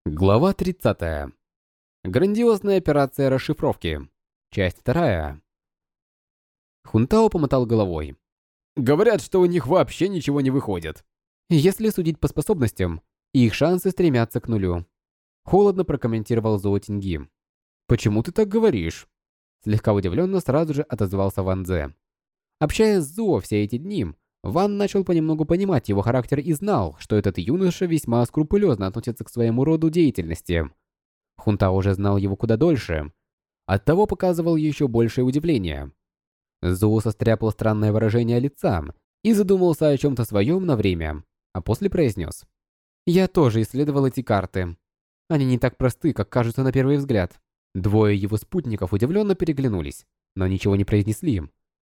Глава 30. Грандиозная операция расшифровки. Часть 2. Хунтао помотал головой. Говорят, что у них вообще ничего не выходит. Если судить по способностям, их шансы стремятся к нулю. Холодно прокомментировал Зоу Тинги. Почему ты так говоришь? Слегка удивленно сразу же отозвался Ван Дзе. Общаясь с Зоу все эти дни, Ван начал понемногу понимать его характер и знал, что этот юноша весьма скрупулезно относится к своему роду деятельности. Хунта уже знал его куда дольше, оттого показывал еще большее удивление. Зоу состряпал странное выражение лица и задумался о чем-то своем на время, а после произнес. «Я тоже исследовал эти карты. Они не так просты, как кажутся на первый взгляд». Двое его спутников удивленно переглянулись, но ничего не произнесли.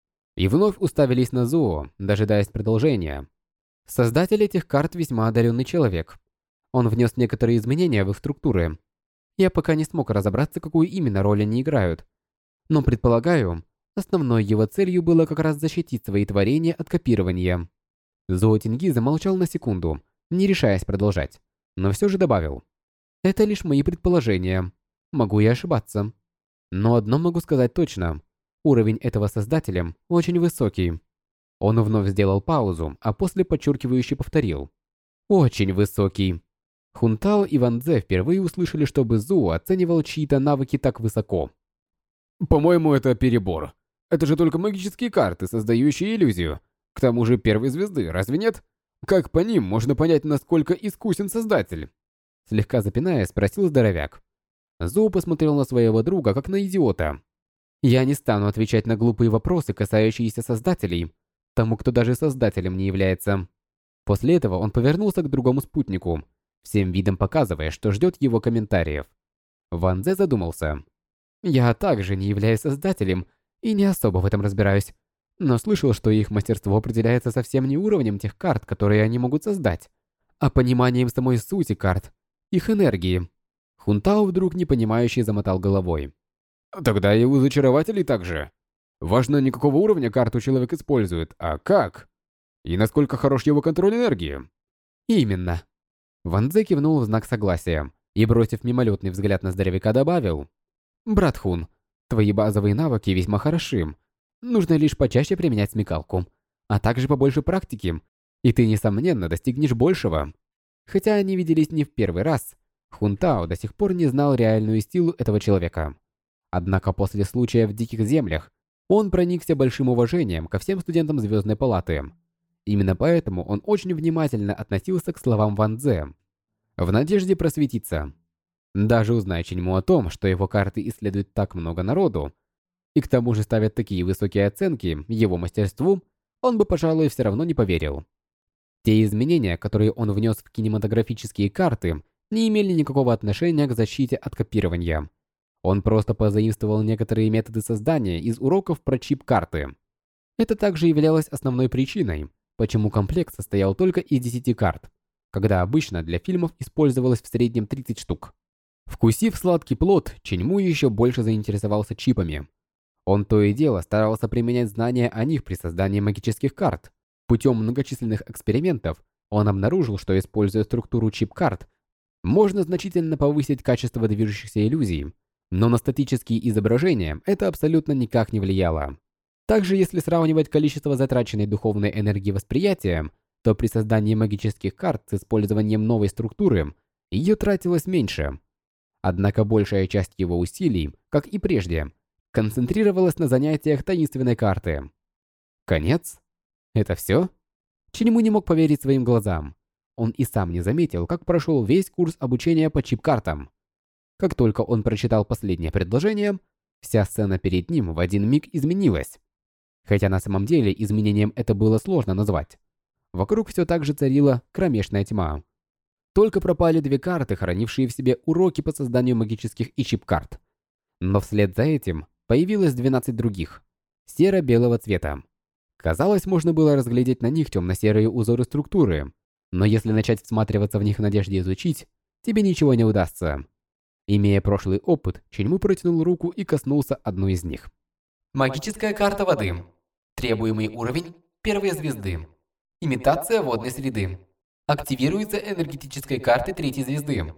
И вновь уставились на Зоо, дожидаясь продолжения. Создатель этих карт весьма одаренный человек. Он внес некоторые изменения в их структуры. Я пока не смог разобраться, какую именно роль они играют. Но предполагаю, основной его целью было как раз защитить свои творения от копирования. Зоо Тинги замолчал на секунду, не решаясь продолжать, но все же добавил. Это лишь мои предположения. Могу и ошибаться. Но одно могу сказать точно. Уровень этого создателя очень высокий. Он вновь сделал паузу, а после подчеркивающе повторил. Очень высокий. Хунтао и Ван Дзе впервые услышали, чтобы Зу оценивал чьи-то навыки так высоко. По-моему, это перебор. Это же только магические карты, создающие иллюзию. К тому же первой звезды, разве нет? Как по ним можно понять, насколько искусен создатель? Слегка запинаясь, спросил здоровяк. Зу посмотрел на своего друга, как на идиота. Я не стану отвечать на глупые вопросы, касающиеся создателей, тому, кто даже создателем не является. После этого он повернулся к другому спутнику, всем видом показывая, что ждет его комментариев. Ван Дзе задумался. Я также не являюсь создателем и не особо в этом разбираюсь, но слышал, что их мастерство определяется совсем не уровнем тех карт, которые они могут создать, а пониманием самой сути карт, их энергии. Хунтао вдруг непонимающе замотал головой. Тогда и у зачарователей также. Важно, не какого уровня карту человек использует, а как. И насколько хорош его контроль энергии. Именно. Ван Дзе кивнул в знак согласия и, бросив мимолетный взгляд на здоровяка, добавил. Брат Хун, твои базовые навыки весьма хороши. Нужно лишь почаще применять смекалку, а также побольше практики, и ты, несомненно, достигнешь большего. Хотя они виделись не в первый раз, Хунтао до сих пор не знал реальную силу этого человека. Однако после случая в Диких Землях он проникся большим уважением ко всем студентам Звездной Палаты. Именно поэтому он очень внимательно относился к словам Ван Дзе, в надежде просветиться. Даже узнай Ченьму о том, что его карты исследуют так много народу, и к тому же ставят такие высокие оценки его мастерству, он бы, пожалуй, все равно не поверил. Те изменения, которые он внес в кинематографические карты, не имели никакого отношения к защите от копирования. Он просто позаимствовал некоторые методы создания из уроков про чип-карты. Это также являлось основной причиной, почему комплект состоял только из 10 карт, когда обычно для фильмов использовалось в среднем 30 штук. Вкусив сладкий плод, Ченьму еще больше заинтересовался чипами. Он то и дело старался применять знания о них при создании магических карт. Путем многочисленных экспериментов он обнаружил, что, используя структуру чип-карт, можно значительно повысить качество движущихся иллюзий. Но на статические изображения это абсолютно никак не влияло. Также, если сравнивать количество затраченной духовной энергии восприятия, то при создании магических карт с использованием новой структуры ее тратилось меньше. Однако большая часть его усилий, как и прежде, концентрировалась на занятиях таинственной карты. Конец? Это все? Ченьму не мог поверить своим глазам. Он и сам не заметил, как прошел весь курс обучения по чип-картам. Как только он прочитал последнее предложение, вся сцена перед ним в один миг изменилась. Хотя на самом деле изменением это было сложно назвать. Вокруг все так же царила кромешная тьма. Только пропали 2 карты, хранившие в себе уроки по созданию магических и чип-карт. Но вслед за этим появилось 12 других, серо-белого цвета. Казалось, можно было разглядеть на них темно-серые узоры структуры, но если начать всматриваться в них в надежде изучить, тебе ничего не удастся. Имея прошлый опыт, Ченьму протянул руку и коснулся одной из них. Магическая карта воды. Требуемый уровень первой звезды. Имитация водной среды. Активируется энергетической картой 3-й звезды.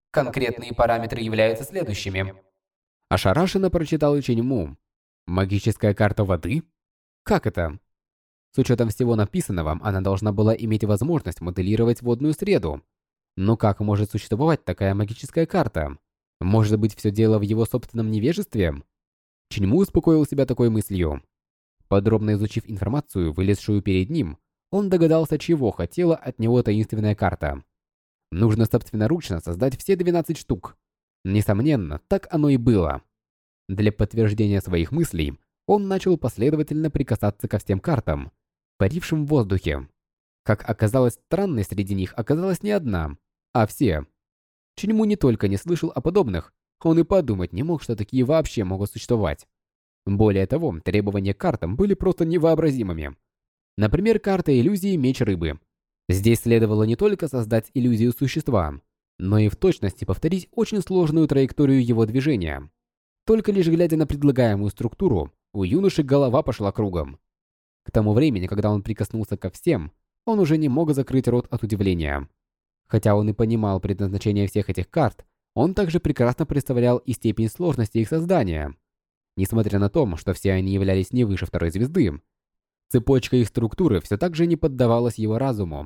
Конкретные параметры являются следующими. Ошарашенно прочитал Ченьму. Магическая карта воды? Как это? С учетом всего написанного, она должна была иметь возможность моделировать водную среду. Но как может существовать такая магическая карта? Может быть, все дело в его собственном невежестве? Ченьму успокоил себя такой мыслью. Подробно изучив информацию, вылезшую перед ним, он догадался, чего хотела от него таинственная карта. Нужно собственноручно создать все 12 штук. Несомненно, так оно и было. Для подтверждения своих мыслей, он начал последовательно прикасаться ко всем картам, парившим в воздухе. Как оказалось, странной среди них оказалась не одна, а все. Ченьму не только не слышал о подобных, он и подумать не мог, что такие вообще могут существовать. Более того, требования к картам были просто невообразимыми. Например, карта иллюзии «Меч рыбы». Здесь следовало не только создать иллюзию существа, но и в точности повторить очень сложную траекторию его движения. Только лишь глядя на предлагаемую структуру, у юноши голова пошла кругом. К тому времени, когда он прикоснулся ко всем, он уже не мог закрыть рот от удивления. Хотя он и понимал предназначение всех этих карт, он также прекрасно представлял и степень сложности их создания. Несмотря на то, что все они являлись не выше второй звезды, цепочка их структуры все так же не поддавалась его разуму.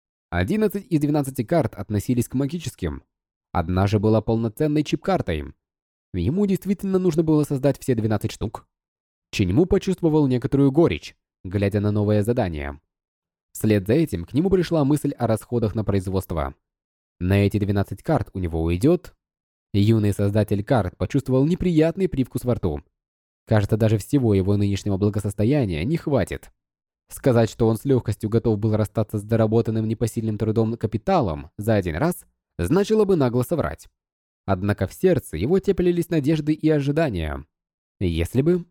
11 из 12 карт относились к магическим. Одна же была полноценной чип-картой. Ему действительно нужно было создать все 12 штук. Ченьму почувствовал некоторую горечь, глядя на новое задание. Вслед за этим к нему пришла мысль о расходах на производство. На эти 12 карт у него уйдет... Юный создатель карт почувствовал неприятный привкус во рту. Кажется, даже всего его нынешнего благосостояния не хватит. Сказать, что он с легкостью готов был расстаться с заработанным непосильным трудом капиталом за один раз, значило бы нагло соврать. Однако в сердце его теплились надежды и ожидания. Если бы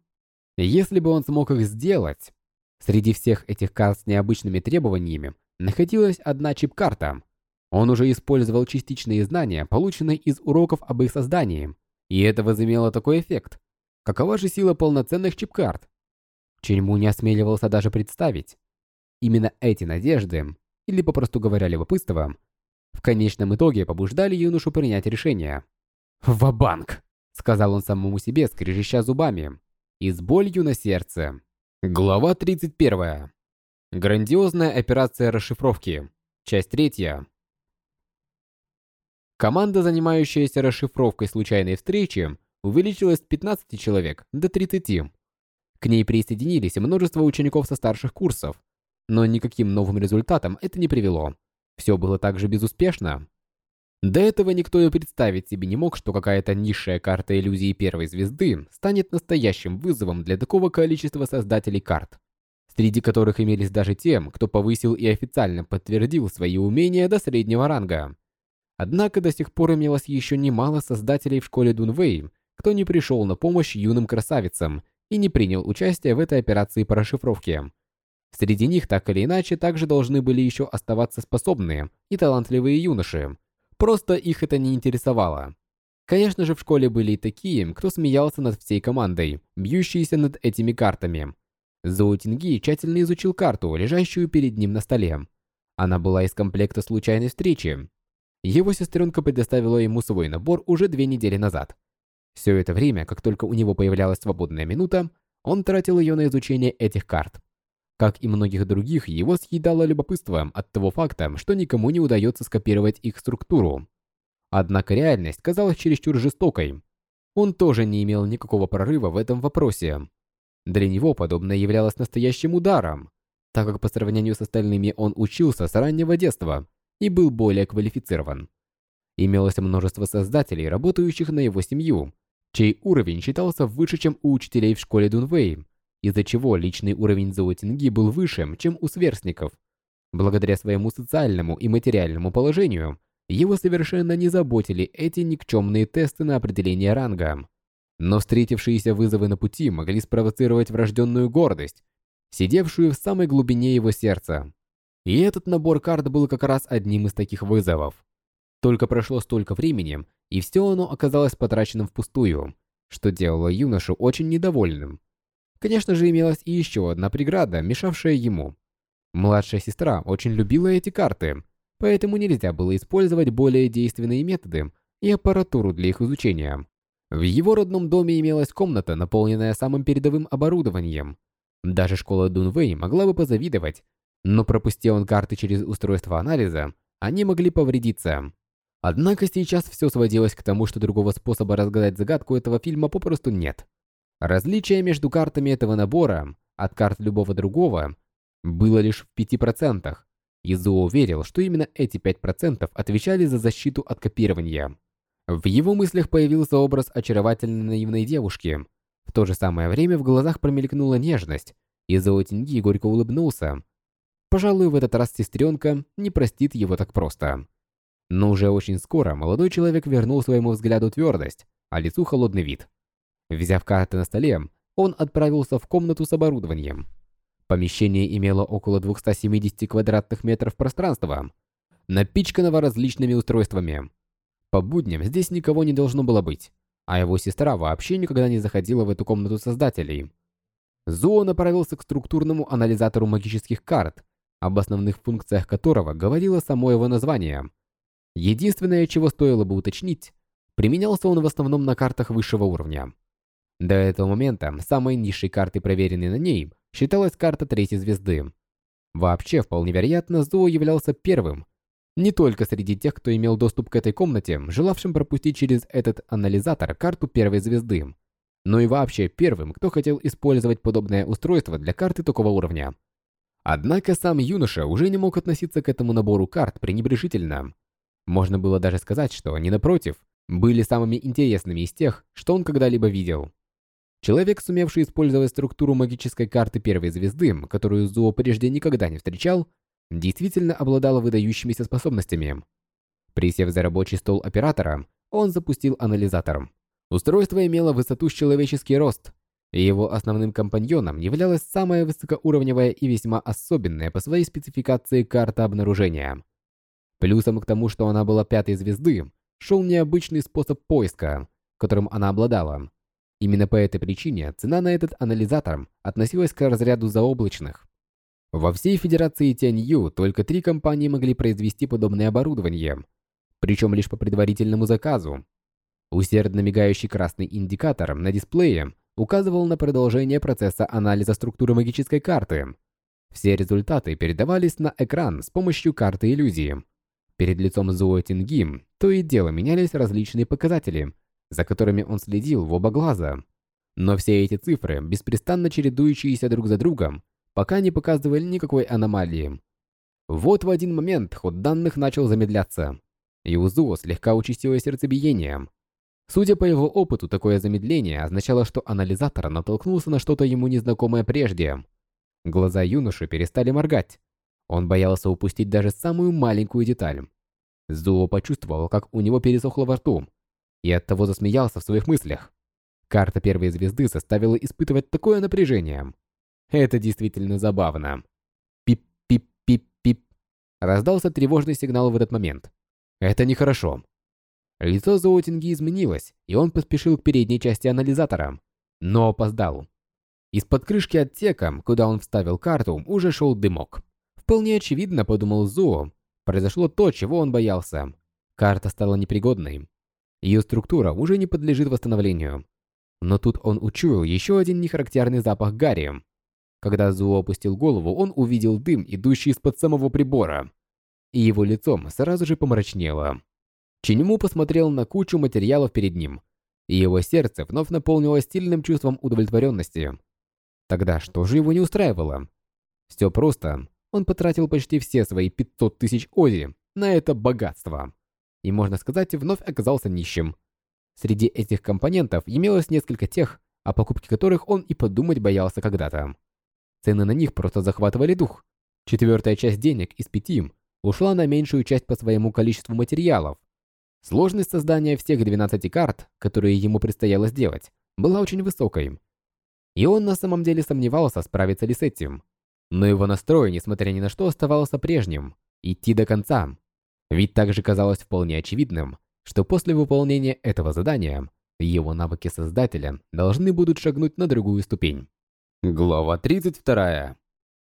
он смог их сделать... Среди всех этих карт с необычными требованиями находилась одна чип-карта. Он уже использовал частичные знания, полученные из уроков об их создании, и это возымело такой эффект. Какова же сила полноценных чип-карт? Ченьму не осмеливался даже представить. Именно эти надежды, или попросту говоря, любопытство, в конечном итоге побуждали юношу принять решение. «Ва-банк!» — сказал он самому себе, скрежеща зубами, и с болью на сердце. Глава 31. Грандиозная операция расшифровки. Часть 3. Команда, занимающаяся расшифровкой случайной встречи, увеличилась с 15 человек до 30. К ней присоединились множество учеников со старших курсов, но никаким новым результатам это не привело. Все было также безуспешно. До этого никто и представить себе не мог, что какая-то низшая карта иллюзии первой звезды станет настоящим вызовом для такого количества создателей карт, среди которых имелись даже те, кто повысил и официально подтвердил свои умения до среднего ранга. Однако до сих пор имелось еще немало создателей в школе Дунвей, кто не пришел на помощь юным красавицам и не принял участие в этой операции по расшифровке. Среди них так или иначе также должны были еще оставаться способные и талантливые юноши. Просто их это не интересовало. Конечно же, в школе были и такие, кто смеялся над всей командой, бьющиеся над этими картами. Зоу Тинги тщательно изучил карту, лежащую перед ним на столе. Она была из комплекта случайной встречи. Его сестренка предоставила ему свой набор уже 2 недели назад. Все это время, как только у него появлялась свободная минута, он тратил ее на изучение этих карт. Как и многих других, его съедало любопытство от того факта, что никому не удается скопировать их структуру. Однако реальность казалась чересчур жестокой. Он тоже не имел никакого прорыва в этом вопросе. Для него подобное являлось настоящим ударом, так как по сравнению с остальными он учился с раннего детства и был более квалифицирован. Имелось множество создателей, работающих на его семью, чей уровень считался выше, чем у учителей в школе Дунвей, из-за чего личный уровень Зоу Тинги был выше, чем у сверстников. Благодаря своему социальному и материальному положению, его совершенно не заботили эти никчемные тесты на определение ранга. Но встретившиеся вызовы на пути могли спровоцировать врожденную гордость, сидевшую в самой глубине его сердца. И этот набор карт был как раз одним из таких вызовов. Только прошло столько времени, и все оно оказалось потраченным впустую, что делало юношу очень недовольным. Конечно же, имелась и еще одна преграда, мешавшая ему. Младшая сестра очень любила эти карты, поэтому нельзя было использовать более действенные методы и аппаратуру для их изучения. В его родном доме имелась комната, наполненная самым передовым оборудованием. Даже школа Дунвэй могла бы позавидовать, но пропустил он карты через устройство анализа, они могли повредиться. Однако сейчас все сводилось к тому, что другого способа разгадать загадку этого фильма попросту нет. Различие между картами этого набора от карт любого другого было лишь в 5%, и Зуо уверил, что именно эти 5% отвечали за защиту от копирования. В его мыслях появился образ очаровательной наивной девушки. В то же самое время в глазах промелькнула нежность, и Зуо Тинги горько улыбнулся. Пожалуй, в этот раз сестренка не простит его так просто. Но уже очень скоро молодой человек вернул своему взгляду твердость, а лицу холодный вид. Взяв карты на столе, он отправился в комнату с оборудованием. Помещение имело около 270 квадратных метров пространства, напичканного различными устройствами. По будням здесь никого не должно было быть, а его сестра вообще никогда не заходила в эту комнату создателей. Зуо направился к структурному анализатору магических карт, об основных функциях которого говорило само его название. Единственное, чего стоило бы уточнить, применялся он в основном на картах высшего уровня. До этого момента самой низшей картой, проверенной на ней, считалась карта третьей звезды. Вообще, вполне вероятно, Зуо являлся первым, не только среди тех, кто имел доступ к этой комнате, желавшим пропустить через этот анализатор карту первой звезды, но и вообще первым, кто хотел использовать подобное устройство для карты такого уровня. Однако сам юноша уже не мог относиться к этому набору карт пренебрежительно. Можно было даже сказать, что они, напротив, были самыми интересными из тех, что он когда-либо видел. Человек, сумевший использовать структуру магической карты первой звезды, которую Зуо прежде никогда не встречал, действительно обладал выдающимися способностями. Присев за рабочий стол оператора, он запустил анализатор. Устройство имело высоту с человеческий рост, и его основным компаньоном являлась самая высокоуровневая и весьма особенная по своей спецификации карта обнаружения. Плюсом к тому, что она была пятой звезды, шел необычный способ поиска, которым она обладала. Именно по этой причине цена на этот анализатор относилась к разряду заоблачных. Во всей Федерации Тянью только 3 компании могли произвести подобное оборудование, причем лишь по предварительному заказу. Усердно мигающий красный индикатор на дисплее указывал на продолжение процесса анализа структуры магической карты. Все результаты передавались на экран с помощью карты иллюзии. Перед лицом Зуо Тинги то и дело менялись различные показатели, за которыми он следил в оба глаза. Но все эти цифры, беспрестанно чередующиеся друг за другом, пока не показывали никакой аномалии. Вот в один момент ход данных начал замедляться, и у Зуо слегка участилось сердцебиение. Судя по его опыту, такое замедление означало, что анализатор натолкнулся на что-то ему незнакомое прежде. Глаза юноши перестали моргать. Он боялся упустить даже самую маленькую деталь. Зуо почувствовал, как у него пересохло во рту, и оттого засмеялся в своих мыслях. Карта первой звезды заставила испытывать такое напряжение. Это действительно забавно. Пип-пип-пип-пип. Раздался тревожный сигнал в этот момент. Это нехорошо. Лицо Зуо Тинги изменилось, и он поспешил к передней части анализатора, но опоздал. Из-под крышки отсека, куда он вставил карту, уже шел дымок. Вполне очевидно, подумал Зуо, произошло то, чего он боялся. Карта стала непригодной. Ее структура уже не подлежит восстановлению. Но тут он учуял еще один нехарактерный запах гари. Когда Зуо опустил голову, он увидел дым, идущий из-под самого прибора. И его лицо сразу же помрачнело. Чиньму посмотрел на кучу материалов перед ним, и его сердце вновь наполнилось сильным чувством удовлетворенности. Тогда что же его не устраивало? Все просто. Он потратил почти все свои 500 тысяч ози на это богатство. И, можно сказать, вновь оказался нищим. Среди этих компонентов имелось несколько тех, о покупке которых он и подумать боялся когда-то. Цены на них просто захватывали дух. 4-я часть денег из 5 ушла на меньшую часть по своему количеству материалов. Сложность создания всех 12 карт, которые ему предстояло сделать, была очень высокой. И он на самом деле сомневался, справится ли с этим. Но его настрой, несмотря ни на что, оставался прежним – идти до конца. Ведь также казалось вполне очевидным, что после выполнения этого задания его навыки создателя должны будут шагнуть на другую ступень. Глава 32.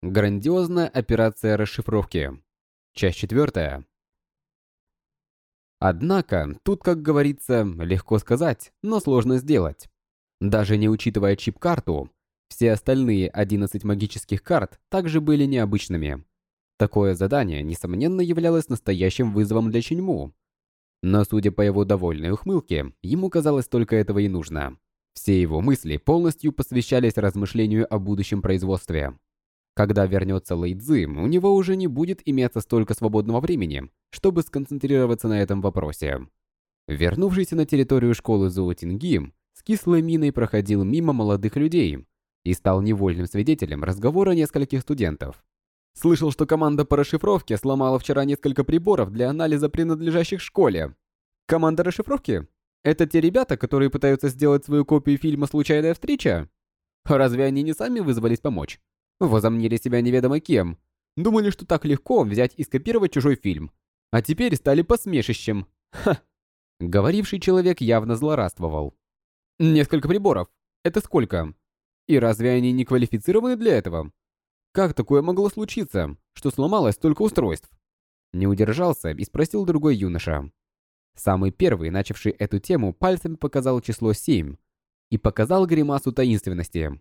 Грандиозная операция расшифровки. Часть 4. Однако, тут, как говорится, легко сказать, но сложно сделать. Даже не учитывая чип-карту, все остальные 11 магических карт также были необычными. Такое задание, несомненно, являлось настоящим вызовом для Чиньму. Но, судя по его довольной ухмылке, ему казалось, только этого и нужно. Все его мысли полностью посвящались размышлению о будущем производстве. Когда вернется Лэй Цзы, у него уже не будет иметься столько свободного времени, чтобы сконцентрироваться на этом вопросе. Вернувшийся на территорию школы Зоу Тинги, с кислой миной проходил мимо молодых людей и стал невольным свидетелем разговора нескольких студентов. Слышал, что команда по расшифровке сломала вчера несколько приборов для анализа принадлежащих школе. Команда расшифровки? Это те ребята, которые пытаются сделать свою копию фильма «Случайная встреча»? Разве они не сами вызвались помочь? Возомнили себя неведомо кем. Думали, что так легко взять и скопировать чужой фильм. А теперь стали посмешищем. Ха! Говоривший человек явно злорадствовал. Несколько приборов. Это сколько? И разве они не квалифицированы для этого? Как такое могло случиться, что сломалось столько устройств? Не удержался и спросил другой юноша. Самый первый, начавший эту тему, пальцем показал число 7 и показал гримасу таинственности.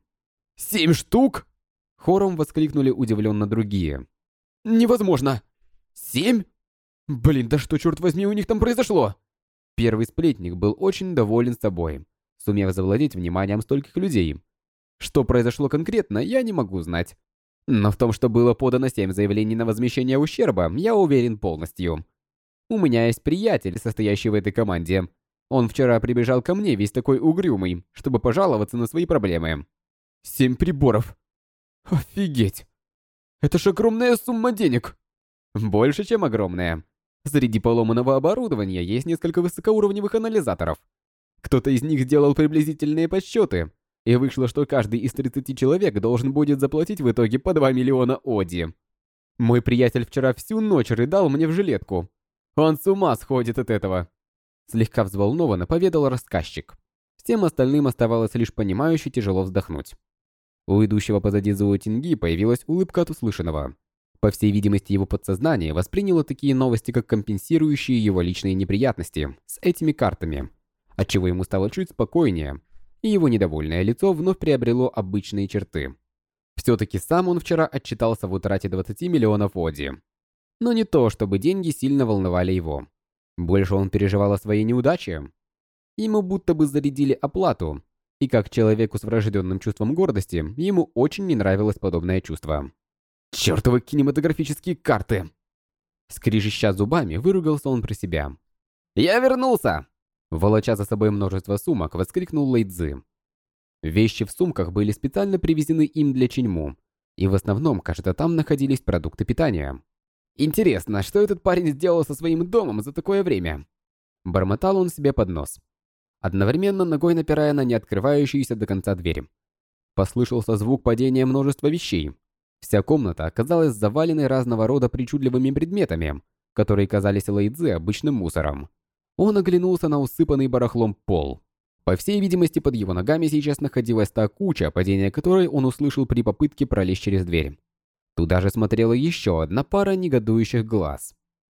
7 штук? Хором воскликнули удивленно другие. Невозможно! 7? Блин, да что, черт возьми, у них там произошло? Первый сплетник был очень доволен собой, сумев завладеть вниманием стольких людей. Что произошло конкретно, я не могу знать. Но в том, что было подано 7 заявлений на возмещение ущерба, я уверен полностью. У меня есть приятель, состоящий в этой команде. Он вчера прибежал ко мне весь такой угрюмый, чтобы пожаловаться на свои проблемы. 7 приборов. Офигеть! Это ж огромная сумма денег! Больше, чем огромная. Среди поломанного оборудования есть несколько высокоуровневых анализаторов. Кто-то из них сделал приблизительные подсчеты, и вышло, что каждый из 30 человек должен будет заплатить в итоге по 2 миллиона оди. Мой приятель вчера всю ночь рыдал мне в жилетку. Он с ума сходит от этого. Слегка взволнованно поведал рассказчик. Всем остальным оставалось лишь понимающе тяжело вздохнуть. У идущего позади Зоу Тинги появилась улыбка от услышанного. По всей видимости, его подсознание восприняло такие новости, как компенсирующие его личные неприятности с этими картами, отчего ему стало чуть спокойнее, и его недовольное лицо вновь приобрело обычные черты. Все-таки сам он вчера отчитался в утрате 20 миллионов оди. Но не то, чтобы деньги сильно волновали его. Больше он переживал о своей неудаче. Ему будто бы зарядили оплату, и как человеку с врожденным чувством гордости, ему очень не нравилось подобное чувство. «Чёртовы кинематографические карты!» Скрежеща зубами, выругался он про себя. «Я вернулся!» Волоча за собой множество сумок, воскликнул Лэй Цзы. Вещи в сумках были специально привезены им для Чиньму, и в основном, кажется, там находились продукты питания. «Интересно, что этот парень сделал со своим домом за такое время?» Бормотал он себе под нос, одновременно ногой напирая на неоткрывающуюся до конца дверь. Послышался звук падения множества вещей. Вся комната оказалась заваленной разного рода причудливыми предметами, которые казались Лэй Цзы обычным мусором. Он оглянулся на усыпанный барахлом пол. По всей видимости, под его ногами сейчас находилась та куча, падение которой он услышал при попытке пролезть через дверь. Туда же смотрела еще одна пара негодующих глаз.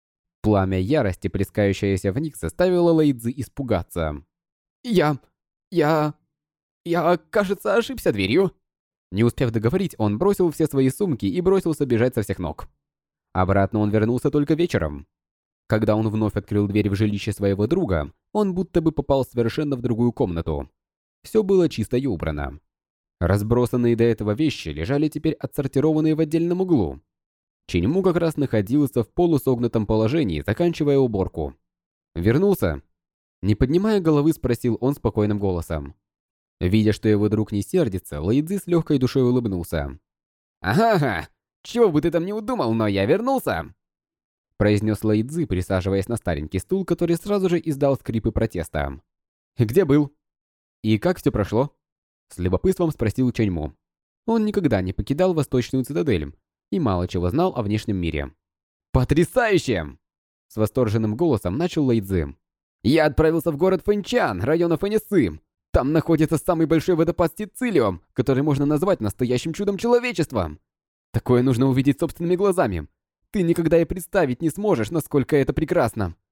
Пламя ярости, плескающееся в них, заставило Лэй Цзы испугаться. Я, кажется, ошибся дверью». Не успев договорить, он бросил все свои сумки и бросился бежать со всех ног. Обратно он вернулся только вечером. Когда он вновь открыл дверь в жилище своего друга, он будто бы попал совершенно в другую комнату. Все было чисто и убрано. Разбросанные до этого вещи лежали теперь отсортированные в отдельном углу. Чиньму как раз находился в полусогнутом положении, заканчивая уборку. «Вернулся?» Не поднимая головы, спросил он спокойным голосом. Видя, что его друг не сердится, Лэй Цзы с легкой душой улыбнулся. «Ага, чего бы ты там не удумал, но я вернулся!» Произнес Лэй Цзы, присаживаясь на старенький стул, который сразу же издал скрипы протеста. «Где был? И как все прошло?» С любопытством спросил Чиньму. Он никогда не покидал Восточную Цитадель и мало чего знал о внешнем мире. «Потрясающе!» С восторженным голосом начал Лэй Цзы. «Я отправился в город Фэнчан, района Фэньясы. Там находится самый большой водопад Сицилио, который можно назвать настоящим чудом человечества. Такое нужно увидеть собственными глазами. Ты никогда и представить не сможешь, насколько это прекрасно.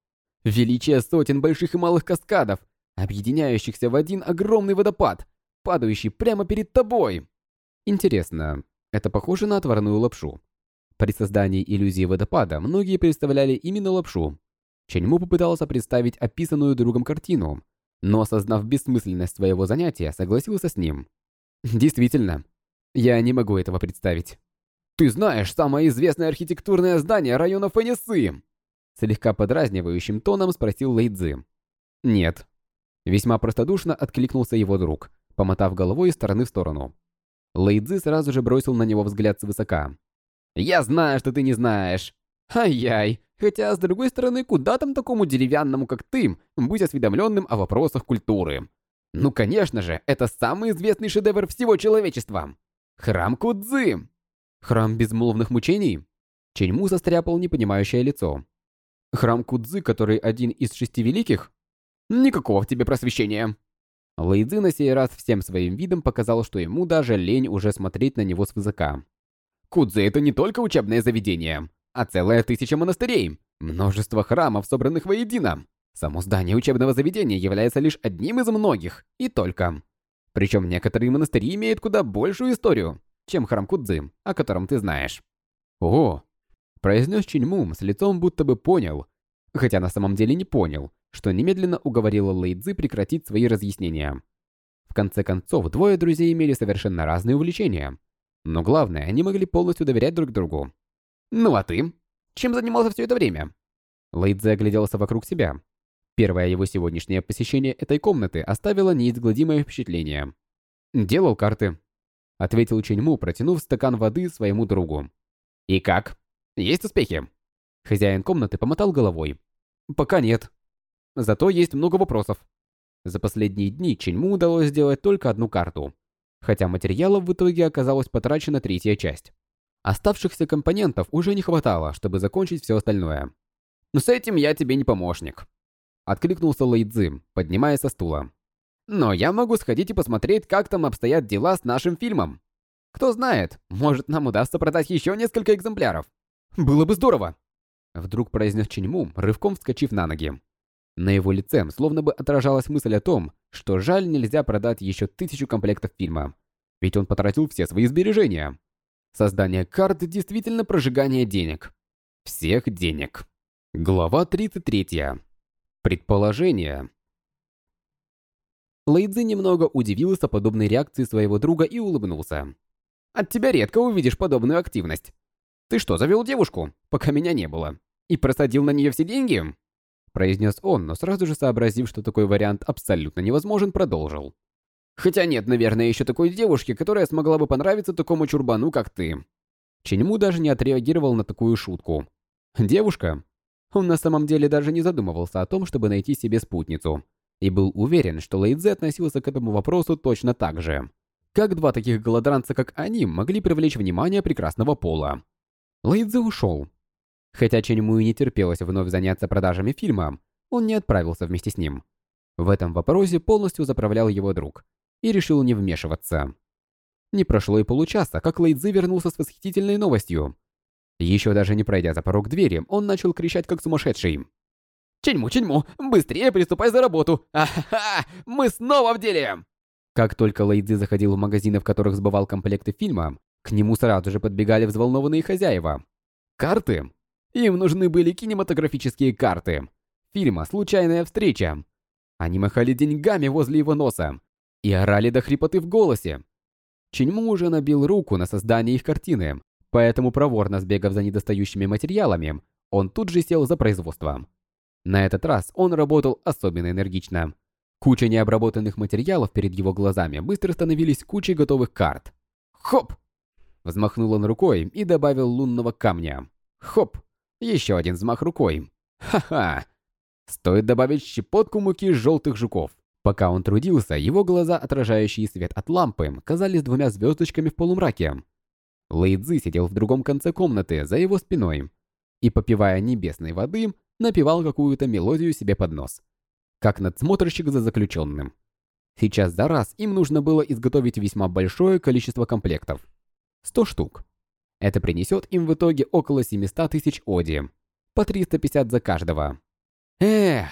Величие сотен больших и малых каскадов, объединяющихся в один огромный водопад, падающий прямо перед тобой. Интересно, это похоже на отварную лапшу? При создании иллюзии водопада многие представляли именно лапшу. Ченьму попытался представить описанную другом картину, но, осознав бессмысленность своего занятия, согласился с ним. Действительно, я не могу этого представить. «Ты знаешь самое известное архитектурное здание района Фэньси?» Слегка подразнивающим тоном спросил Лэйцзы. «Нет». Весьма простодушно откликнулся его друг, помотав головой из стороны в сторону. Лэйцзы сразу же бросил на него взгляд свысока. «Я знаю, что ты не знаешь. Ай-яй, хотя, с другой стороны, куда там такому деревянному, как ты, быть осведомленным о вопросах культуры? Ну, конечно же, это самый известный шедевр всего человечества. Храм Кудзи!» «Храм безмолвных мучений?» Ченьму состряпал непонимающее лицо. «Храм Кудзи, который один из 6 великих? Никакого в тебе просвещения!» Лэйцзы на сей раз всем своим видом показал, что ему даже лень уже смотреть на него свысока. «Кудзи — это не только учебное заведение, а целая 1000 монастырей, множество храмов, собранных воедино. Само здание учебного заведения является лишь одним из многих, и только. Причем некоторые монастыри имеют куда большую историю, чем храм Кудзи, о котором ты знаешь». «О!» – произнес Ченьму с лицом, будто бы понял, хотя на самом деле не понял, что немедленно уговорило Лэйцзы прекратить свои разъяснения. В конце концов, двое друзей имели совершенно разные увлечения. Но главное, они могли полностью доверять друг другу. «Ну а ты? Чем занимался все это время?» Лэйцзы огляделся вокруг себя. Первое его сегодняшнее посещение этой комнаты оставило неизгладимое впечатление. «Делал карты», — ответил Ченьму, протянув стакан воды своему другу. «И как? Есть успехи?» Хозяин комнаты помотал головой. «Пока нет. Зато есть много вопросов». За последние дни Ченьму удалось сделать только одну карту, хотя материалов в итоге оказалась потрачена 3-я часть. Оставшихся компонентов уже не хватало, чтобы закончить все остальное. «Но с этим я тебе не помощник», — откликнулся Лэйцзы, поднимаясь со стула. «Но я могу сходить и посмотреть, как там обстоят дела с нашим фильмом. Кто знает, может, нам удастся продать еще несколько экземпляров. Было бы здорово!» Вдруг произнес Ченьму, рывком вскочив на ноги. На его лице словно бы отражалась мысль о том, что жаль, нельзя продать еще 1000 комплектов фильма, ведь он потратил все свои сбережения. Создание карт действительно прожигание денег. Всех денег. Глава 33. Предположение. Лэйцзы немного удивился подобной реакции своего друга и улыбнулся. «От тебя редко увидишь подобную активность. Ты что, завел девушку, пока меня не было, и просадил на нее все деньги?» Произнес он, но сразу же сообразив, что такой вариант абсолютно невозможен, продолжил. «Хотя нет, наверное, еще такой девушки, которая смогла бы понравиться такому чурбану, как ты». Ченьму даже не отреагировал на такую шутку. «Девушка?» Он на самом деле даже не задумывался о том, чтобы найти себе спутницу, и был уверен, что Лэйцзы относился к этому вопросу точно так же. Как два таких голодранца, как они, могли привлечь внимание прекрасного пола? Лэйцзы ушел. Хотя Ченьму и не терпелось вновь заняться продажами фильма, он не отправился вместе с ним. В этом вопросе полностью заправлял его друг и решил не вмешиваться. Не прошло и получаса, как Лэйцзы вернулся с восхитительной новостью. Еще даже не пройдя за порог двери, он начал кричать как сумасшедший. «Ченьму, Ченьму, быстрее приступай за работу! Ахаха! Мы снова в деле!» Как только Лэйцзы заходил в магазины, в которых сбывал комплекты фильма, к нему сразу же подбегали взволнованные хозяева. Карты? Им нужны были кинематографические карты. Фильма «Случайная встреча». Они махали деньгами возле его носа и орали до хрипоты в голосе. Ченьму уже набил руку на создание их картины, поэтому, проворно сбегав за недостающими материалами, он тут же сел за производство. На этот раз он работал особенно энергично. Куча необработанных материалов перед его глазами быстро становились кучей готовых карт. «Хоп!» Взмахнул он рукой и добавил лунного камня. «Хоп!» Еще один взмах рукой. «Ха-ха!» Стоит добавить щепотку муки желтых жуков. Пока он трудился, его глаза, отражающие свет от лампы, казались 2 звездочками в полумраке. Лэйцзы сидел в другом конце комнаты, за его спиной, и, попивая небесной воды, напевал какую-то мелодию себе под нос, как надсмотрщик за заключенным. Сейчас за раз им нужно было изготовить весьма большое количество комплектов. 100 штук. Это принесет им в итоге около 700 000 оди, по 350 за каждого. Эх,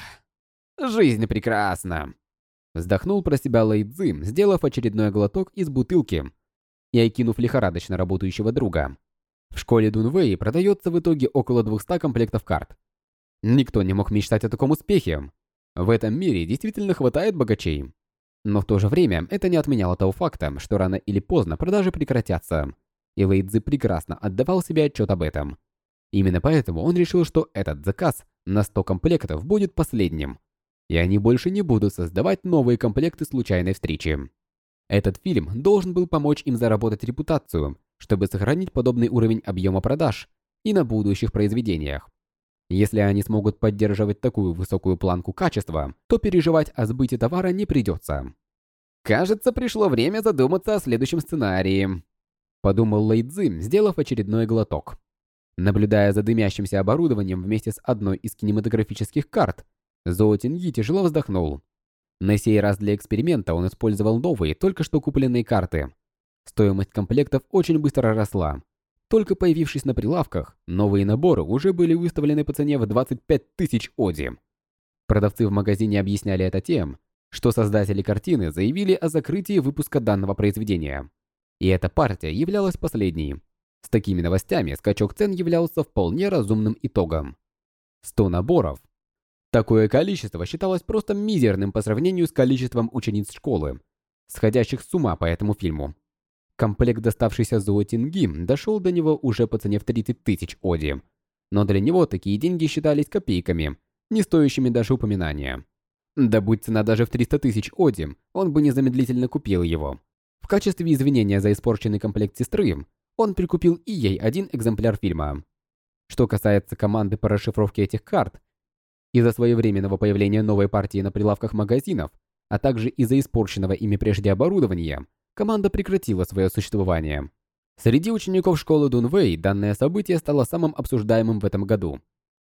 жизнь прекрасна. Вздохнул про себя Лэй Цзы, сделав очередной глоток из бутылки и окинув лихорадочно работающего друга. В школе Дунвэй продается в итоге около 200 комплектов карт. Никто не мог мечтать о таком успехе. В этом мире действительно хватает богачей. Но в то же время это не отменяло того факта, что рано или поздно продажи прекратятся. И Лэй Цзы прекрасно отдавал себе отчет об этом. Именно поэтому он решил, что этот заказ на 100 комплектов будет последним. И они больше не будут создавать новые комплекты случайной встречи. Этот фильм должен был помочь им заработать репутацию, чтобы сохранить подобный уровень объема продаж и на будущих произведениях. Если они смогут поддерживать такую высокую планку качества, то переживать о сбыте товара не придется. «Кажется, пришло время задуматься о следующем сценарии», — подумал Лэй Цзы, сделав очередной глоток. Наблюдая за дымящимся оборудованием вместе с одной из кинематографических карт, Зоу Тинги тяжело вздохнул. На сей раз для эксперимента он использовал новые, только что купленные карты. Стоимость комплектов очень быстро росла. Только появившись на прилавках, новые наборы уже были выставлены по цене в 25 тысяч оди. Продавцы в магазине объясняли это тем, что создатели картины заявили о закрытии выпуска данного произведения. И эта партия являлась последней. С такими новостями скачок цен являлся вполне разумным итогом. 100 наборов. Такое количество считалось просто мизерным по сравнению с количеством учениц школы, сходящих с ума по этому фильму. Комплект, доставшийся Зоу Тинги, дошел до него уже по цене в 30 тысяч оди. Но для него такие деньги считались копейками, не стоящими даже упоминания. Да будь цена даже в 300 тысяч оди, он бы незамедлительно купил его. В качестве извинения за испорченный комплект сестры, он прикупил и ей один экземпляр фильма. Что касается команды по расшифровке этих карт, из-за своевременного появления новой партии на прилавках магазинов, а также из-за испорченного ими прежде оборудования, команда прекратила свое существование. Среди учеников школы Дунвэй данное событие стало самым обсуждаемым в этом году.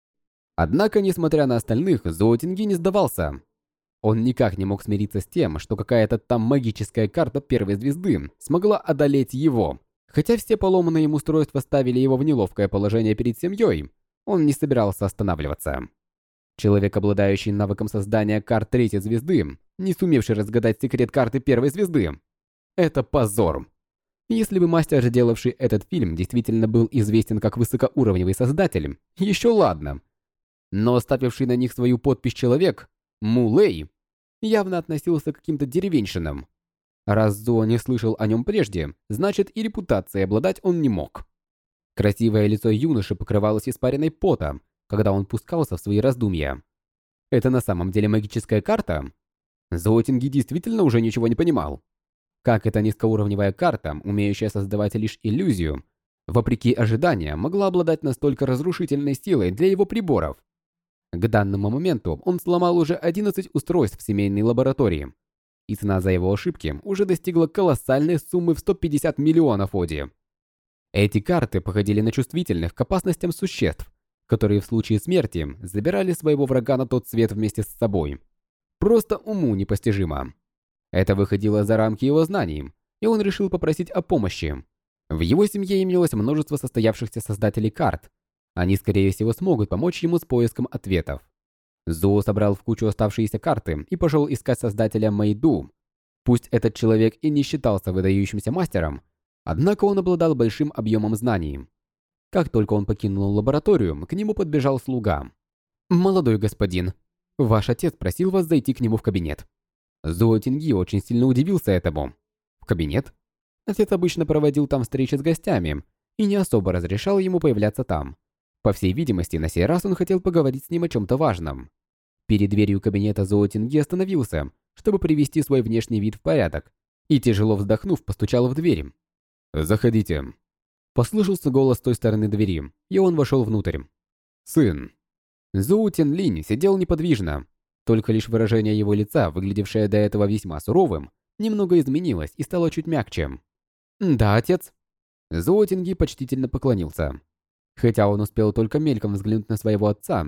Однако, несмотря на остальных, Зоу Тинги не сдавался. Он никак не мог смириться с тем, что какая-то там магическая карта первой звезды смогла одолеть его. Хотя все поломанные им устройства ставили его в неловкое положение перед семьей, он не собирался останавливаться. Человек, обладающий навыком создания карт третьей звезды, не сумевший разгадать секрет карты первой звезды. Это позор. Если бы мастер, делавший этот фильм, действительно был известен как высокоуровневый создатель, еще ладно. Но оставивший на них свою подпись человек, Му Лэй, явно относился к каким-то деревенщинам. Раз Зоу не слышал о нем прежде, значит и репутацией обладать он не мог. Красивое лицо юноши покрывалось испариной пота, когда он пускался в свои раздумья. Это на самом деле магическая карта? Зоу Тинги действительно уже ничего не понимал. Как эта низкоуровневая карта, умеющая создавать лишь иллюзию, вопреки ожиданиям, могла обладать настолько разрушительной силой для его приборов? К данному моменту он сломал уже 11 устройств в семейной лаборатории, и цена за его ошибки уже достигла колоссальной суммы в 150 миллионов оди. Эти карты походили на чувствительных к опасностям существ, которые в случае смерти забирали своего врага на тот свет вместе с собой. Просто уму непостижимо. Это выходило за рамки его знаний, и он решил попросить о помощи. В его семье имелось множество состоявшихся создателей карт. Они, скорее всего, смогут помочь ему с поиском ответов. Зоу собрал в кучу оставшиеся карты и пошел искать создателя Мэйду. Пусть этот человек и не считался выдающимся мастером, однако он обладал большим объемом знаний. Как только он покинул лабораторию, к нему подбежал слуга. «Молодой господин, ваш отец просил вас зайти к нему в кабинет». Зоу Тинги очень сильно удивился этому. В кабинет? Отец обычно проводил там встречи с гостями и не особо разрешал ему появляться там. По всей видимости, на сей раз он хотел поговорить с ним о чем-то важном. Перед дверью кабинета Зоу Тинги остановился, чтобы привести свой внешний вид в порядок, и, тяжело вздохнув, постучал в дверь. «Заходите». Послышался голос с той стороны двери, и он вошел внутрь. «Сын». Зоу Тинлинь сидел неподвижно. Только лишь выражение его лица, выглядевшее до этого весьма суровым, немного изменилось и стало чуть мягче. «Да, отец». Зоу Тинги почтительно поклонился. Хотя он успел только мельком взглянуть на своего отца,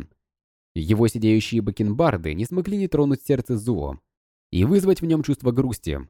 его сидеющие бакенбарды не смогли не тронуть сердце Зуо и вызвать в нем чувство грусти.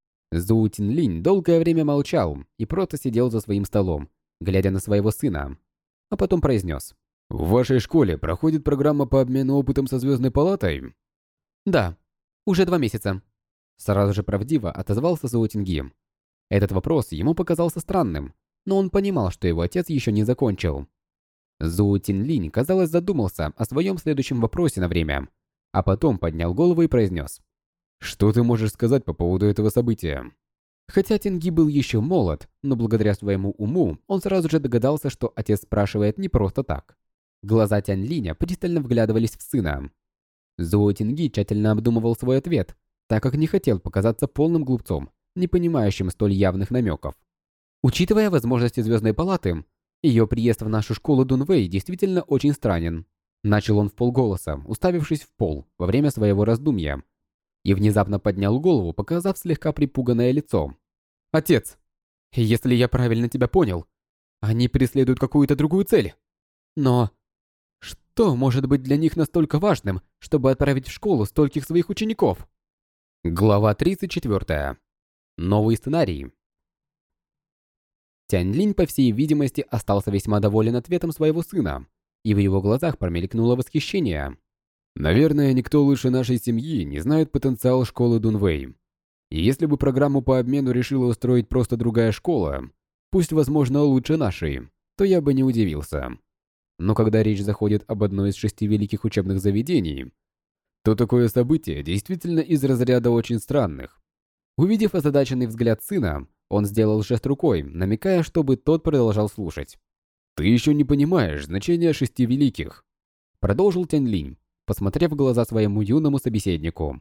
Зоу Тинлинь долгое время молчал и просто сидел за своим столом, глядя на своего сына, а потом произнес. В вашей школе проходит программа по обмену опытом со Звездной палатой? Да, уже 2 месяца. Сразу же правдиво отозвался Зоу Тинги. Этот вопрос ему показался странным, но он понимал, что его отец еще не закончил. Зоу Тинлинь, казалось, задумался о своем следующем вопросе на время, а потом поднял голову и произнес. «Что ты можешь сказать по поводу этого события?» Хотя Тинги был еще молод, но благодаря своему уму он сразу же догадался, что отец спрашивает не просто так. Глаза Тяньлиня пристально вглядывались в сына. Зоу Тинги тщательно обдумывал свой ответ, так как не хотел показаться полным глупцом, не понимающим столь явных намеков. Учитывая возможности Звездной палаты, ее приезд в нашу школу Дунвэй действительно очень странен. Начал он вполголоса, уставившись в пол во время своего раздумья, и внезапно поднял голову, показав слегка припуганное лицо. «Отец, если я правильно тебя понял, они преследуют какую-то другую цель. Но что может быть для них настолько важным, чтобы отправить в школу стольких своих учеников?» Глава 34. Новый сценарий. Тяньлинь, по всей видимости, остался весьма доволен ответом своего сына, и в его глазах промелькнуло восхищение. Наверное, никто лучше нашей семьи не знает потенциал школы Дунвэй. И если бы программу по обмену решила устроить просто другая школа, пусть, возможно, лучше нашей, то я бы не удивился. Но когда речь заходит об одной из 6 великих учебных заведений, то такое событие действительно из разряда очень странных. Увидев озадаченный взгляд сына, он сделал жест рукой, намекая, чтобы тот продолжал слушать. «Ты еще не понимаешь значения 6 великих», — продолжил Тяньлинь, посмотрев в глаза своему юному собеседнику.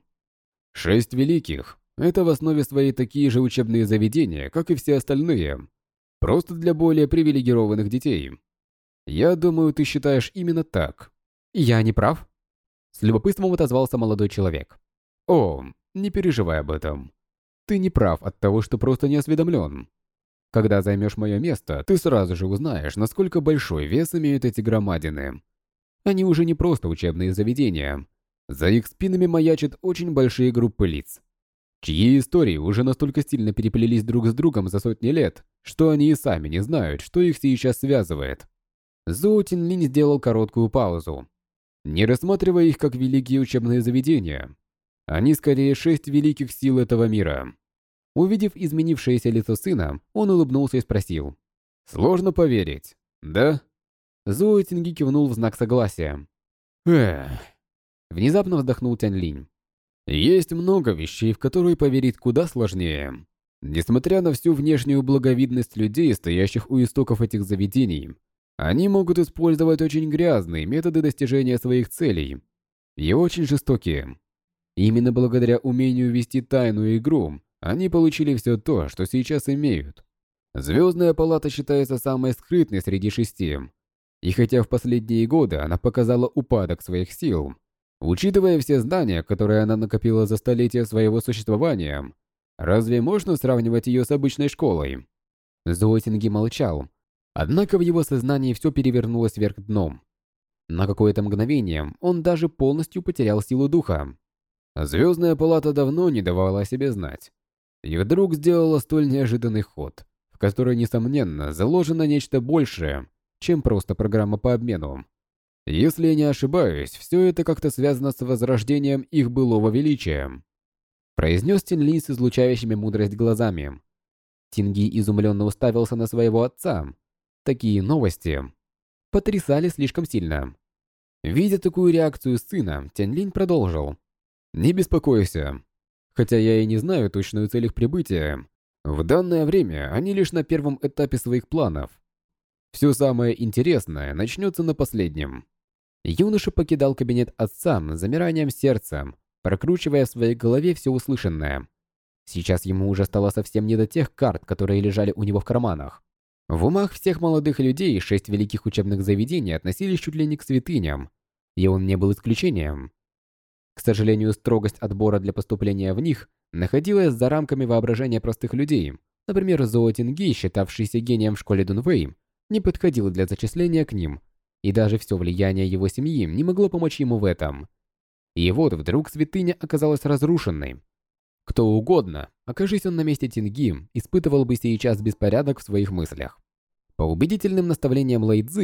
6 великих — это в основе своей такие же учебные заведения, как и все остальные, просто для более привилегированных детей. Я думаю, ты считаешь именно так. Я не прав?» С любопытством отозвался молодой человек. «О, не переживай об этом. Ты не прав от того, что просто не осведомлен. Когда займешь мое место, ты сразу же узнаешь, насколько большой вес имеют эти громадины. Они уже не просто учебные заведения. За их спинами маячат очень большие группы лиц, чьи истории уже настолько сильно переплелись друг с другом за сотни лет, что они и сами не знают, что их сейчас связывает». Зоу Тинлинь сделал короткую паузу. Не рассматривая их как великие учебные заведения, они скорее 6 великих сил этого мира. Увидев изменившееся лицо сына, он улыбнулся и спросил. «Сложно поверить, да?» Зоу Тинги кивнул в знак согласия. «Эх...» Внезапно вздохнул Тяньлинь. «Есть много вещей, в которые поверить куда сложнее. Несмотря на всю внешнюю благовидность людей, стоящих у истоков этих заведений, они могут использовать очень грязные методы достижения своих целей и очень жестокие. Именно благодаря умению вести тайную игру, они получили все то, что сейчас имеют. Звездная палата считается самой скрытной среди 6. И хотя в последние годы она показала упадок своих сил, учитывая все знания, которые она накопила за столетия своего существования, разве можно сравнивать ее с обычной школой?» Зоу Тинги молчал, однако в его сознании все перевернулось вверх дном. На какое-то мгновение он даже полностью потерял силу духа. Звездная палата давно не давала о себе знать. И вдруг сделала столь неожиданный ход, в который, несомненно, заложено нечто большее, чем просто программа по обмену. Если я не ошибаюсь, все это как-то связано с возрождением их былого величия. Произнес Тинлинь с излучающими мудрость глазами. Тинги изумленно уставился на своего отца. Такие новости потрясали слишком сильно. Видя такую реакцию сына, Тяньлинь продолжил. «Не беспокойся. Хотя я и не знаю точную цель их прибытия, в данное время они лишь на первом этапе своих планов. Все самое интересное начнется на последнем». Юноша покидал кабинет отца с замиранием сердца, прокручивая в своей голове все услышанное. Сейчас ему уже стало совсем не до тех карт, которые лежали у него в карманах. В умах всех молодых людей 6 великих учебных заведений относились чуть ли не к святыням, и он не был исключением. К сожалению, строгость отбора для поступления в них находилась за рамками воображения простых людей. Например, Зоу Тинги, считавшийся гением в школе Дунвэй, не подходил для зачисления к ним, и даже все влияние его семьи не могло помочь ему в этом. И вот вдруг святыня оказалась разрушенной. Кто угодно, окажись он на месте Тинги, испытывал бы сейчас беспорядок в своих мыслях. По убедительным наставлениям Лэй Цзы,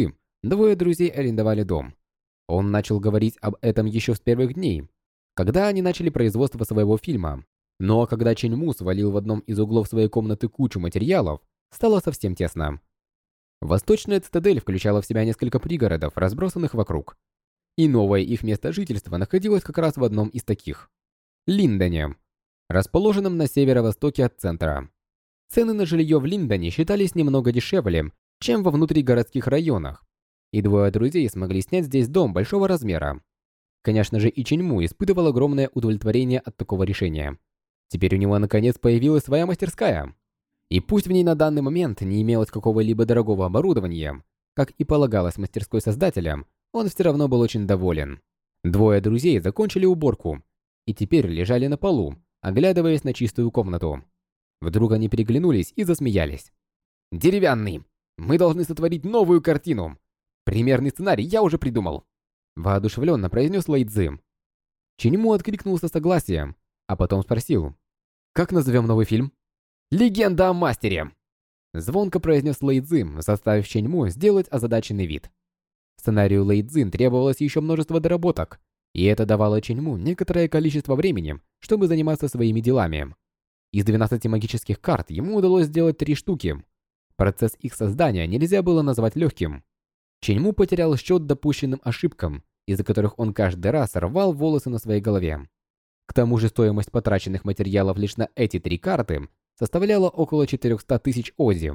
двое друзей арендовали дом. Он начал говорить об этом еще с первых дней, когда они начали производство своего фильма. Но когда Чэнь Му свалил в одном из углов своей комнаты кучу материалов, стало совсем тесно. Восточная цитадель включала в себя несколько пригородов, разбросанных вокруг. И новое их место жительства находилось как раз в одном из таких – Линдоне, расположенном на северо-востоке от центра. Цены на жилье в Линдоне считались немного дешевле, чем во внутригородских районах, и двое друзей смогли снять здесь дом большого размера. Конечно же, и Чэнь Му испытывал огромное удовлетворение от такого решения. Теперь у него наконец появилась своя мастерская. И пусть в ней на данный момент не имелось какого-либо дорогого оборудования, как и полагалось мастерской создателям, он все равно был очень доволен. Двое друзей закончили уборку и теперь лежали на полу, оглядываясь на чистую комнату. Вдруг они переглянулись и засмеялись. «Деревянный! Мы должны сотворить новую картину! Примерный сценарий я уже придумал!» Воодушевленно произнес Лэй Цзы. Чэнь Му откликнулся согласием, а потом спросил: «Как назовем новый фильм?» «Легенда о мастере!» Звонко произнес Лэй Цзы, заставив Чэнь Му сделать озадаченный вид. Сценарию Лэй Цзы требовалось еще множество доработок, и это давало Чэнь Му некоторое количество времени, чтобы заниматься своими делами. Из 12 магических карт ему удалось сделать 3 штуки. Процесс их создания нельзя было назвать легким. Чэнь Му потерял счет допущенным ошибкам, из-за которых он каждый раз рвал волосы на своей голове. К тому же стоимость потраченных материалов лишь на эти 3 карты составляла около 400 тысяч ози.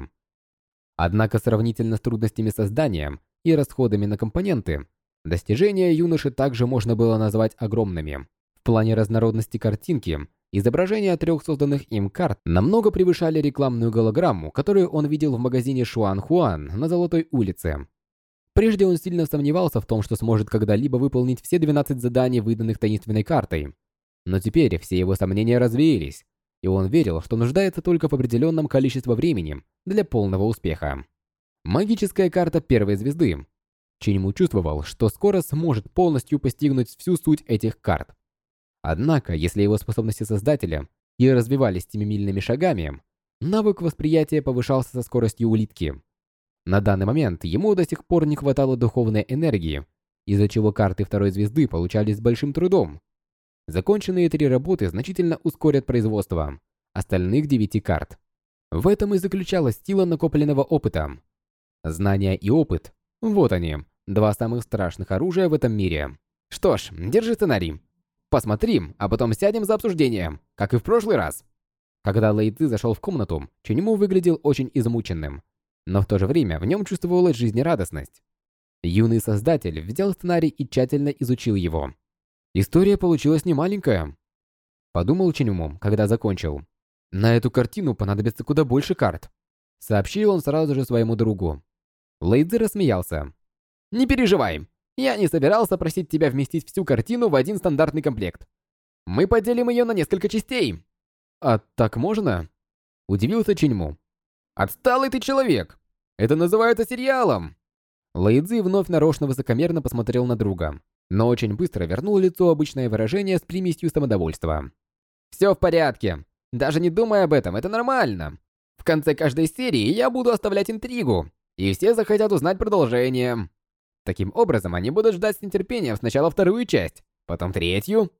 Однако сравнительно с трудностями создания и расходами на компоненты, достижения юноши также можно было назвать огромными. В плане разнородности картинки, изображения 3 созданных им карт намного превышали рекламную голограмму, которую он видел в магазине Шуан-Хуан на Золотой улице. Прежде он сильно сомневался в том, что сможет когда-либо выполнить все 12 заданий, выданных таинственной картой. Но теперь все его сомнения развеялись, и он верил, что нуждается только в определенном количестве времени для полного успеха. Магическая карта первой звезды. Чэнь Му чувствовал, что скоро сможет полностью постигнуть всю суть этих карт. Однако, если его способности создателя и развивались семимильными шагами, навык восприятия повышался со скоростью улитки. На данный момент ему до сих пор не хватало духовной энергии, из-за чего карты второй звезды получались с большим трудом. Законченные 3 работы значительно ускорят производство остальных 9 карт. В этом и заключалась сила накопленного опыта. Знания и опыт – вот они, 2 самых страшных оружия в этом мире. Что ж, держи сценарий. Посмотрим, а потом сядем за обсуждение, как и в прошлый раз. Когда Лэй Цзы зашел в комнату, Чэнь Му выглядел очень измученным, но в то же время в нем чувствовалась жизнерадостность. Юный создатель взял сценарий и тщательно изучил его. История получилась немаленькая, подумал Чэнь Му, когда закончил. На эту картину понадобится куда больше карт, сообщил он сразу же своему другу. Лэй Цзы рассмеялся. Не переживай, я не собирался просить тебя вместить всю картину в один стандартный комплект. Мы поделим ее на несколько частей. А так можно? Удивился Чэнь Му. Отсталый ты человек! Это называется сериалом! Лэй Цзы вновь нарочно высокомерно посмотрел на друга, но очень быстро вернул лицу обычное выражение с примесью самодовольства. Все в порядке. Даже не думай об этом, это нормально. В конце каждой серии я буду оставлять интригу, и все захотят узнать продолжение. Таким образом, они будут ждать с нетерпением сначала 2-ю часть, потом 3-ю,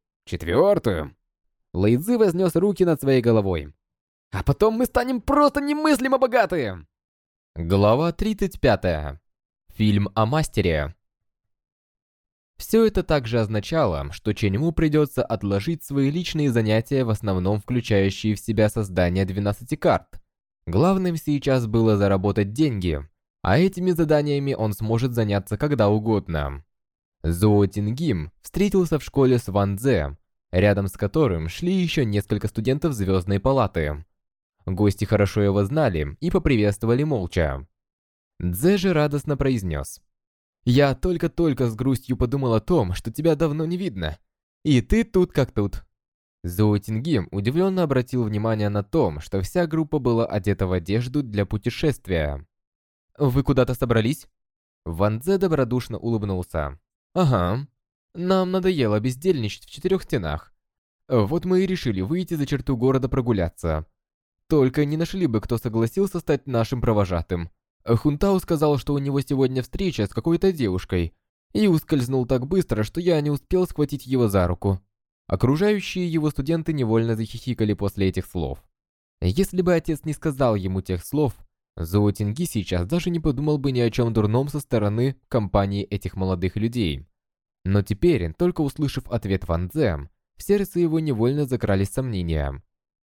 4-ю. Лэй Цзы вознес руки над своей головой. А потом мы станем просто немыслимо богатые! Глава 35. Фильм о мастере. Все это также означало, что Чэнь Му придется отложить свои личные занятия, в основном включающие в себя создание 12 карт. Главным сейчас было заработать деньги, а этими заданиями он сможет заняться когда угодно. Зуо Тингим встретился в школе с Ван Цзэ, рядом с которым шли еще несколько студентов Звездной палаты. Гости хорошо его знали и поприветствовали молча. Цзэ же радостно произнес: «Я только-только с грустью подумал о том, что тебя давно не видно. И ты тут как тут». Зуо Тингим удивленно обратил внимание на то, что вся группа была одета в одежду для путешествия. «Вы куда-то собрались?» Ван Цзэ добродушно улыбнулся. «Ага. Нам надоело бездельничать в 4 стенах. Вот мы и решили выйти за черту города прогуляться. Только не нашли бы, кто согласился стать нашим провожатым. Хунтао сказал, что у него сегодня встреча с какой-то девушкой, и ускользнул так быстро, что я не успел схватить его за руку. Окружающие его студенты невольно захихикали после этих слов. Если бы отец не сказал ему тех слов, Зуо Тинги сейчас даже не подумал бы ни о чем дурном со стороны компании этих молодых людей. Но теперь, только услышав ответ Ван Дзе, в сердце его невольно закрались сомнения.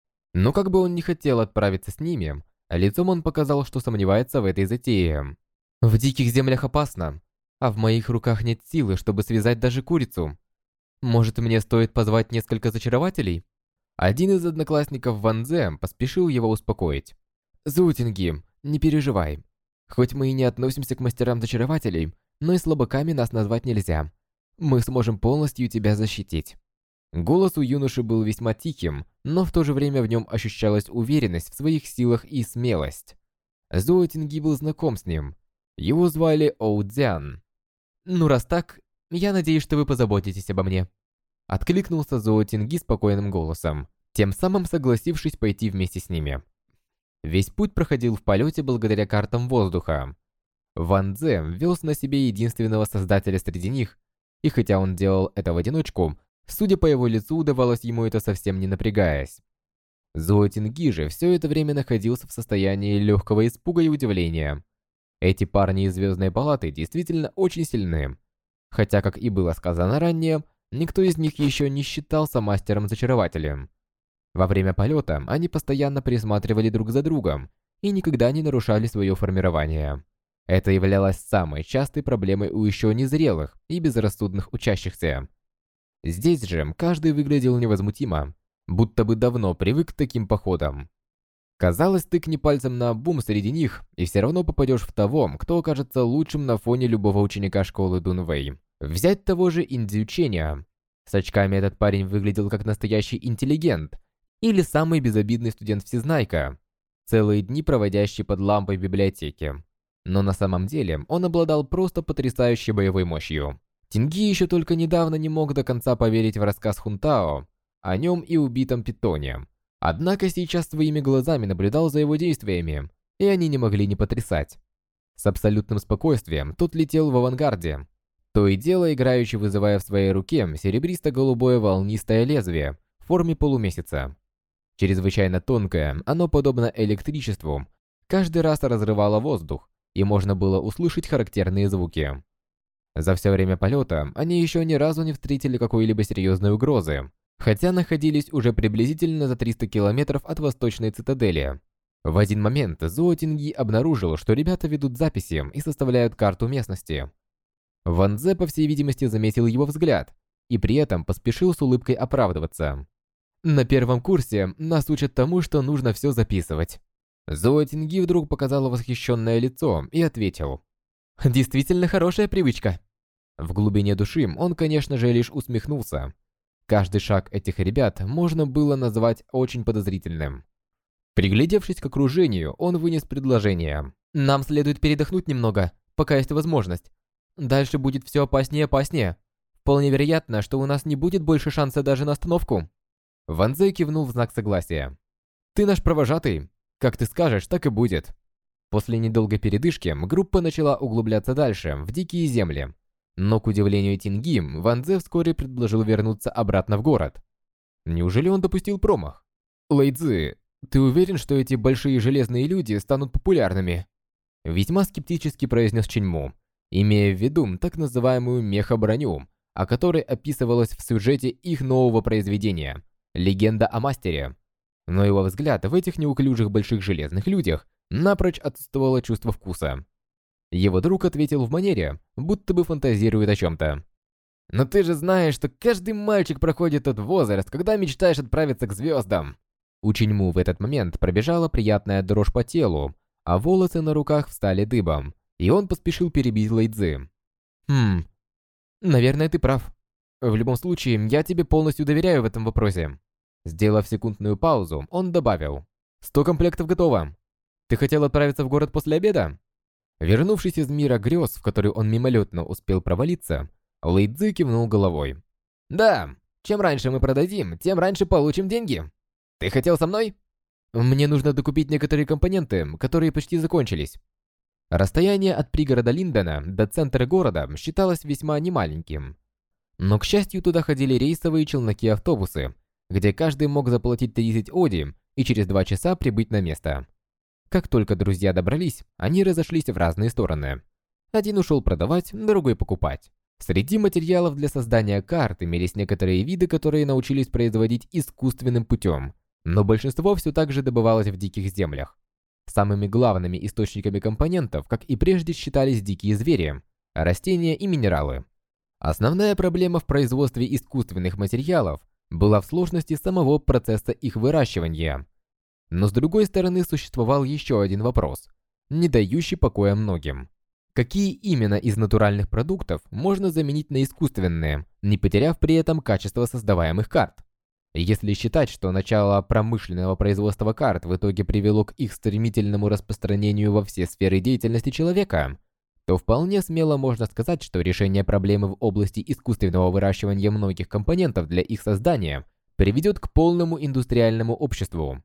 Но как бы он ни хотел отправиться с ними, лицом он показал, что сомневается в этой затее. «В диких землях опасно, а в моих руках нет силы, чтобы связать даже курицу. Может, мне стоит позвать несколько зачарователей?» Один из одноклассников Ван Дзе поспешил его успокоить. «Зуо Тинги, не переживай. Хоть мы и не относимся к мастерам-зачарователей, но и слабаками нас назвать нельзя. Мы сможем полностью тебя защитить». Голос у юноши был весьма тихим, но в то же время в нем ощущалась уверенность в своих силах и смелость. Зуо Тинги был знаком с ним. Его звали Оу Дзян. «Ну раз так, я надеюсь, что вы позаботитесь обо мне». Откликнулся Зуо Тинги спокойным голосом, тем самым согласившись пойти вместе с ними. Весь путь проходил в полете благодаря картам воздуха. Ван Дзе вез на себе единственного создателя среди них, и хотя он делал это в одиночку, судя по его лицу, удавалось ему это совсем не напрягаясь. Зуо Тинги же все это время находился в состоянии легкого испуга и удивления. Эти парни из Звездной Палаты действительно очень сильны. Хотя, как и было сказано ранее, никто из них еще не считался мастером-зачарователем. Во время полета они постоянно присматривали друг за другом и никогда не нарушали свое формирование. Это являлось самой частой проблемой у еще незрелых и безрассудных учащихся. Здесь же каждый выглядел невозмутимо, будто бы давно привык к таким походам. Казалось, тыкни пальцем на обум среди них, и все равно попадешь в того, кто окажется лучшим на фоне любого ученика школы Дунвэй. Взять того же Инди Учения. С очками этот парень выглядел как настоящий интеллигент, или самый безобидный студент-всезнайка, целые дни проводящий под лампой в библиотеке. Но на самом деле он обладал просто потрясающей боевой мощью. Тинги еще только недавно не мог до конца поверить в рассказ Хунтао о нем и убитом питоне. Однако сейчас своими глазами наблюдал за его действиями, и они не могли не потрясать. С абсолютным спокойствием тот летел в авангарде, то и дело играючи вызывая в своей руке серебристо-голубое волнистое лезвие в форме полумесяца. Чрезвычайно тонкое, оно, подобно электричеству, каждый раз разрывало воздух, и можно было услышать характерные звуки. За все время полета они еще ни разу не встретили какой-либо серьезной угрозы, хотя находились уже приблизительно за 300 километров от восточной цитадели. В один момент Зуо Тинги обнаружил, что ребята ведут записи и составляют карту местности. Ван Дзе, по всей видимости, заметил его взгляд и при этом поспешил с улыбкой оправдываться. «На первом курсе нас учат тому, что нужно все записывать». Зуо Тинги вдруг показал восхищенное лицо и ответил: «Действительно хорошая привычка». В глубине души он, конечно же, лишь усмехнулся. Каждый шаг этих ребят можно было назвать очень подозрительным. Приглядевшись к окружению, он вынес предложение. «Нам следует передохнуть немного, пока есть возможность. Дальше будет все опаснее и опаснее. Вполне вероятно, что у нас не будет больше шанса даже на остановку». Ван Дзе кивнул в знак согласия. «Ты наш провожатый. Как ты скажешь, так и будет». После недолгой передышки группа начала углубляться дальше, в дикие земли. Но, к удивлению Тинги, Ван Дзе вскоре предложил вернуться обратно в город. Неужели он допустил промах? «Лэйцзи, ты уверен, что эти большие железные люди станут популярными?» Весьма скептически произнес Ченьму, имея в виду так называемую меха-броню, о которой описывалось в сюжете их нового произведения «Легенда о мастере». Но его взгляд в этих неуклюжих больших железных людях напрочь отсутствовало чувство вкуса. Его друг ответил в манере, будто бы фантазирует о чем-то. «Но ты же знаешь, что каждый мальчик проходит тот возраст, когда мечтаешь отправиться к звездам». У Ченьму в этот момент пробежала приятная дрожь по телу, а волосы на руках встали дыбом, и он поспешил перебить Лэйцзи. Наверное, ты прав. В любом случае, я тебе полностью доверяю в этом вопросе». Сделав секундную паузу, он добавил: 100 комплектов готово. Ты хотел отправиться в город после обеда?» Вернувшись из мира грез, в который он мимолетно успел провалиться, Лэйцзи кивнул головой. «Да, чем раньше мы продадим, тем раньше получим деньги. Ты хотел со мной?» «Мне нужно докупить некоторые компоненты, которые почти закончились». Расстояние от пригорода Линдена до центра города считалось весьма немаленьким. Но, к счастью, туда ходили рейсовые челноки-автобусы, где каждый мог заплатить 30 оди и через 2 часа прибыть на место. Как только друзья добрались, они разошлись в разные стороны. Один ушел продавать, другой покупать. Среди материалов для создания карт имелись некоторые виды, которые научились производить искусственным путем, но большинство все так же добывалось в диких землях. Самыми главными источниками компонентов, как и прежде, считались дикие звери, растения и минералы. Основная проблема в производстве искусственных материалов была в сложности самого процесса их выращивания. Но с другой стороны существовал еще один вопрос, не дающий покоя многим. Какие именно из натуральных продуктов можно заменить на искусственные, не потеряв при этом качество создаваемых карт? Если считать, что начало промышленного производства карт в итоге привело к их стремительному распространению во все сферы деятельности человека, то вполне смело можно сказать, что решение проблемы в области искусственного выращивания многих компонентов для их создания приведет к полному индустриальному обществу.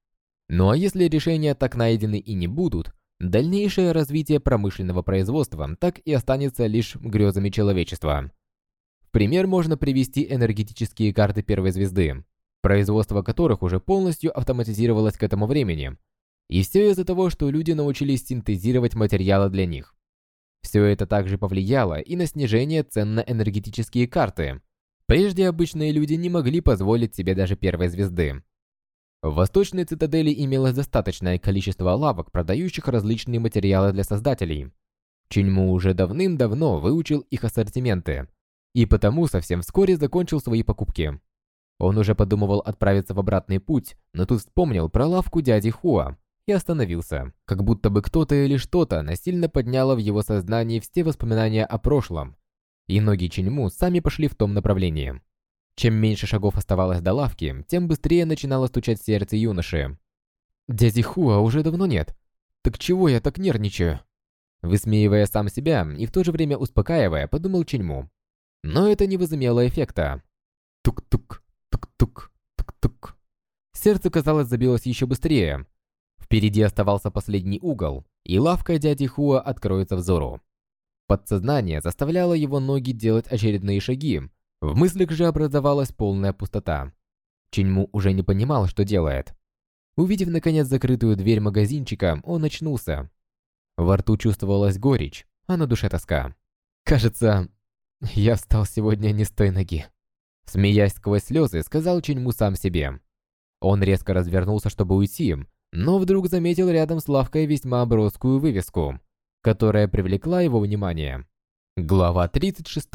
Ну а если решения так найдены и не будут, дальнейшее развитие промышленного производства так и останется лишь грезами человечества. В пример можно привести энергетические карты первой звезды, производство которых уже полностью автоматизировалось к этому времени. И все из-за того, что люди научились синтезировать материалы для них. Все это также повлияло и на снижение цен на энергетические карты. Прежде обычные люди не могли позволить себе даже первой звезды. В Восточной Цитадели имелось достаточное количество лавок, продающих различные материалы для создателей. Чиньму уже давным-давно выучил их ассортименты, и потому совсем вскоре закончил свои покупки. Он уже подумывал отправиться в обратный путь, но тут вспомнил про лавку дяди Хуа и остановился, как будто бы кто-то или что-то насильно подняло в его сознании все воспоминания о прошлом, и ноги Чиньму сами пошли в том направлении. Чем меньше шагов оставалось до лавки, тем быстрее начинало стучать сердце юноши. «Дяди Хуа уже давно нет. Так чего я так нервничаю?» Высмеивая сам себя и в то же время успокаивая, подумал Чиньму. Но это не возымело эффекта. Тук-тук, тук-тук, тук-тук. Сердце, казалось, забилось еще быстрее. Впереди оставался последний угол, и лавка дяди Хуа откроется взору. Подсознание заставляло его ноги делать очередные шаги. В мыслях же образовалась полная пустота. Чиньму уже не понимал, что делает. Увидев, наконец, закрытую дверь магазинчика, он очнулся. Во рту чувствовалась горечь, а на душе тоска. «Кажется, я встал сегодня не с той ноги», — смеясь сквозь слезы, сказал Чиньму сам себе. Он резко развернулся, чтобы уйти, но вдруг заметил рядом с лавкой весьма броскую вывеску, которая привлекла его внимание. Глава 36.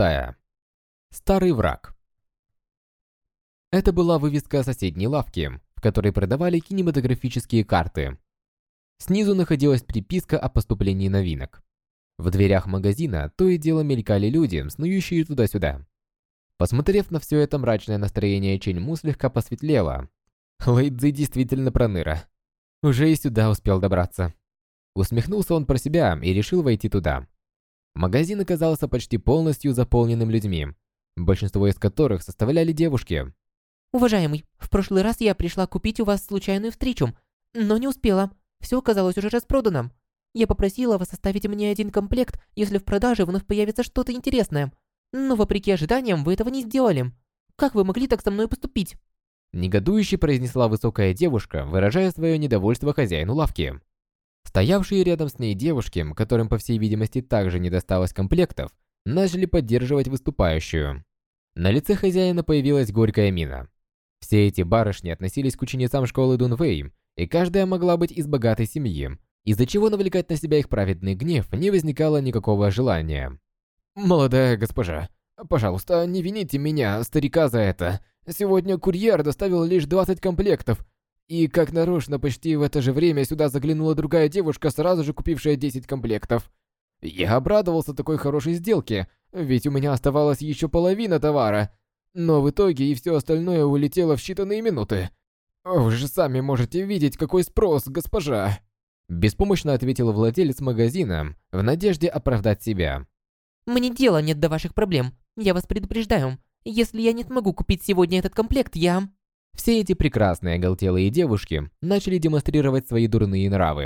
Старый враг. Это была вывеска соседней лавки, в которой продавали кинематографические карты. Снизу находилась приписка о поступлении новинок. В дверях магазина то и дело мелькали люди, снующие туда-сюда. Посмотрев на все это, мрачное настроение Чиньму слегка посветлело. Лэйцзи действительно проныра. Уже и сюда успел добраться. Усмехнулся он про себя и решил войти туда. Магазин оказался почти полностью заполненным людьми, большинство из которых составляли девушки. «Уважаемый, в прошлый раз я пришла купить у вас случайную встречу, но не успела. Все оказалось уже распродано. Я попросила вас оставить мне один комплект, если в продаже вновь появится что-то интересное. Но вопреки ожиданиям вы этого не сделали. Как вы могли так со мной поступить?» Негодующе произнесла высокая девушка, выражая свое недовольство хозяину лавки. Стоявшие рядом с ней девушки, которым, по всей видимости, также не досталось комплектов, начали поддерживать выступающую. На лице хозяина появилась горькая мина. Все эти барышни относились к ученицам школы Дунвэй, и каждая могла быть из богатой семьи, из-за чего навлекать на себя их праведный гнев не возникало никакого желания. «Молодая госпожа, пожалуйста, не вините меня, старика, за это. Сегодня курьер доставил лишь 20 комплектов, и как нарочно почти в это же время сюда заглянула другая девушка, сразу же купившая 10 комплектов. Я обрадовался такой хорошей сделке, ведь у меня оставалась еще половина товара, но в итоге и все остальное улетело в считанные минуты. Вы же сами можете видеть, какой спрос, госпожа!» Беспомощно ответил владелец магазина, в надежде оправдать себя. «Мне дела нет до ваших проблем. Я вас предупреждаю. Если я не смогу купить сегодня этот комплект, я...» Все эти прекрасные оголтелые девушки начали демонстрировать свои дурные нравы,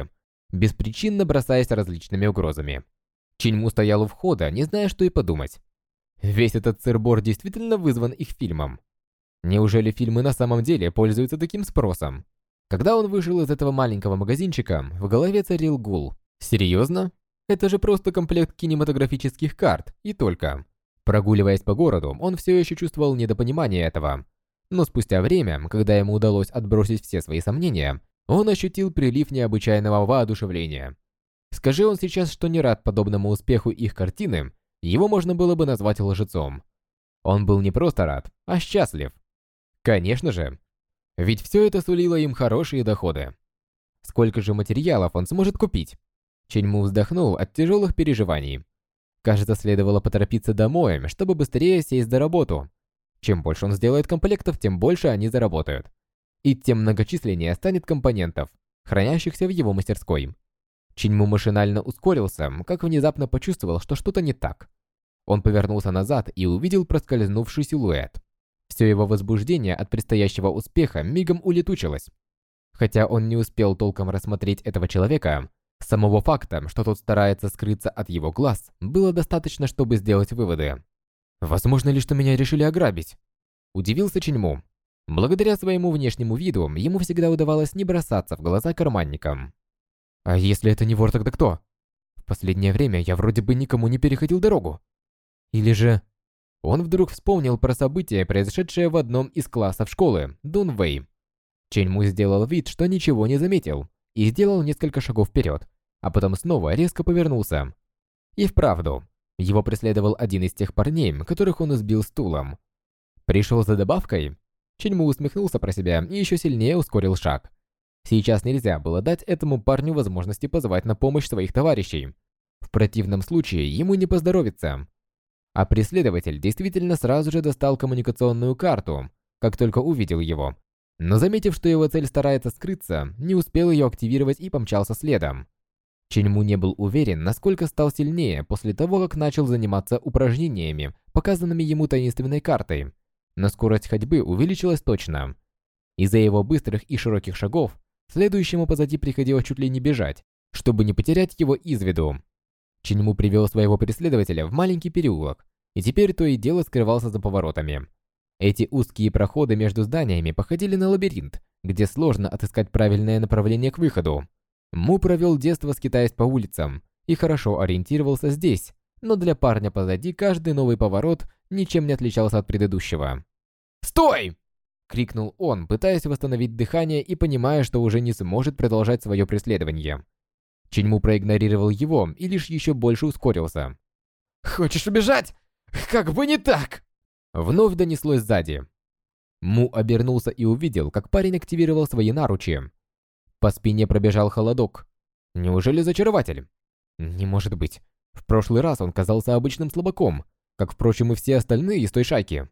беспричинно бросаясь различными угрозами. Чиньму стоял у входа, не зная, что и подумать. Весь этот сыр-бор действительно вызван их фильмом. Неужели фильмы на самом деле пользуются таким спросом? Когда он вышел из этого маленького магазинчика, в голове царил гул. Серьезно? Это же просто комплект кинематографических карт, и только. Прогуливаясь по городу, он все еще чувствовал недопонимание этого. Но спустя время, когда ему удалось отбросить все свои сомнения, он ощутил прилив необычайного воодушевления. Скажи он сейчас, что не рад подобному успеху их картины, его можно было бы назвать лжецом. Он был не просто рад, а счастлив. Конечно же. Ведь все это сулило им хорошие доходы. Сколько же материалов он сможет купить? Чиньму вздохнул от тяжелых переживаний. Кажется, следовало поторопиться домой, чтобы быстрее сесть за работу. Чем больше он сделает комплектов, тем больше они заработают. И тем многочисленнее станет компонентов, хранящихся в его мастерской. Чиньму машинально ускорился, как внезапно почувствовал, что что-то не так. Он повернулся назад и увидел проскользнувший силуэт. Все его возбуждение от предстоящего успеха мигом улетучилось. Хотя он не успел толком рассмотреть этого человека, самого факта, что тот старается скрыться от его глаз, было достаточно, чтобы сделать выводы. «Возможно ли, что меня решили ограбить?» Удивился Чиньму. Благодаря своему внешнему виду, ему всегда удавалось не бросаться в глаза карманникам. «А если это не вор, тогда кто? В последнее время я вроде бы никому не переходил дорогу. Или же...» Он вдруг вспомнил про событие, произошедшее в одном из классов школы, Дунвэй. Чиньму сделал вид, что ничего не заметил, и сделал несколько шагов вперед, а потом снова резко повернулся. И вправду, его преследовал один из тех парней, которых он избил стулом. Пришел за добавкой? Чиньму усмехнулся про себя и еще сильнее ускорил шаг. Сейчас нельзя было дать этому парню возможности позвать на помощь своих товарищей. В противном случае ему не поздоровится. А преследователь действительно сразу же достал коммуникационную карту, как только увидел его. Но заметив, что его цель старается скрыться, не успел ее активировать и помчался следом. Чиньму не был уверен, насколько стал сильнее после того, как начал заниматься упражнениями, показанными ему таинственной картой. Но скорость ходьбы увеличилась точно. Из-за его быстрых и широких шагов, следующему позади приходилось чуть ли не бежать, чтобы не потерять его из виду. Чиньму привел своего преследователя в маленький переулок, и теперь то и дело скрывался за поворотами. Эти узкие проходы между зданиями походили на лабиринт, где сложно отыскать правильное направление к выходу. Му провел детство, скитаясь по улицам, и хорошо ориентировался здесь, но для парня позади каждый новый поворот ничем не отличался от предыдущего. «Стой!» — крикнул он, пытаясь восстановить дыхание и понимая, что уже не сможет продолжать свое преследование. Чиньму проигнорировал его и лишь еще больше ускорился. «Хочешь убежать? Как бы не так!» Вновь донеслось сзади. Му обернулся и увидел, как парень активировал свои наручи. По спине пробежал холодок. Неужели зачарователь? Не может быть. В прошлый раз он казался обычным слабаком, как, впрочем, и все остальные из той шайки.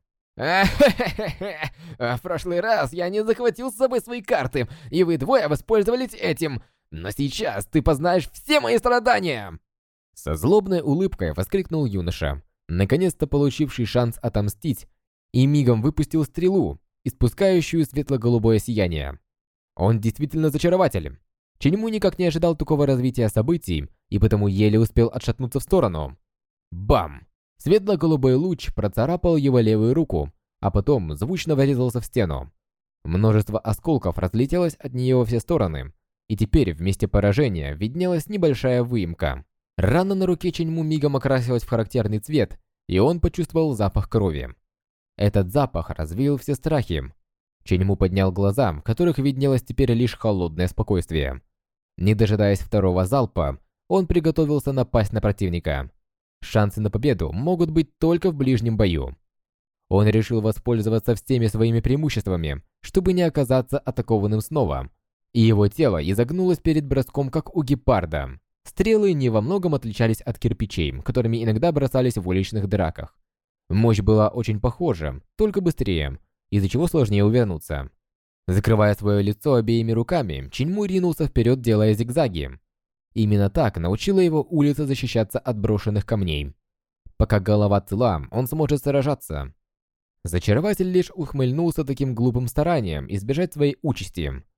В прошлый раз я не захватил с собой свои карты, и вы двое воспользовались этим. Но сейчас ты познаешь все мои страдания!» Со злобной улыбкой воскликнул юноша, наконец-то получивший шанс отомстить, и мигом выпустил стрелу, испускающую светло-голубое сияние. Он действительно зачарователь. Чиньму никак не ожидал такого развития событий, и потому еле успел отшатнуться в сторону. Бам! Светло-голубой луч процарапал его левую руку, а потом звучно врезался в стену. Множество осколков разлетелось от нее во все стороны, и теперь в месте поражения виднелась небольшая выемка. Рана на руке Чиньму мигом окрасилась в характерный цвет, и он почувствовал запах крови. Этот запах развеял все страхи. Чиньму поднял глаза, в которых виднелось теперь лишь холодное спокойствие. Не дожидаясь второго залпа, он приготовился напасть на противника. Шансы на победу могут быть только в ближнем бою. Он решил воспользоваться всеми своими преимуществами, чтобы не оказаться атакованным снова. И его тело изогнулось перед броском, как у гепарда. Стрелы не во многом отличались от кирпичей, которыми иногда бросались в уличных драках. Мощь была очень похожа, только быстрее, из-за чего сложнее увернуться. Закрывая свое лицо обеими руками, Чиньму ринулся вперед, делая зигзаги. Именно так научила его улица защищаться от брошенных камней. Пока голова цела, он сможет сражаться. Зачарователь лишь ухмыльнулся таким глупым старанием избежать своей участи.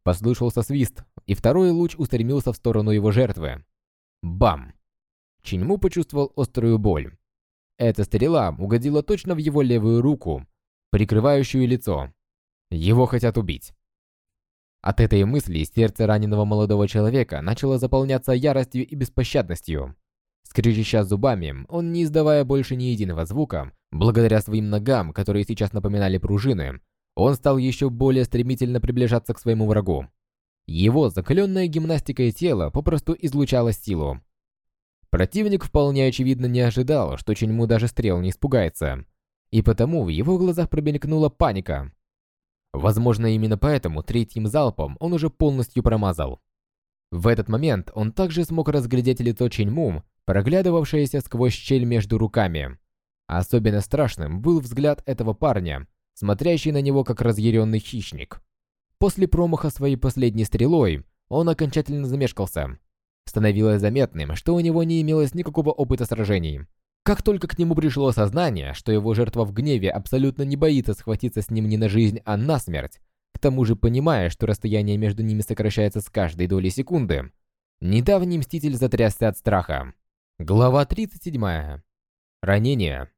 Послышался свист, и второй луч устремился в сторону его жертвы. Бам! Чиньму почувствовал острую боль. Эта стрела угодила точно в его левую руку, прикрывающую лицо. Его хотят убить. От этой мысли сердце раненого молодого человека начало заполняться яростью и беспощадностью. Скрежеща зубами, он, не издавая больше ни единого звука, благодаря своим ногам, которые сейчас напоминали пружины, он стал еще более стремительно приближаться к своему врагу. Его закаленная гимнастикой тело попросту излучало силу. Противник вполне очевидно не ожидал, что Чиньму даже стрел не испугается, и потому в его глазах промелькнула паника. Возможно, именно поэтому третьим залпом он уже полностью промазал. В этот момент он также смог разглядеть лицо Чиньму, проглядывавшееся сквозь щель между руками. Особенно страшным был взгляд этого парня, смотрящий на него как разъяренный хищник. После промаха своей последней стрелой он окончательно замешкался. Становилось заметным, что у него не имелось никакого опыта сражений. Как только к нему пришло сознание, что его жертва в гневе абсолютно не боится схватиться с ним не на жизнь, а на смерть, к тому же понимая, что расстояние между ними сокращается с каждой долей секунды, недавний мститель затрясся от страха. Глава 37. Ранение.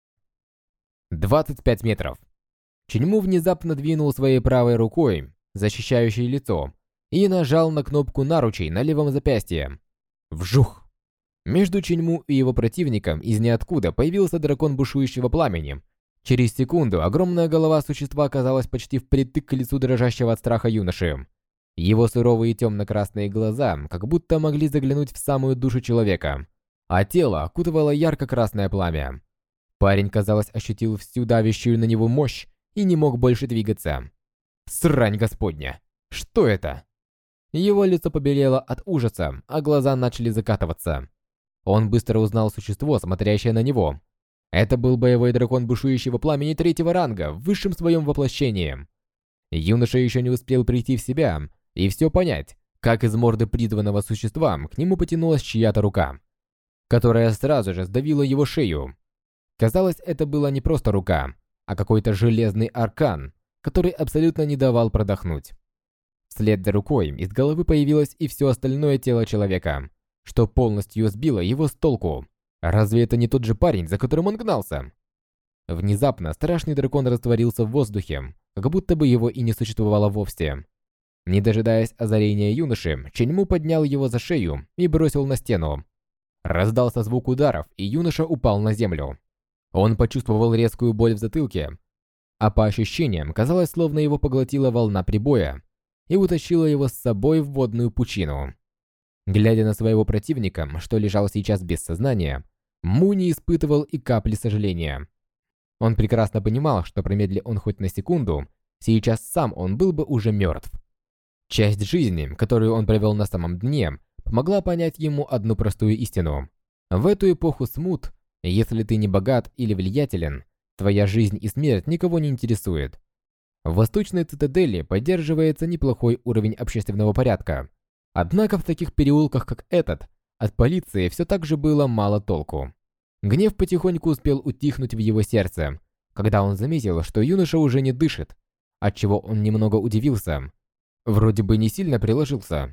25 метров. Чиньму внезапно двинул своей правой рукой, защищающей лицо, и нажал на кнопку наручей на левом запястье. Вжух! Между Чиньму и его противником из ниоткуда появился дракон бушующего пламени. Через секунду огромная голова существа оказалась почти впритык к лицу дрожащего от страха юноши. Его суровые темно-красные глаза как будто могли заглянуть в самую душу человека, а тело окутывало ярко-красное пламя. Парень, казалось, ощутил всю давящую на него мощь и не мог больше двигаться. Срань господня! Что это? Его лицо побелело от ужаса, а глаза начали закатываться. Он быстро узнал существо, смотрящее на него. Это был боевой дракон бушующего пламени третьего ранга в высшем своем воплощении. Юноша еще не успел прийти в себя и все понять, как из морды призванного существа к нему потянулась чья-то рука, которая сразу же сдавила его шею. Казалось, это была не просто рука, а какой-то железный аркан, который абсолютно не давал продохнуть. Вслед за рукой из головы появилось и все остальное тело человека, что полностью сбило его с толку. Разве это не тот же парень, за которым он гнался? Внезапно страшный дракон растворился в воздухе, как будто бы его и не существовало вовсе. Не дожидаясь озарения юноши, Чиньму поднял его за шею и бросил на стену. Раздался звук ударов, и юноша упал на землю. Он почувствовал резкую боль в затылке, а по ощущениям казалось, словно его поглотила волна прибоя и утащила его с собой в водную пучину. Глядя на своего противника, что лежал сейчас без сознания, Му не испытывал и капли сожаления. Он прекрасно понимал, что промедли он хоть на секунду, сейчас сам он был бы уже мертв. Часть жизни, которую он провел на самом дне, помогла понять ему одну простую истину. В эту эпоху смут, если ты не богат или влиятелен, твоя жизнь и смерть никого не интересует. В Восточной Цитадели поддерживается неплохой уровень общественного порядка. Однако в таких переулках, как этот, от полиции все так же было мало толку. Гнев потихоньку успел утихнуть в его сердце, когда он заметил, что юноша уже не дышит, отчего он немного удивился. Вроде бы не сильно приложился.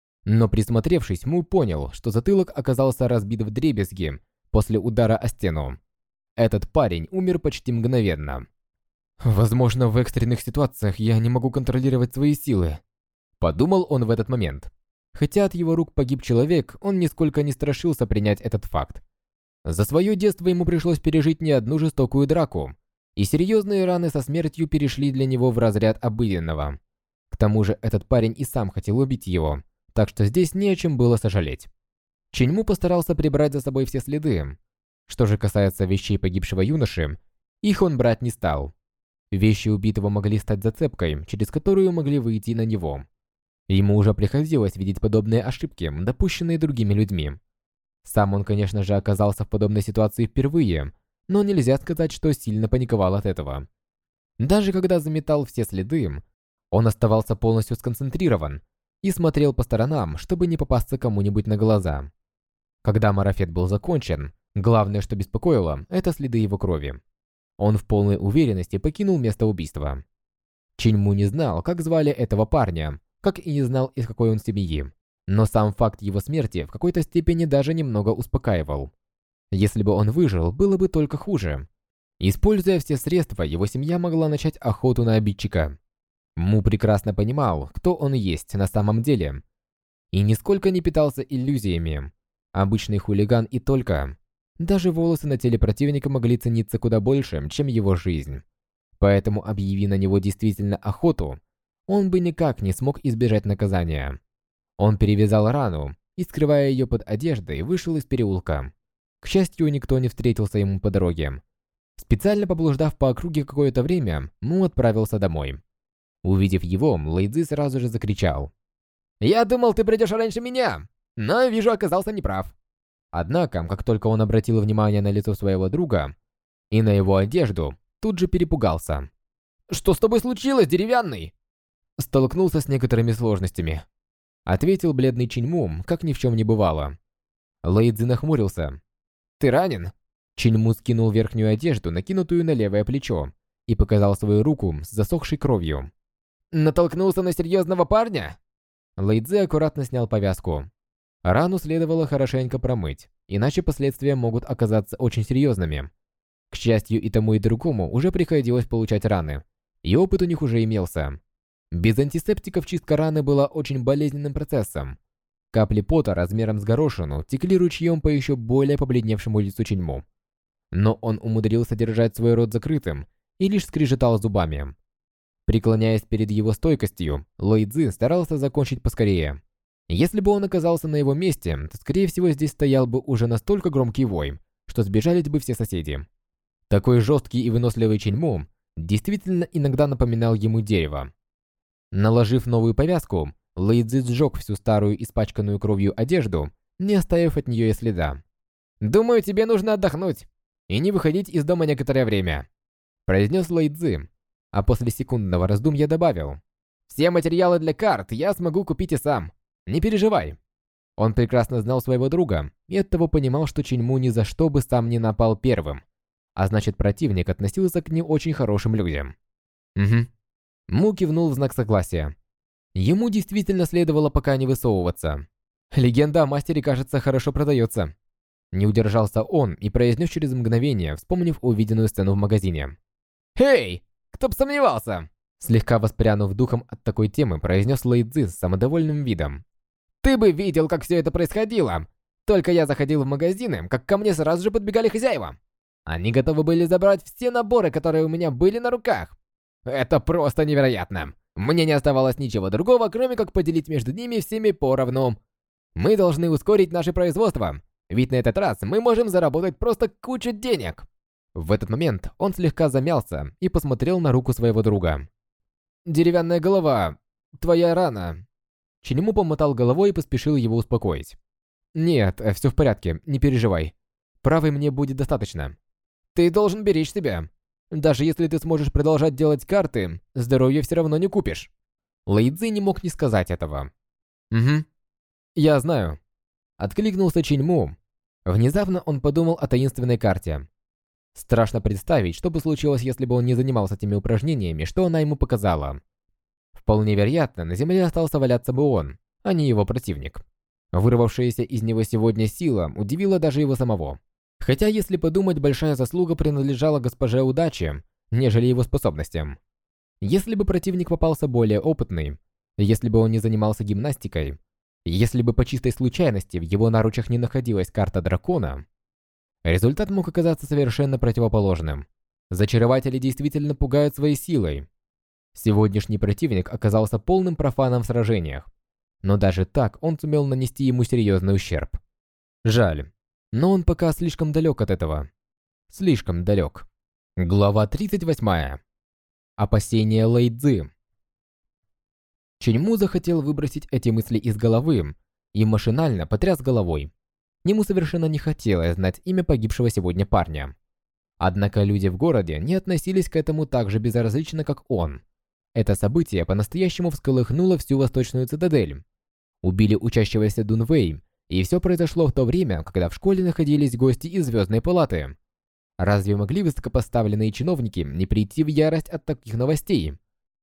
Но присмотревшись, Му понял, что затылок оказался разбит вдребезги после удара о стену. Этот парень умер почти мгновенно. «Возможно, в экстренных ситуациях я не могу контролировать свои силы», — подумал он в этот момент. Хотя от его рук погиб человек, он нисколько не страшился принять этот факт. За свое детство ему пришлось пережить не одну жестокую драку, и серьезные раны со смертью перешли для него в разряд обыденного. К тому же этот парень и сам хотел убить его, так что здесь не о чем было сожалеть. Чиньму постарался прибрать за собой все следы. Что же касается вещей погибшего юноши, их он брать не стал. Вещи убитого могли стать зацепкой, через которую могли выйти на него. Ему уже приходилось видеть подобные ошибки, допущенные другими людьми. Сам он, конечно же, оказался в подобной ситуации впервые, но нельзя сказать, что сильно паниковал от этого. Даже когда заметал все следы, он оставался полностью сконцентрирован и смотрел по сторонам, чтобы не попасться кому-нибудь на глаза. Когда марафет был закончен, главное, что беспокоило, это следы его крови. Он в полной уверенности покинул место убийства. Чиньму не знал, как звали этого парня, как и не знал, из какой он семьи. Но сам факт его смерти в какой-то степени даже немного успокаивал. Если бы он выжил, было бы только хуже. Используя все средства, его семья могла начать охоту на обидчика. Му прекрасно понимал, кто он есть на самом деле, и нисколько не питался иллюзиями. Обычный хулиган и только. Даже волосы на теле противника могли цениться куда больше, чем его жизнь. Поэтому, объяви на него действительно охоту, он бы никак не смог избежать наказания. Он перевязал рану и, скрывая ее под одеждой, вышел из переулка. К счастью, никто не встретился ему по дороге. Специально поблуждав по округе какое-то время, Му отправился домой. Увидев его, Лэйцзи сразу же закричал: «Я думал, ты придешь раньше меня, но, вижу, оказался неправ». Однако, как только он обратил внимание на лицо своего друга и на его одежду, тут же перепугался. «Что с тобой случилось, деревянный?» «Столкнулся с некоторыми сложностями», — ответил бледный Чиньму, как ни в чем не бывало. Лэйцзи нахмурился. «Ты ранен?» Чиньму скинул верхнюю одежду, накинутую на левое плечо, и показал свою руку с засохшей кровью. «Натолкнулся на серьезного парня?» Лэйцзи аккуратно снял повязку. Рану следовало хорошенько промыть, иначе последствия могут оказаться очень серьезными. К счастью, и тому, и другому уже приходилось получать раны, и опыт у них уже имелся. Без антисептиков чистка раны была очень болезненным процессом. Капли пота размером с горошину текли ручьем по еще более побледневшему лицу Чиньму. Но он умудрился держать свой рот закрытым и лишь скрежетал зубами. Преклоняясь перед его стойкостью, Лэйцзи старался закончить поскорее. Если бы он оказался на его месте, то, скорее всего, здесь стоял бы уже настолько громкий вой, что сбежались бы все соседи. Такой жесткий и выносливый Чиньму действительно иногда напоминал ему дерево. Наложив новую повязку, Лэйцзи сжег всю старую испачканную кровью одежду, не оставив от нее и следа. «Думаю, тебе нужно отдохнуть и не выходить из дома некоторое время», произнес Лэйцзи, а после секундного раздумья добавил: «Все материалы для карт я смогу купить и сам. Не переживай». Он прекрасно знал своего друга и оттого понимал, что Чиньму ни за что бы сам не напал первым, а значит, противник относился к не очень хорошим людям. «Угу». Му кивнул в знак согласия. Ему действительно следовало пока не высовываться. Легенда о мастере, кажется, хорошо продается. Не удержался он и произнес через мгновение, вспомнив увиденную сцену в магазине. «Эй, кто б сомневался!» Слегка воспрянув духом от такой темы, произнес Лэйцзи с самодовольным видом. «Ты бы видел, как все это происходило! Только я заходил в магазины, как ко мне сразу же подбегали хозяева. Они готовы были забрать все наборы, которые у меня были на руках. Это просто невероятно! Мне не оставалось ничего другого, кроме как поделить между ними всеми поровну. Мы должны ускорить наше производство, ведь на этот раз мы можем заработать просто кучу денег!» В этот момент он слегка замялся и посмотрел на руку своего друга. «Деревянная голова, твоя рана». Чиньму помотал головой и поспешил его успокоить. «Нет, все в порядке, не переживай. Правой мне будет достаточно. Ты должен беречь себя. Даже если ты сможешь продолжать делать карты, здоровье все равно не купишь». Лэйцзи не мог не сказать этого. «Угу, я знаю», — откликнулся Чиньму. Внезапно он подумал о таинственной карте. Страшно представить, что бы случилось, если бы он не занимался теми упражнениями, что она ему показала. Вполне вероятно, на земле остался валяться бы он, а не его противник. Вырвавшаяся из него сегодня сила удивила даже его самого. Хотя, если подумать, большая заслуга принадлежала госпоже Удачи, нежели его способностям. Если бы противник попался более опытный, если бы он не занимался гимнастикой, если бы по чистой случайности в его наручах не находилась карта дракона, результат мог оказаться совершенно противоположным. Зачарователи действительно пугают своей силой. Сегодняшний противник оказался полным профаном в сражениях, но даже так он сумел нанести ему серьезный ущерб. Жаль, но он пока слишком далек от этого. Слишком далек. Глава 38. Опасения Лэйцзи. Чиньму захотел выбросить эти мысли из головы и машинально потряс головой. Ему совершенно не хотелось знать имя погибшего сегодня парня. Однако люди в городе не относились к этому так же безразлично, как он. Это событие по-настоящему всколыхнуло всю восточную цитадель. Убили учащегося Дунвэй, и все произошло в то время, когда в школе находились гости из Звездной палаты. Разве могли высокопоставленные чиновники не прийти в ярость от таких новостей?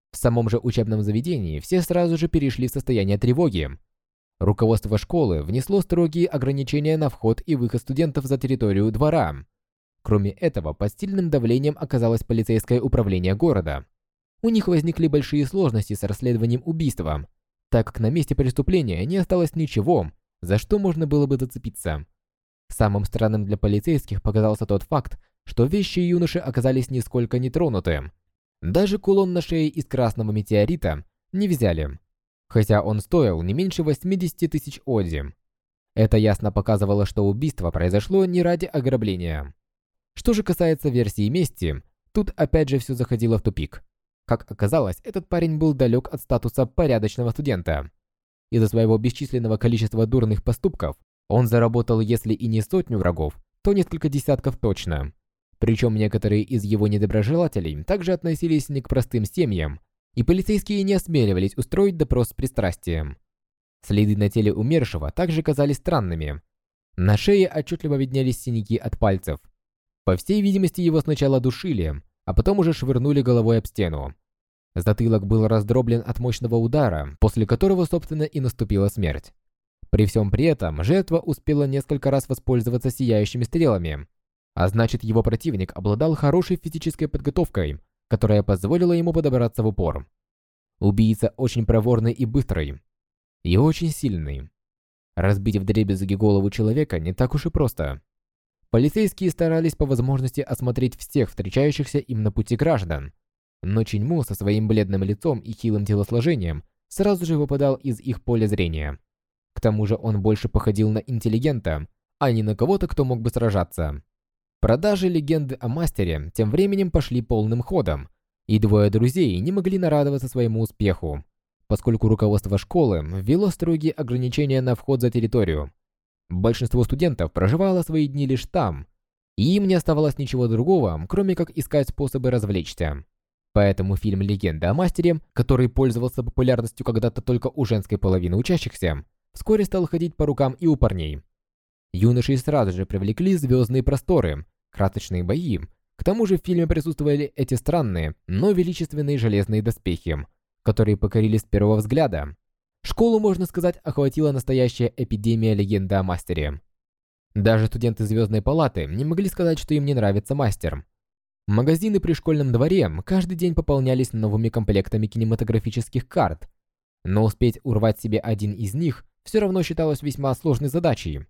В самом же учебном заведении все сразу же перешли в состояние тревоги. Руководство школы внесло строгие ограничения на вход и выход студентов за территорию двора. Кроме этого, под сильным давлением оказалось полицейское управление города. У них возникли большие сложности с расследованием убийства, так как на месте преступления не осталось ничего, за что можно было бы зацепиться. Самым странным для полицейских показался тот факт, что вещи юноши оказались нисколько не тронуты. Даже кулон на шее из красного метеорита не взяли, хотя он стоил не меньше 80 тысяч оди. Это ясно показывало, что убийство произошло не ради ограбления. Что же касается версии мести, тут опять же все заходило в тупик. Как оказалось, этот парень был далек от статуса порядочного студента. Из-за своего бесчисленного количества дурных поступков он заработал, если и не сотню врагов, то несколько десятков точно. Причем некоторые из его недоброжелателей также относились не к простым семьям, и полицейские не осмеливались устроить допрос с пристрастием. Следы на теле умершего также казались странными. На шее отчетливо виднелись синяки от пальцев. По всей видимости, его сначала душили, а потом уже швырнули головой об стену. Затылок был раздроблен от мощного удара, после которого, собственно, и наступила смерть. При всем при этом, жертва успела несколько раз воспользоваться сияющими стрелами, а значит, его противник обладал хорошей физической подготовкой, которая позволила ему подобраться в упор. Убийца очень проворный и быстрый, и очень сильный. Разбить вдребезги голову человека не так уж и просто. Полицейские старались по возможности осмотреть всех встречающихся им на пути граждан, но Чиньму со своим бледным лицом и хилым телосложением сразу же выпадал из их поля зрения. К тому же он больше походил на интеллигента, а не на кого-то, кто мог бы сражаться. Продажи легенды о мастере тем временем пошли полным ходом, и двое друзей не могли нарадоваться своему успеху, поскольку руководство школы ввело строгие ограничения на вход за территорию. Большинство студентов проживало свои дни лишь там, и им не оставалось ничего другого, кроме как искать способы развлечься. Поэтому фильм «Легенда о мастере», который пользовался популярностью когда-то только у женской половины учащихся, вскоре стал ходить по рукам и у парней. Юношей сразу же привлекли звездные просторы, красочные бои. К тому же в фильме присутствовали эти странные, но величественные железные доспехи, которые покорили с первого взгляда. Школу, можно сказать, охватила настоящая эпидемия легенды о мастере. Даже студенты Звездной палаты не могли сказать, что им не нравится мастер. Магазины при школьном дворе каждый день пополнялись новыми комплектами кинематографических карт, но успеть урвать себе один из них все равно считалось весьма сложной задачей.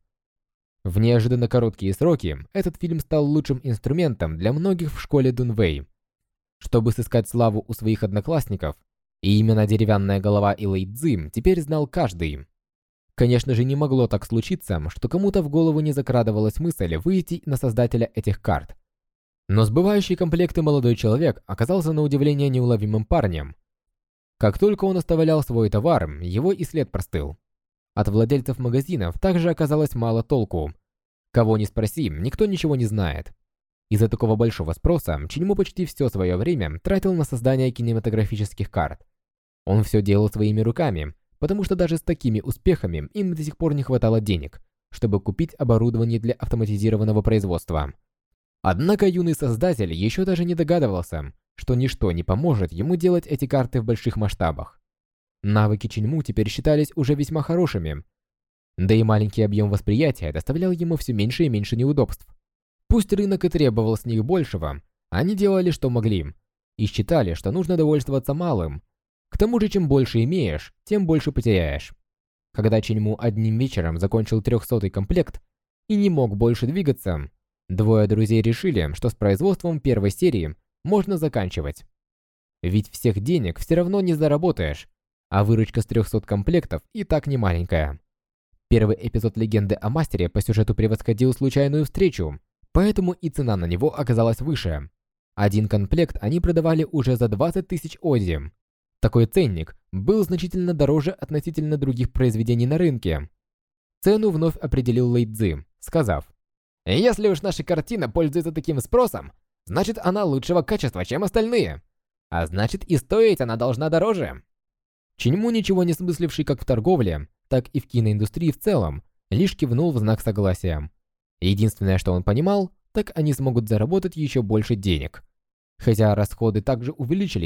В неожиданно короткие сроки этот фильм стал лучшим инструментом для многих в школе Дунвэй. Чтобы сыскать славу у своих одноклассников, и именно деревянная голова и Лэй Цзи теперь знал каждый. Конечно же, не могло так случиться, что кому-то в голову не закрадывалась мысль выйти на создателя этих карт. Но сбывающий комплекты молодой человек оказался на удивление неуловимым парнем. Как только он оставлял свой товар, его и след простыл. От владельцев магазинов также оказалось мало толку. Кого ни спроси, никто ничего не знает. Из-за такого большого спроса Чиньму почти все свое время тратил на создание кинематографических карт. Он все делал своими руками, потому что даже с такими успехами им до сих пор не хватало денег, чтобы купить оборудование для автоматизированного производства. Однако юный создатель еще даже не догадывался, что ничто не поможет ему делать эти карты в больших масштабах. Навыки Чиньму теперь считались уже весьма хорошими, да и маленький объем восприятия доставлял ему все меньше и меньше неудобств. Пусть рынок и требовал с них большего, они делали, что могли, и считали, что нужно довольствоваться малым. К тому же, чем больше имеешь, тем больше потеряешь. Когда Чиньму одним вечером закончил 300-й комплект и не мог больше двигаться, двое друзей решили, что с производством первой серии можно заканчивать. Ведь всех денег все равно не заработаешь, а выручка с 300 комплектов и так не маленькая. Первый эпизод «Легенды о мастере» по сюжету превосходил случайную встречу, поэтому и цена на него оказалась выше. Один комплект они продавали уже за 20 тысяч оди. Такой ценник был значительно дороже относительно других произведений на рынке. Цену вновь определил Лэй Цзи, сказав: «Если уж наша картина пользуется таким спросом, значит она лучшего качества, чем остальные. А значит и стоить она должна дороже». Чиньму, ничего не смысливший как в торговле, так и в киноиндустрии в целом, лишь кивнул в знак согласия. Единственное, что он понимал, так они смогут заработать еще больше денег. Хотя расходы также увеличились,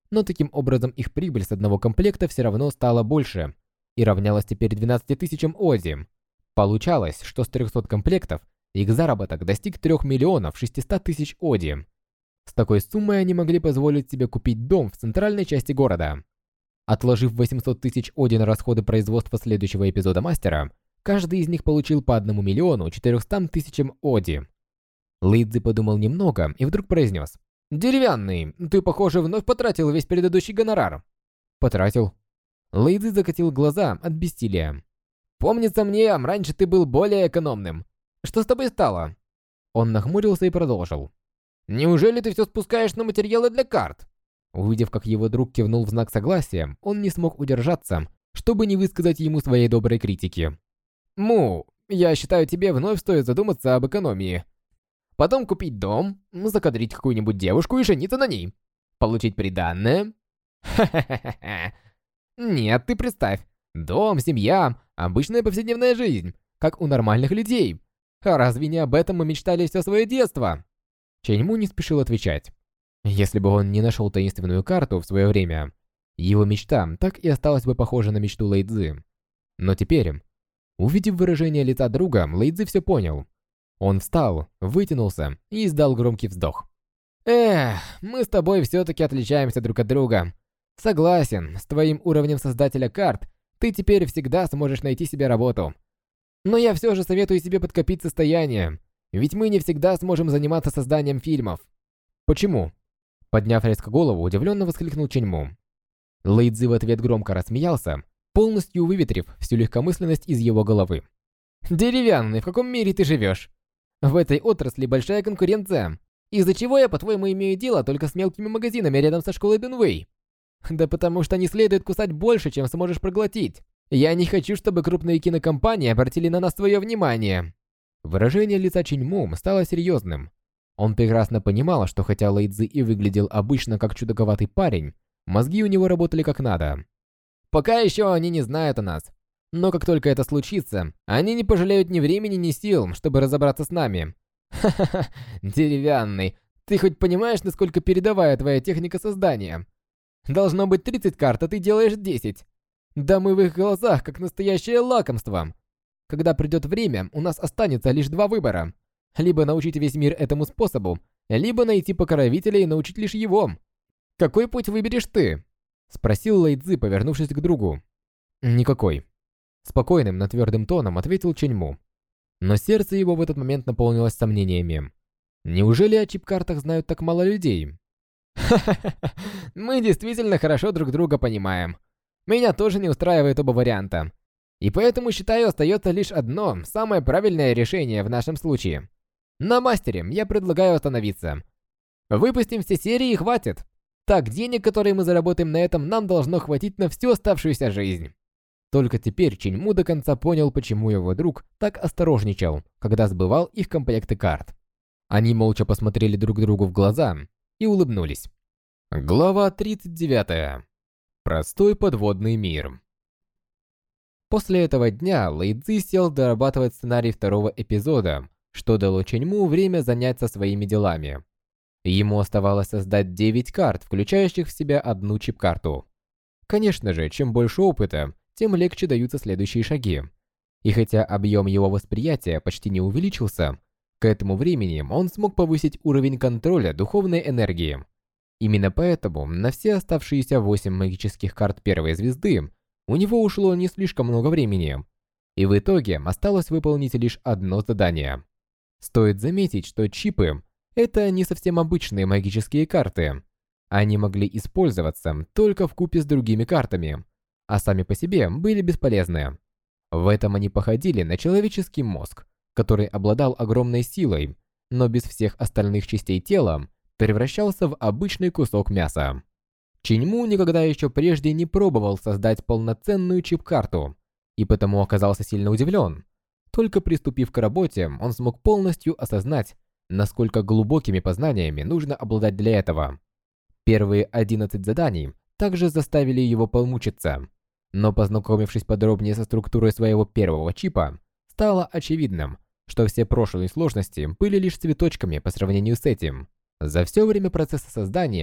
но таким образом их прибыль с одного комплекта все равно стала больше и равнялась теперь 12 тысячам оди. Получалось, что с 300 комплектов их заработок достиг 3 миллионов 600 тысяч оди. С такой суммой они могли позволить себе купить дом в центральной части города. Отложив 800 тысяч оди на расходы производства следующего эпизода Мастера, каждый из них получил по 1 миллиону 400 тысячам оди. Лэйдзи подумал немного и вдруг произнес: «Деревянный, ты, похоже, вновь потратил весь предыдущий гонорар». «Потратил». Лэйдзи закатил глаза от бессилия. «Помнится мне, раньше ты был более экономным. Что с тобой стало?» Он нахмурился и продолжил. «Неужели ты все спускаешь на материалы для карт?» Увидев, как его друг кивнул в знак согласия, он не смог удержаться, чтобы не высказать ему своей доброй критики. «Му, я считаю, тебе вновь стоит задуматься об экономии. Потом купить дом, закадрить какую-нибудь девушку и жениться на ней. Получить приданное. Ха-ха-ха-ха. Нет, ты представь. Дом, семья, обычная повседневная жизнь, как у нормальных людей. А разве не об этом мы мечтали все свое детство?» Чэньму не спешил отвечать. Если бы он не нашел таинственную карту в свое время, его мечта так и осталась бы похожа на мечту Лэйдзи. Но теперь, увидев выражение лица друга, Лэйдзи все понял. Он встал, вытянулся и издал громкий вздох. Мы с тобой все-таки отличаемся друг от друга. Согласен, с твоим уровнем создателя карт ты теперь всегда сможешь найти себе работу. Но я все же советую себе подкопить состояние, ведь мы не всегда сможем заниматься созданием фильмов». «Почему?» Подняв резко голову, удивленно воскликнул Чэньму. Лэйдзи в ответ громко рассмеялся, полностью выветрив всю легкомысленность из его головы. «Деревянный, в каком мире ты живешь? В этой отрасли большая конкуренция. Из-за чего я, по-твоему, имею дело только с мелкими магазинами рядом со школой Дунвэй? Да потому что не следует кусать больше, чем сможешь проглотить. Я не хочу, чтобы крупные кинокомпании обратили на нас свое внимание». Выражение лица Чэньму стало серьезным. Он прекрасно понимал, что хотя Лэйдзи и выглядел обычно как чудаковатый парень, мозги у него работали как надо. «Пока еще они не знают о нас. Но как только это случится, они не пожалеют ни времени, ни сил, чтобы разобраться с нами. Ха-ха-ха, деревянный, ты хоть понимаешь, насколько передовая твоя техника создания? Должно быть 30 карт, а ты делаешь 10. Да мы в их глазах как настоящее лакомство. Когда придет время, у нас останется лишь 2 выбора. Либо научить весь мир этому способу, либо найти покровителя и научить лишь его. Какой путь выберешь ты?» Спросил Лэйдзи, повернувшись к другу. «Никакой». Спокойным, но твердым тоном ответил Чэньму. Но сердце его в этот момент наполнилось сомнениями. Неужели о чип-картах знают так мало людей? «Ха-ха-ха, мы действительно хорошо друг друга понимаем. Меня тоже не устраивает оба варианта. И поэтому, считаю, остается лишь одно, самое правильное решение в нашем случае. На мастере я предлагаю остановиться. Выпустим все серии и хватит. Так, денег, которые мы заработаем на этом, нам должно хватить на всю оставшуюся жизнь». Только теперь Чэньму до конца понял, почему его друг так осторожничал, когда сбывал их комплекты карт. Они молча посмотрели друг другу в глаза и улыбнулись. Глава 39. Простой подводный мир. После этого дня Лэйдзи сел дорабатывать сценарий второго эпизода, что дало Чэньму время заняться своими делами. Ему оставалось создать 9 карт, включающих в себя одну чип-карту. Конечно же, чем больше опыта, тем легче даются следующие шаги. И хотя объем его восприятия почти не увеличился, к этому времени он смог повысить уровень контроля духовной энергии. Именно поэтому на все оставшиеся 8 магических карт первой звезды у него ушло не слишком много времени, и в итоге осталось выполнить лишь одно задание. Стоит заметить, что чипы — это не совсем обычные магические карты. Они могли использоваться только вкупе с другими картами, а сами по себе были бесполезны. В этом они походили на человеческий мозг, который обладал огромной силой, но без всех остальных частей тела превращался в обычный кусок мяса. Чэньму никогда еще прежде не пробовал создать полноценную чип-карту, и потому оказался сильно удивлен. Только приступив к работе, он смог полностью осознать, насколько глубокими познаниями нужно обладать для этого. Первые 11 заданий также заставили его помучиться, но познакомившись подробнее со структурой своего первого чипа, стало очевидным, что все прошлые сложности были лишь цветочками по сравнению с этим. За все время процесса создания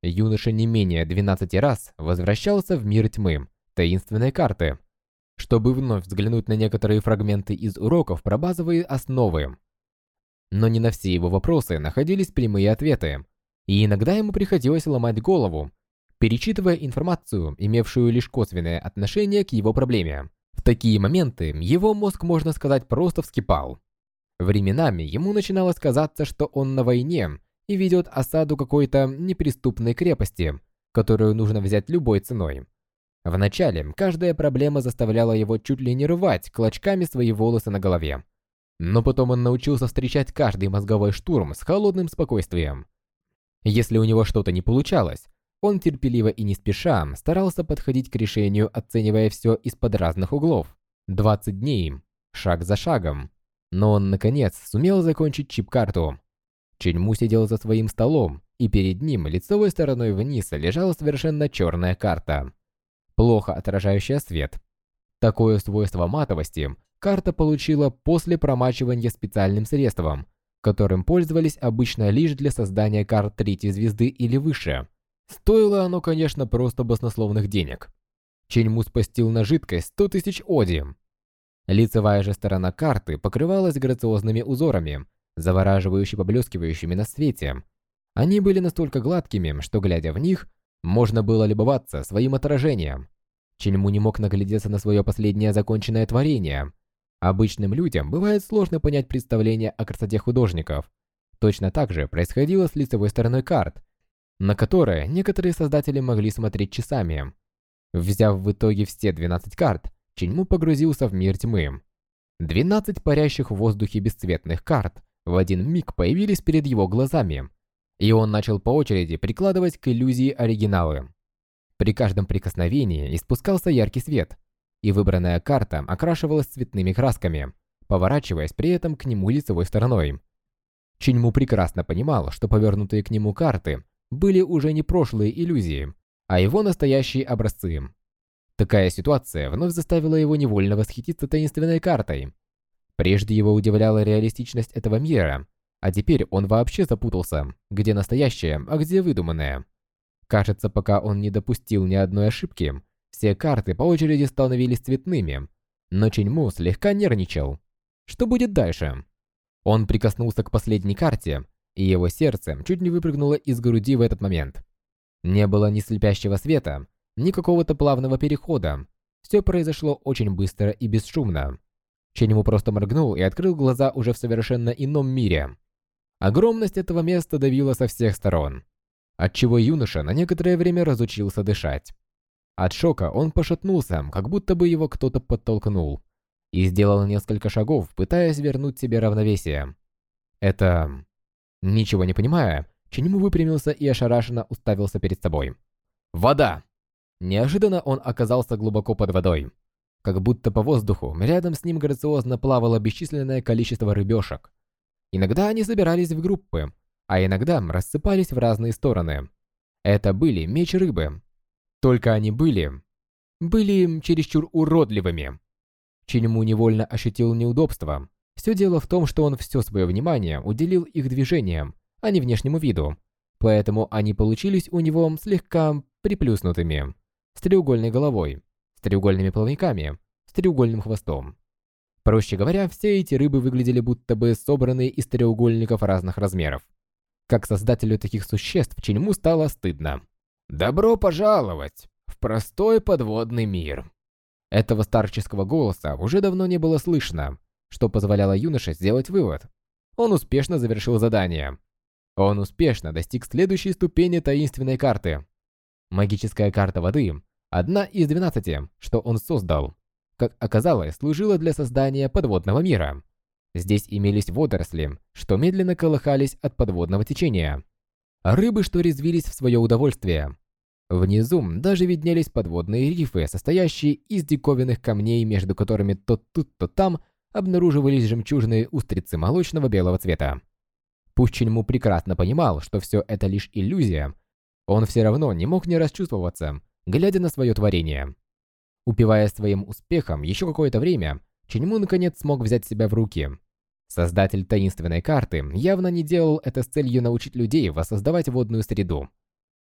юноша не менее 12 раз возвращался в мир тьмы, таинственной карты, чтобы вновь взглянуть на некоторые фрагменты из уроков про базовые основы. Но не на все его вопросы находились прямые ответы, и иногда ему приходилось ломать голову, перечитывая информацию, имевшую лишь косвенное отношение к его проблеме. В такие моменты его мозг, можно сказать, просто вскипал. Временами ему начиналось казаться, что он на войне и ведет осаду какой-то неприступной крепости, которую нужно взять любой ценой. Вначале каждая проблема заставляла его чуть ли не рвать клочками свои волосы на голове. Но потом он научился встречать каждый мозговой штурм с холодным спокойствием. Если у него что-то не получалось, он терпеливо и не спеша старался подходить к решению, оценивая все из-под разных углов. 20 дней, шаг за шагом. Но он, наконец, сумел закончить чип-карту. Ченьму сидел за своим столом, и перед ним лицевой стороной вниз лежала совершенно черная карта, плохо отражающая свет. Такое свойство матовости карта получила после промачивания специальным средством, которым пользовались обычно лишь для создания карт 3-й звезды или выше. Стоило оно, конечно, просто баснословных денег. Ченьму спустил на жидкость 100 000 оди. Лицевая же сторона карты покрывалась грациозными узорами, завораживающе поблескивающими на свете. Они были настолько гладкими, что, глядя в них, можно было любоваться своим отражением. Ченьму не мог наглядеться на свое последнее законченное творение. Обычным людям бывает сложно понять представление о красоте художников. Точно так же происходило с лицевой стороной карт, на которые некоторые создатели могли смотреть часами. Взяв в итоге все 12 карт, Ченьму погрузился в мир тьмы. 12 парящих в воздухе бесцветных карт в один миг появились перед его глазами, и он начал по очереди прикладывать к иллюзии оригиналы. При каждом прикосновении испускался яркий свет, и выбранная карта окрашивалась цветными красками, поворачиваясь при этом к нему лицевой стороной. Ченьму прекрасно понимал, что повернутые к нему карты были уже не прошлые иллюзии, а его настоящие образцы. Такая ситуация вновь заставила его невольно восхититься таинственной картой. Прежде его удивляла реалистичность этого мира, а теперь он вообще запутался, где настоящее, а где выдуманное. Кажется, пока он не допустил ни одной ошибки, все карты по очереди становились цветными, но Ченьму слегка нервничал. Что будет дальше? Он прикоснулся к последней карте, и его сердце чуть не выпрыгнуло из груди в этот момент. Не было ни слепящего света, ни какого-то плавного перехода. Все произошло очень быстро и бесшумно. Ченьму просто моргнул и открыл глаза уже в совершенно ином мире. Огромность этого места давила со всех сторон, отчего юноша на некоторое время разучился дышать. От шока он пошатнулся, как будто бы его кто-то подтолкнул, и сделал несколько шагов, пытаясь вернуть себе равновесие. Это... Ничего не понимая, Ченьму выпрямился и ошарашенно уставился перед собой. Вода! Неожиданно он оказался глубоко под водой. Как будто по воздуху рядом с ним грациозно плавало бесчисленное количество рыбешек. Иногда они собирались в группы, а иногда рассыпались в разные стороны. Это были меч-рыбы. Только они были чересчур уродливыми. Ченьму невольно ощутил неудобство. Все дело в том, что он все свое внимание уделил их движениям, а не внешнему виду. Поэтому они получились у него слегка приплюснутыми, с треугольной головой, с треугольными плавниками, с треугольным хвостом. Проще говоря, все эти рыбы выглядели будто бы собранные из треугольников разных размеров. Как создателю таких существ Ченьму стало стыдно. «Добро пожаловать в простой подводный мир!» Этого старческого голоса уже давно не было слышно, что позволяло юноше сделать вывод. Он успешно завершил задание. Он успешно достиг следующей ступени таинственной карты. Магическая карта воды – одна из 12, что он создал. Как оказалось, служила для создания подводного мира. Здесь имелись водоросли, что медленно колыхались от подводного течения, а рыбы, что резвились в свое удовольствие. Внизу даже виднелись подводные рифы, состоящие из диковинных камней, между которыми то тут, то там обнаруживались жемчужные устрицы молочного белого цвета. Пусть Ченьму прекрасно понимал, что все это лишь иллюзия, он все равно не мог не расчувствоваться, глядя на свое творение. Упиваясь своим успехом еще какое-то время, Ченьму наконец смог взять себя в руки. Создатель таинственной карты явно не делал это с целью научить людей воссоздавать водную среду.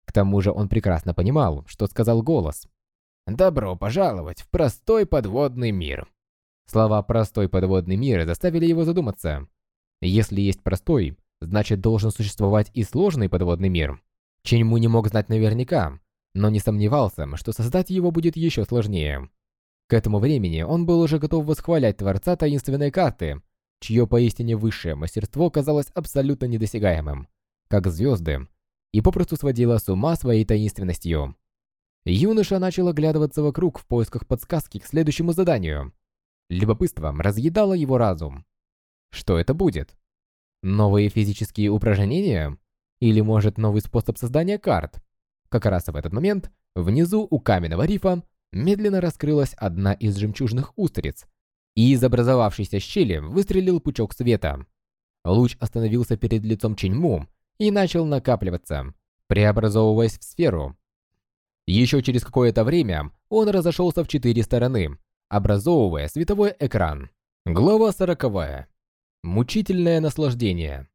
К тому же он прекрасно понимал, что сказал голос. «Добро пожаловать в простой подводный мир». Слова «простой подводный мир» заставили его задуматься. Если есть простой, значит должен существовать и сложный подводный мир. Ченьму не мог знать наверняка, но не сомневался, что создать его будет еще сложнее. К этому времени он был уже готов восхвалять Творца таинственной карты, чье поистине высшее мастерство казалось абсолютно недосягаемым, как звезды, и попросту сводило с ума своей таинственностью. Юноша начал оглядываться вокруг в поисках подсказки к следующему заданию. Любопытство разъедало его разум. Что это будет? Новые физические упражнения? Или, может, новый способ создания карт? Как раз в этот момент, внизу у каменного рифа медленно раскрылась одна из жемчужных устриц, и из образовавшейся щели выстрелил пучок света. Луч остановился перед лицом Ченьму и начал накапливаться, преобразовываясь в сферу. Еще через какое-то время он разошелся в 4 стороны, образовывая световой экран. Глава 40. Мучительное наслаждение.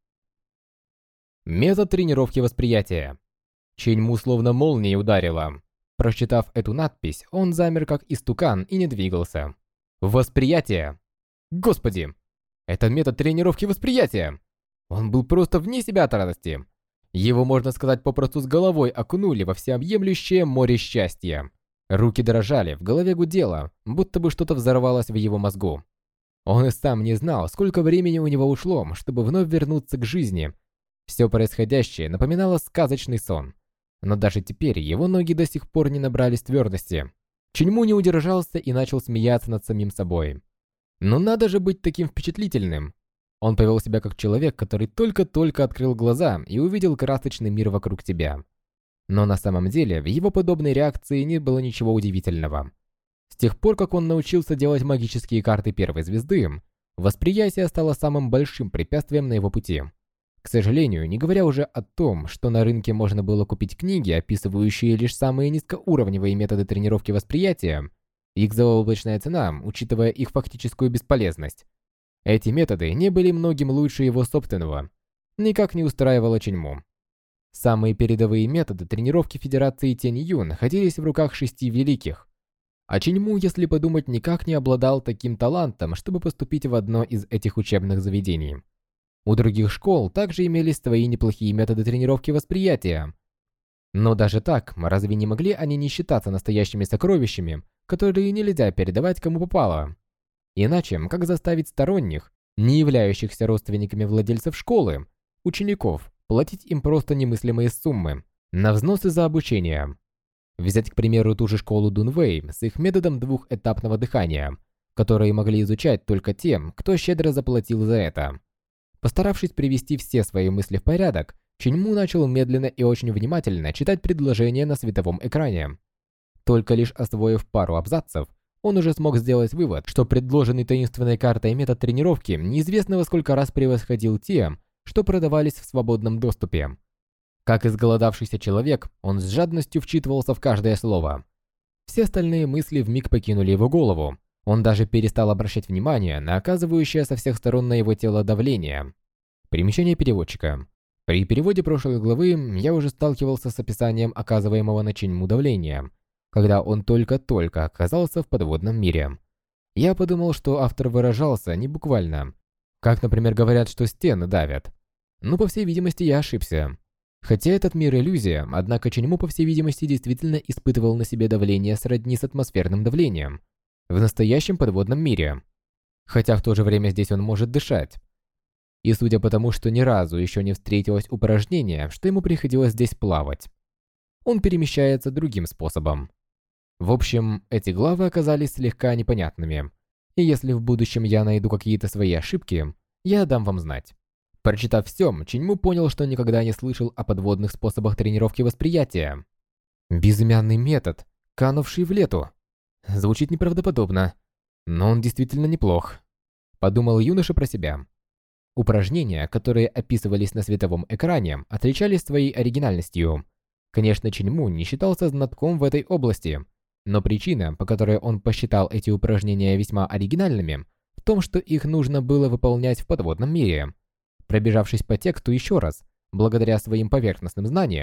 Метод тренировки восприятия. Ченьму словно молнией ударило. Прочитав эту надпись, он замер как истукан и не двигался. Восприятие. Господи! Это метод тренировки восприятия! Он был просто вне себя от радости. Его, можно сказать, попросту с головой окунули во всеобъемлющее море счастья. Руки дрожали, в голове гудело, будто бы что-то взорвалось в его мозгу. Он и сам не знал, сколько времени у него ушло, чтобы вновь вернуться к жизни. Все происходящее напоминало сказочный сон. Но даже теперь его ноги до сих пор не набрались твердости. Ченьму не удержался и начал смеяться над самим собой. Но надо же быть таким впечатлительным. Он повел себя как человек, который только-только открыл глаза и увидел красочный мир вокруг себя. Но на самом деле в его подобной реакции не было ничего удивительного. С тех пор, как он научился делать магические карты первой звезды, восприятие стало самым большим препятствием на его пути. К сожалению, не говоря уже о том, что на рынке можно было купить книги, описывающие лишь самые низкоуровневые методы тренировки восприятия, их заоблачная цена, учитывая их фактическую бесполезность. Эти методы не были многим лучше его собственного. Никак не устраивало Ченьму. Самые передовые методы тренировки Федерации Тянь-Ю находились в руках 6 великих. А Ченьму, если подумать, никак не обладал таким талантом, чтобы поступить в одно из этих учебных заведений. У других школ также имелись свои неплохие методы тренировки восприятия. Но даже так, разве не могли они не считаться настоящими сокровищами, которые нельзя передавать кому попало? Иначе, как заставить сторонних, не являющихся родственниками владельцев школы, учеников, платить им просто немыслимые суммы на взносы за обучение? Взять, к примеру, ту же школу Дунвэй с их методом двухэтапного дыхания, которые могли изучать только тем, кто щедро заплатил за это. Постаравшись привести все свои мысли в порядок, Ченьму начал медленно и очень внимательно читать предложения на световом экране. Только лишь освоив пару абзацев, он уже смог сделать вывод, что предложенный таинственной картой метод тренировки неизвестно во сколько раз превосходил те, что продавались в свободном доступе. Как изголодавшийся человек, он с жадностью вчитывался в каждое слово. Все остальные мысли вмиг покинули его голову. Он даже перестал обращать внимание на оказывающее со всех сторон на его тело давление. Примечание переводчика. При переводе прошлой главы я уже сталкивался с описанием оказываемого на Ченьму давления, когда он только-только оказался в подводном мире. Я подумал, что автор выражался не буквально. Как, например, говорят, что стены давят. Но, по всей видимости, я ошибся. Хотя этот мир иллюзия, однако Ченьму, по всей видимости, действительно испытывал на себе давление сродни с атмосферным давлением в настоящем подводном мире. Хотя в то же время здесь он может дышать. И судя по тому, что ни разу еще не встретилось упражнение, что ему приходилось здесь плавать, он перемещается другим способом. В общем, эти главы оказались слегка непонятными, и если в будущем я найду какие-то свои ошибки, я дам вам знать. Прочитав все, Ченьму понял, что никогда не слышал о подводных способах тренировки восприятия. Безымянный метод, канувший в лету. Звучит неправдоподобно, но он действительно неплох, подумал юноша про себя. Упражнения, которые описывались на световом экране, отличались своей оригинальностью. Конечно, Ченьму не считался знатком в этой области, но причина, по которой он посчитал эти упражнения весьма оригинальными, в том, что их нужно было выполнять в подводном мире. Пробежавшись по тексту еще раз, благодаря своим поверхностным знаниям,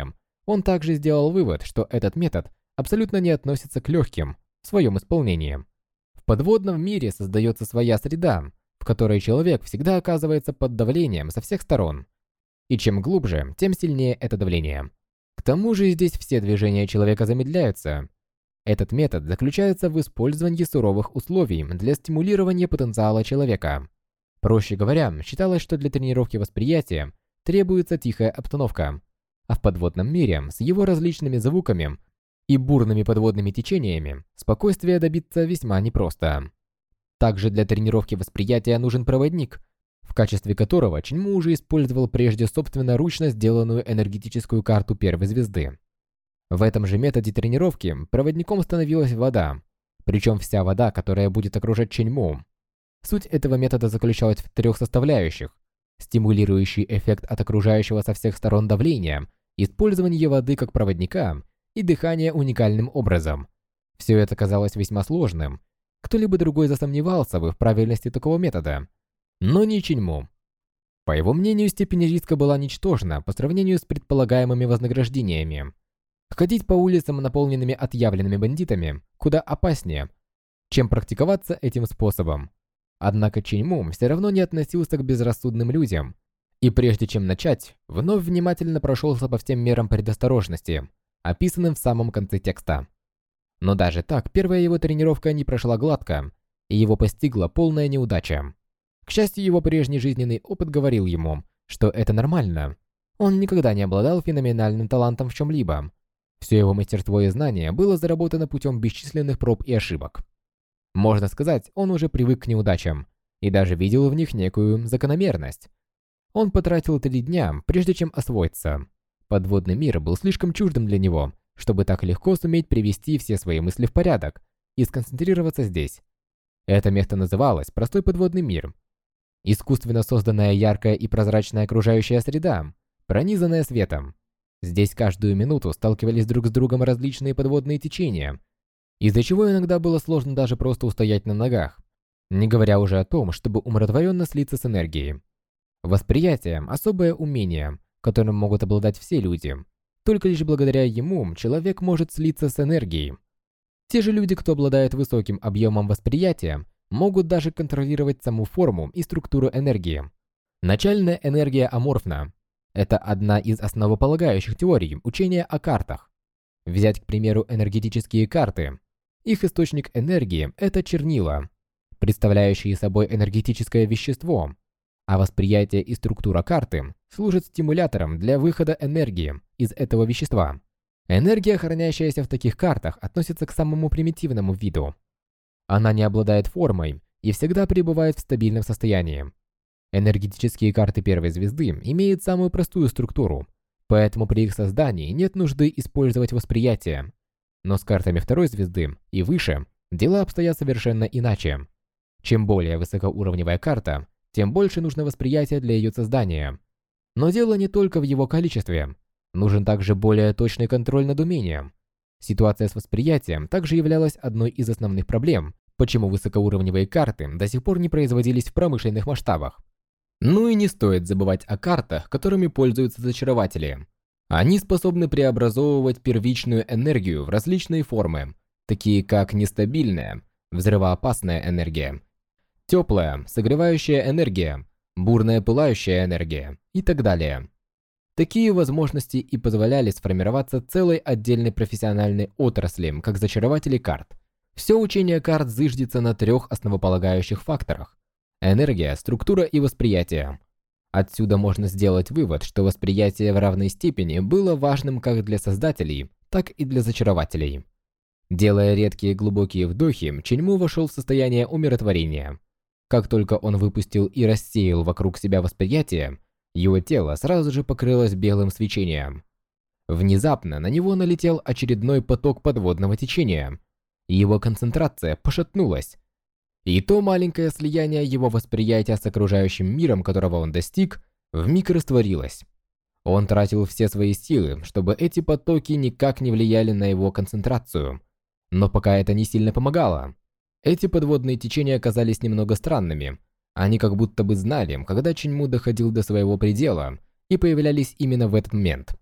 Он также сделал вывод, что этот метод абсолютно не относится к легким в своем исполнении. В подводном мире создается своя среда, в которой человек всегда оказывается под давлением со всех сторон. И чем глубже, тем сильнее это давление. К тому же здесь все движения человека замедляются. Этот метод заключается в использовании суровых условий для стимулирования потенциала человека. Проще говоря, считалось, что для тренировки восприятия требуется тихая обстановка, а в подводном мире с его различными звуками и бурными подводными течениями спокойствия добиться весьма непросто. Также для тренировки восприятия нужен проводник, в качестве которого Ченьму уже использовал прежде собственноручно сделанную энергетическую карту первой звезды. В этом же методе тренировки проводником становилась вода, причем вся вода, которая будет окружать Ченьму. Суть этого метода заключалась в 3 составляющих: стимулирующий эффект от окружающего со всех сторон давления, использование воды как проводника и дыхание уникальным образом. Все это казалось весьма сложным. Кто-либо другой засомневался бы в правильности такого метода, но не Ченьму. По его мнению, степень риска была ничтожна по сравнению с предполагаемыми вознаграждениями. Ходить по улицам, наполненными отъявленными бандитами, куда опаснее, чем практиковаться этим способом. Однако Ченьму все равно не относился к безрассудным людям, и прежде чем начать, вновь внимательно прошелся по всем мерам предосторожности, описанным в самом конце текста. Но даже так, первая его тренировка не прошла гладко, и его постигла полная неудача. К счастью, его прежний жизненный опыт говорил ему, что это нормально. Он никогда не обладал феноменальным талантом в чем-либо. Все его мастерство и знание было заработано путем бесчисленных проб и ошибок. Можно сказать, он уже привык к неудачам и даже видел в них некую закономерность. Он потратил 3 дня, прежде чем освоиться. Подводный мир был слишком чуждым для него, чтобы так легко суметь привести все свои мысли в порядок и сконцентрироваться здесь. Это место называлось «Простой подводный мир». Искусственно созданная яркая и прозрачная окружающая среда, пронизанная светом. Здесь каждую минуту сталкивались друг с другом различные подводные течения, из-за чего иногда было сложно даже просто устоять на ногах, не говоря уже о том, чтобы умиротворенно слиться с энергией. Восприятие – особое умение, которым могут обладать все люди. Только лишь благодаря ему человек может слиться с энергией. Те же люди, кто обладает высоким объемом восприятия, могут даже контролировать саму форму и структуру энергии. Начальная энергия аморфна. Это одна из основополагающих теорий учения о картах. Взять, к примеру, энергетические карты. Их источник энергии – это чернила, представляющие собой энергетическое вещество, а восприятие и структура карты служат стимулятором для выхода энергии из этого вещества. Энергия, хранящаяся в таких картах, относится к самому примитивному виду. Она не обладает формой и всегда пребывает в стабильном состоянии. Энергетические карты первой звезды имеют самую простую структуру, поэтому при их создании нет нужды использовать восприятие. Но с картами второй звезды и выше дела обстоят совершенно иначе. Чем более высокоуровневая карта, тем больше нужно восприятия для ее создания. Но дело не только в его количестве. Нужен также более точный контроль над умением. Ситуация с восприятием также являлась одной из основных проблем, почему высокоуровневые карты до сих пор не производились в промышленных масштабах. Ну и не стоит забывать о картах, которыми пользуются зачарователи. Они способны преобразовывать первичную энергию в различные формы, такие как нестабильная, взрывоопасная энергия, теплая, согревающая энергия, бурная пылающая энергия и так далее. Такие возможности и позволяли сформироваться целой отдельной профессиональной отрасли, как зачарователи карт. Все учение карт зыждется на 3 основополагающих факторах: энергия, структура и восприятие. Отсюда можно сделать вывод, что восприятие в равной степени было важным как для создателей, так и для зачарователей. Делая редкие глубокие вдохи, Ченьму вошел в состояние умиротворения. Как только он выпустил и рассеял вокруг себя восприятие, его тело сразу же покрылось белым свечением. Внезапно на него налетел очередной поток подводного течения. Его концентрация пошатнулась. И то маленькое слияние его восприятия с окружающим миром, которого он достиг, вмиг растворилось. Он тратил все свои силы, чтобы эти потоки никак не влияли на его концентрацию. Но пока это не сильно помогало. Эти подводные течения оказались немного странными. Они как будто бы знали, когда Ченьму доходил до своего предела, и появлялись именно в этот момент.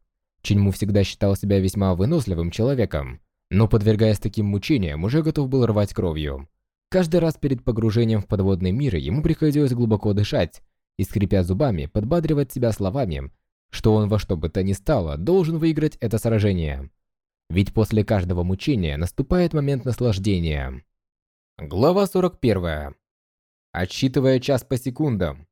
Чиньму всегда считал себя весьма выносливым человеком, но, подвергаясь таким мучениям, уже готов был рвать кровью. Каждый раз перед погружением в подводный мир ему приходилось глубоко дышать и, скрипя зубами, подбадривать себя словами, что он во что бы то ни стало должен выиграть это сражение. Ведь после каждого мучения наступает момент наслаждения. Глава 41. Отсчитывая час по секундам.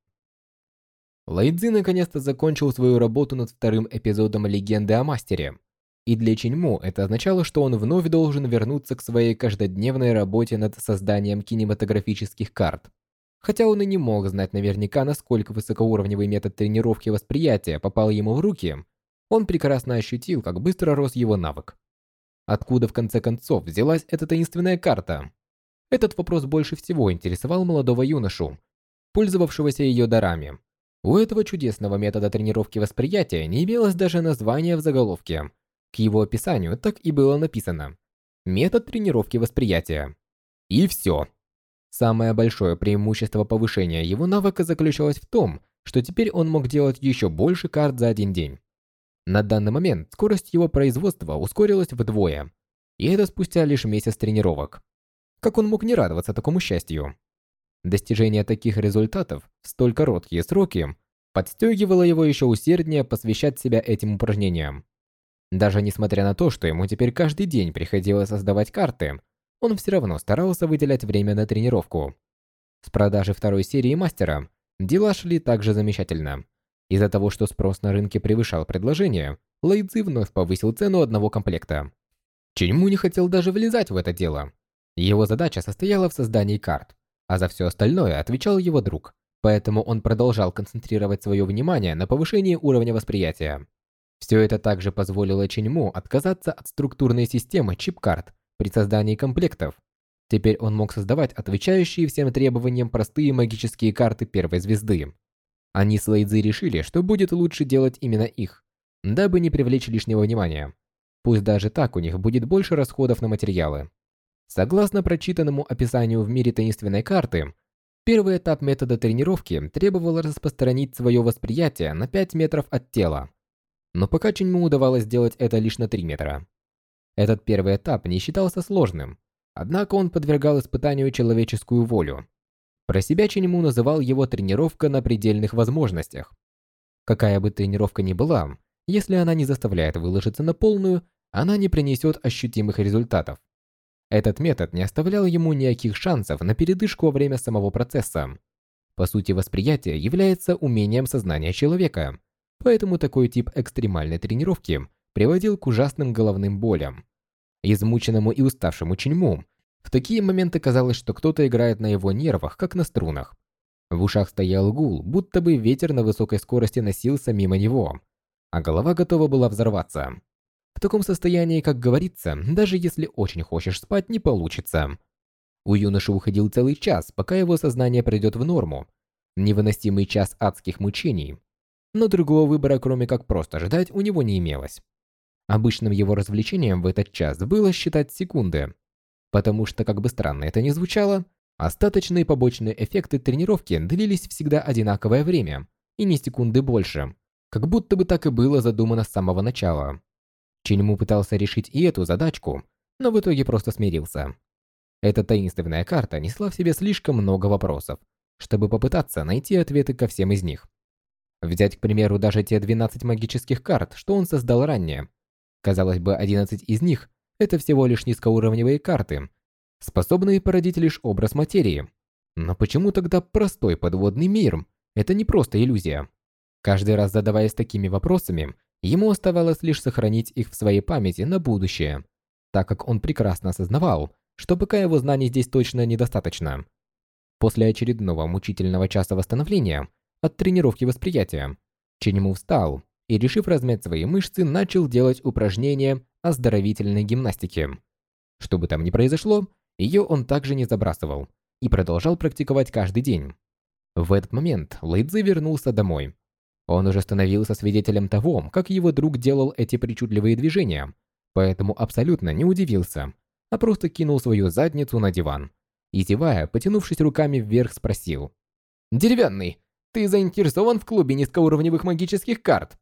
Лэйцзи наконец-то закончил свою работу над вторым эпизодом «Легенды о мастере». И для Чиньму это означало, что он вновь должен вернуться к своей каждодневной работе над созданием кинематографических карт. Хотя он и не мог знать наверняка, насколько высокоуровневый метод тренировки восприятия попал ему в руки, он прекрасно ощутил, как быстро рос его навык. Откуда в конце концов взялась эта таинственная карта? Этот вопрос больше всего интересовал молодого юношу, пользовавшегося ее дарами. У этого чудесного метода тренировки восприятия не имелось даже названия в заголовке. К его описанию так и было написано «Метод тренировки восприятия». И все. Самое большое преимущество повышения его навыка заключалось в том, что теперь он мог делать еще больше карт за один день. На данный момент скорость его производства ускорилась вдвое, и это спустя лишь месяц тренировок. Как он мог не радоваться такому счастью? Достижение таких результатов в столь короткие сроки подстегивало его еще усерднее посвящать себя этим упражнениям. Даже несмотря на то, что ему теперь каждый день приходилось создавать карты, он все равно старался выделять время на тренировку. С продажи второй серии мастера дела шли также замечательно. Из-за того, что спрос на рынке превышал предложение, Лэйцзи вновь повысил цену одного комплекта. Чиньму не хотел даже влезать в это дело. Его задача состояла в создании карт, а за все остальное отвечал его друг, поэтому он продолжал концентрировать свое внимание на повышении уровня восприятия. Все это также позволило Чиньму отказаться от структурной системы чип-карт при создании комплектов. Теперь он мог создавать отвечающие всем требованиям простые магические карты первой звезды. Они с Лэйцзи решили, что будет лучше делать именно их, дабы не привлечь лишнего внимания. Пусть даже так у них будет больше расходов на материалы. Согласно прочитанному описанию в мире таинственной карты, первый этап метода тренировки требовал распространить свое восприятие на 5 метров от тела. Но пока Чиньму удавалось сделать это лишь на 3 метра. Этот первый этап не считался сложным, однако он подвергал испытанию человеческую волю. Про себя Чиньму называл его тренировка на предельных возможностях. Какая бы тренировка ни была, если она не заставляет выложиться на полную, она не принесет ощутимых результатов. Этот метод не оставлял ему никаких шансов на передышку во время самого процесса. По сути, восприятие является умением сознания человека. Поэтому такой тип экстремальной тренировки приводил к ужасным головным болям. Измученному и уставшему Чиньму в такие моменты казалось, что кто-то играет на его нервах, как на струнах. В ушах стоял гул, будто бы ветер на высокой скорости носился мимо него, а голова готова была взорваться. В таком состоянии, как говорится, даже если очень хочешь спать, не получится. У юноши уходил целый час, пока его сознание придет в норму. Невыносимый час адских мучений. Но другого выбора, кроме как просто ждать, у него не имелось. Обычным его развлечением в этот час было считать секунды. Потому что, как бы странно это ни звучало, остаточные побочные эффекты тренировки длились всегда одинаковое время, и не секунды больше. Как будто бы так и было задумано с самого начала. Чиньму пытался решить и эту задачку, но в итоге просто смирился. Эта таинственная карта несла в себе слишком много вопросов, чтобы попытаться найти ответы ко всем из них. Взять, к примеру, даже те 12 магических карт, что он создал ранее. Казалось бы, 11 из них – это всего лишь низкоуровневые карты, способные породить лишь образ материи. Но почему тогда простой подводный мир – это не просто иллюзия? Каждый раз задаваясь такими вопросами, ему оставалось лишь сохранить их в своей памяти на будущее, так как он прекрасно осознавал, что пока его знаний здесь точно недостаточно. После очередного мучительного часа восстановления от тренировки восприятия, Чиньму встал и, решив размять свои мышцы, начал делать упражнения оздоровительной гимнастики. Что бы там ни произошло, ее он также не забрасывал и продолжал практиковать каждый день. В этот момент Лэйцзи вернулся домой. Он уже становился свидетелем того, как его друг делал эти причудливые движения, поэтому абсолютно не удивился, а просто кинул свою задницу на диван и, зевая, потянувшись руками вверх, спросил: «Деревянный, ты заинтересован в клубе низкоуровневых магических карт?»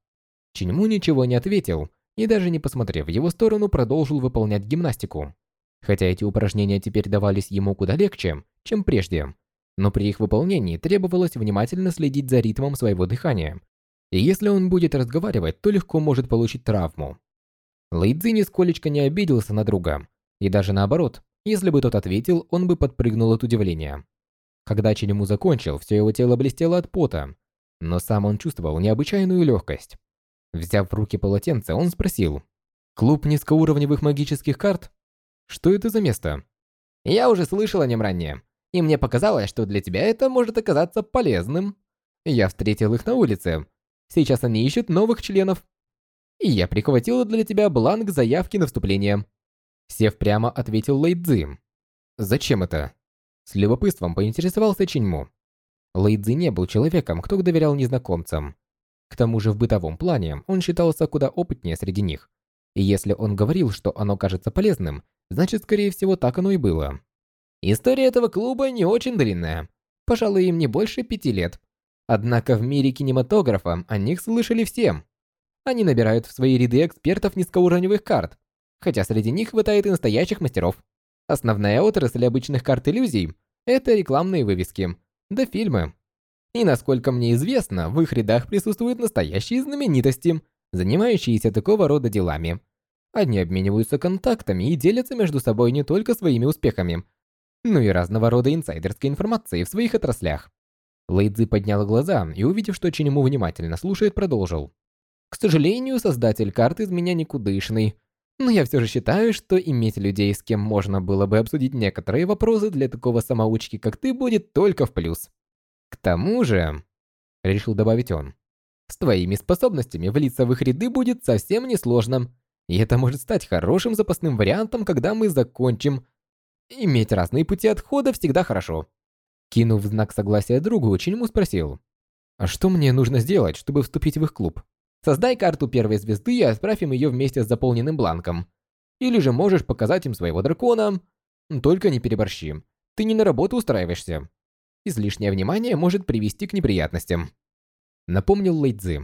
Чиньму ничего не ответил и даже не посмотрев в его сторону, продолжил выполнять гимнастику. Хотя эти упражнения теперь давались ему куда легче, чем прежде, но при их выполнении требовалось внимательно следить за ритмом своего дыхания. И если он будет разговаривать, то легко может получить травму. Лэйцзи нисколечко не обиделся на друга, и даже наоборот, если бы тот ответил, он бы подпрыгнул от удивления. Когда Чиньму закончил, все его тело блестело от пота, но сам он чувствовал необычайную легкость. Взяв в руки полотенце, он спросил: «Клуб низкоуровневых магических карт? Что это за место?» «Я уже слышал о нем ранее, и мне показалось, что для тебя это может оказаться полезным. Я встретил их на улице. Сейчас они ищут новых членов. И я прихватил для тебя бланк заявки на вступление». Сев прямо, ответил Лэйцзи. «Зачем это?» С любопытством поинтересовался Чиньму. Лэйцзи не был человеком, кто доверял незнакомцам. К тому же в бытовом плане он считался куда опытнее среди них. И если он говорил, что оно кажется полезным, значит, скорее всего, так оно и было. История этого клуба не очень длинная. Пожалуй, им не больше 5 лет. Однако в мире кинематографа о них слышали все. Они набирают в свои ряды экспертов низкоуровневых карт, хотя среди них хватает и настоящих мастеров. Основная отрасль обычных карт иллюзий – это рекламные вывески, да фильмы. И насколько мне известно, в их рядах присутствуют настоящие знаменитости, занимающиеся такого рода делами. Они обмениваются контактами и делятся между собой не только своими успехами, но и разного рода инсайдерской информацией в своих отраслях. Лэйцзи поднял глаза и, увидев, что Чиньму внимательно слушает, продолжил. «К сожалению, создатель карт из меня никудышный, но я все же считаю, что иметь людей, с кем можно было бы обсудить некоторые вопросы для такого самоучки, как ты, будет только в плюс. К тому же, решил добавить он, с твоими способностями влиться в их ряды будет совсем несложно, и это может стать хорошим запасным вариантом, когда мы закончим. Иметь разные пути отхода всегда хорошо». Кинув знак согласия другу, Чиньму спросил: «А что мне нужно сделать, чтобы вступить в их клуб?» «Создай карту первой звезды и отправь им ее вместе с заполненным бланком. Или же можешь показать им своего дракона. Только не переборщи. Ты не на работу устраиваешься. Излишнее внимание может привести к неприятностям», напомнил Лэйцзи.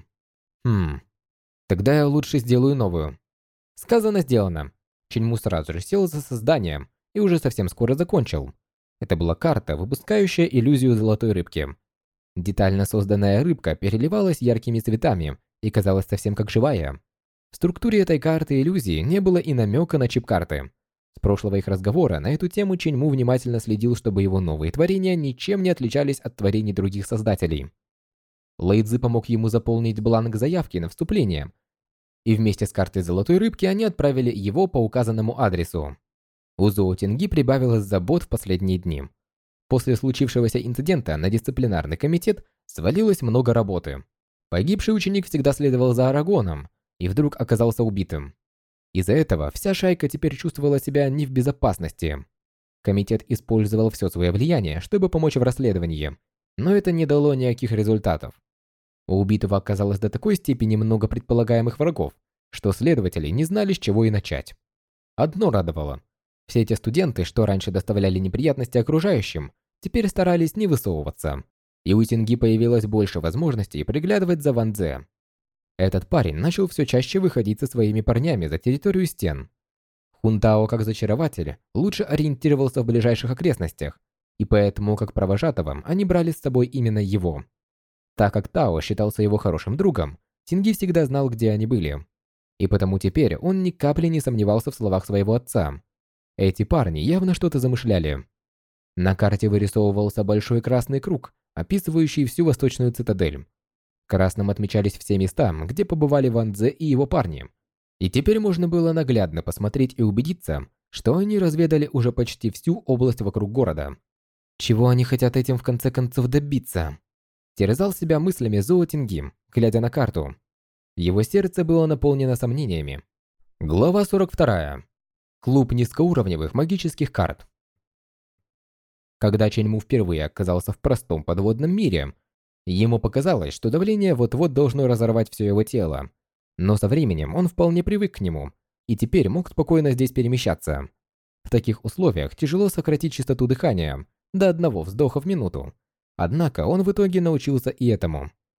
Тогда я лучше сделаю новую». Сказано, сделано. Чиньму сразу же сел за создание и уже совсем скоро закончил. Это была карта, выпускающая иллюзию золотой рыбки. Детально созданная рыбка переливалась яркими цветами и казалась совсем как живая. В структуре этой карты иллюзии не было и намека на чип карты. С прошлого их разговора на эту тему Чиньму внимательно следил, чтобы его новые творения ничем не отличались от творений других создателей. Лэйцзи помог ему заполнить бланк заявки на вступление, и вместе с картой золотой рыбки они отправили его по указанному адресу. У Зоу Тинги прибавилось забот в последние дни. После случившегося инцидента на дисциплинарный комитет свалилось много работы. Погибший ученик всегда следовал за Арагоном и вдруг оказался убитым. Из-за этого вся шайка теперь чувствовала себя не в безопасности. Комитет использовал все свое влияние, чтобы помочь в расследовании, но это не дало никаких результатов. У убитого оказалось до такой степени много предполагаемых врагов, что следователи не знали, с чего и начать. Одно радовало. Все эти студенты, что раньше доставляли неприятности окружающим, теперь старались не высовываться, и у Тинги появилось больше возможностей приглядывать за Ван Дзе. Этот парень начал все чаще выходить со своими парнями за территорию стен. Хунтао, как зачарователь, лучше ориентировался в ближайших окрестностях, и поэтому, как провожатого, они брали с собой именно его. Так как Тао считался его хорошим другом, Тинги всегда знал, где они были. И потому теперь он ни капли не сомневался в словах своего отца. Эти парни явно что-то замышляли. На карте вырисовывался большой красный круг, описывающий всю восточную цитадель. Красным отмечались все места, где побывали Ван Дзе и его парни. И теперь можно было наглядно посмотреть и убедиться, что они разведали уже почти всю область вокруг города. Чего они хотят этим в конце концов добиться? Терзал себя мыслями Зоу Тинги, глядя на карту. Его сердце было наполнено сомнениями. Глава 42. Клуб низкоуровневых магических карт. Когда Чиньму впервые оказался в простом подводном мире, ему показалось, что давление вот-вот должно разорвать все его тело. Но со временем он вполне привык к нему и теперь мог спокойно здесь перемещаться. В таких условиях тяжело сократить частоту дыхания до 1 вздоха в минуту. Однако он в итоге научился и этому.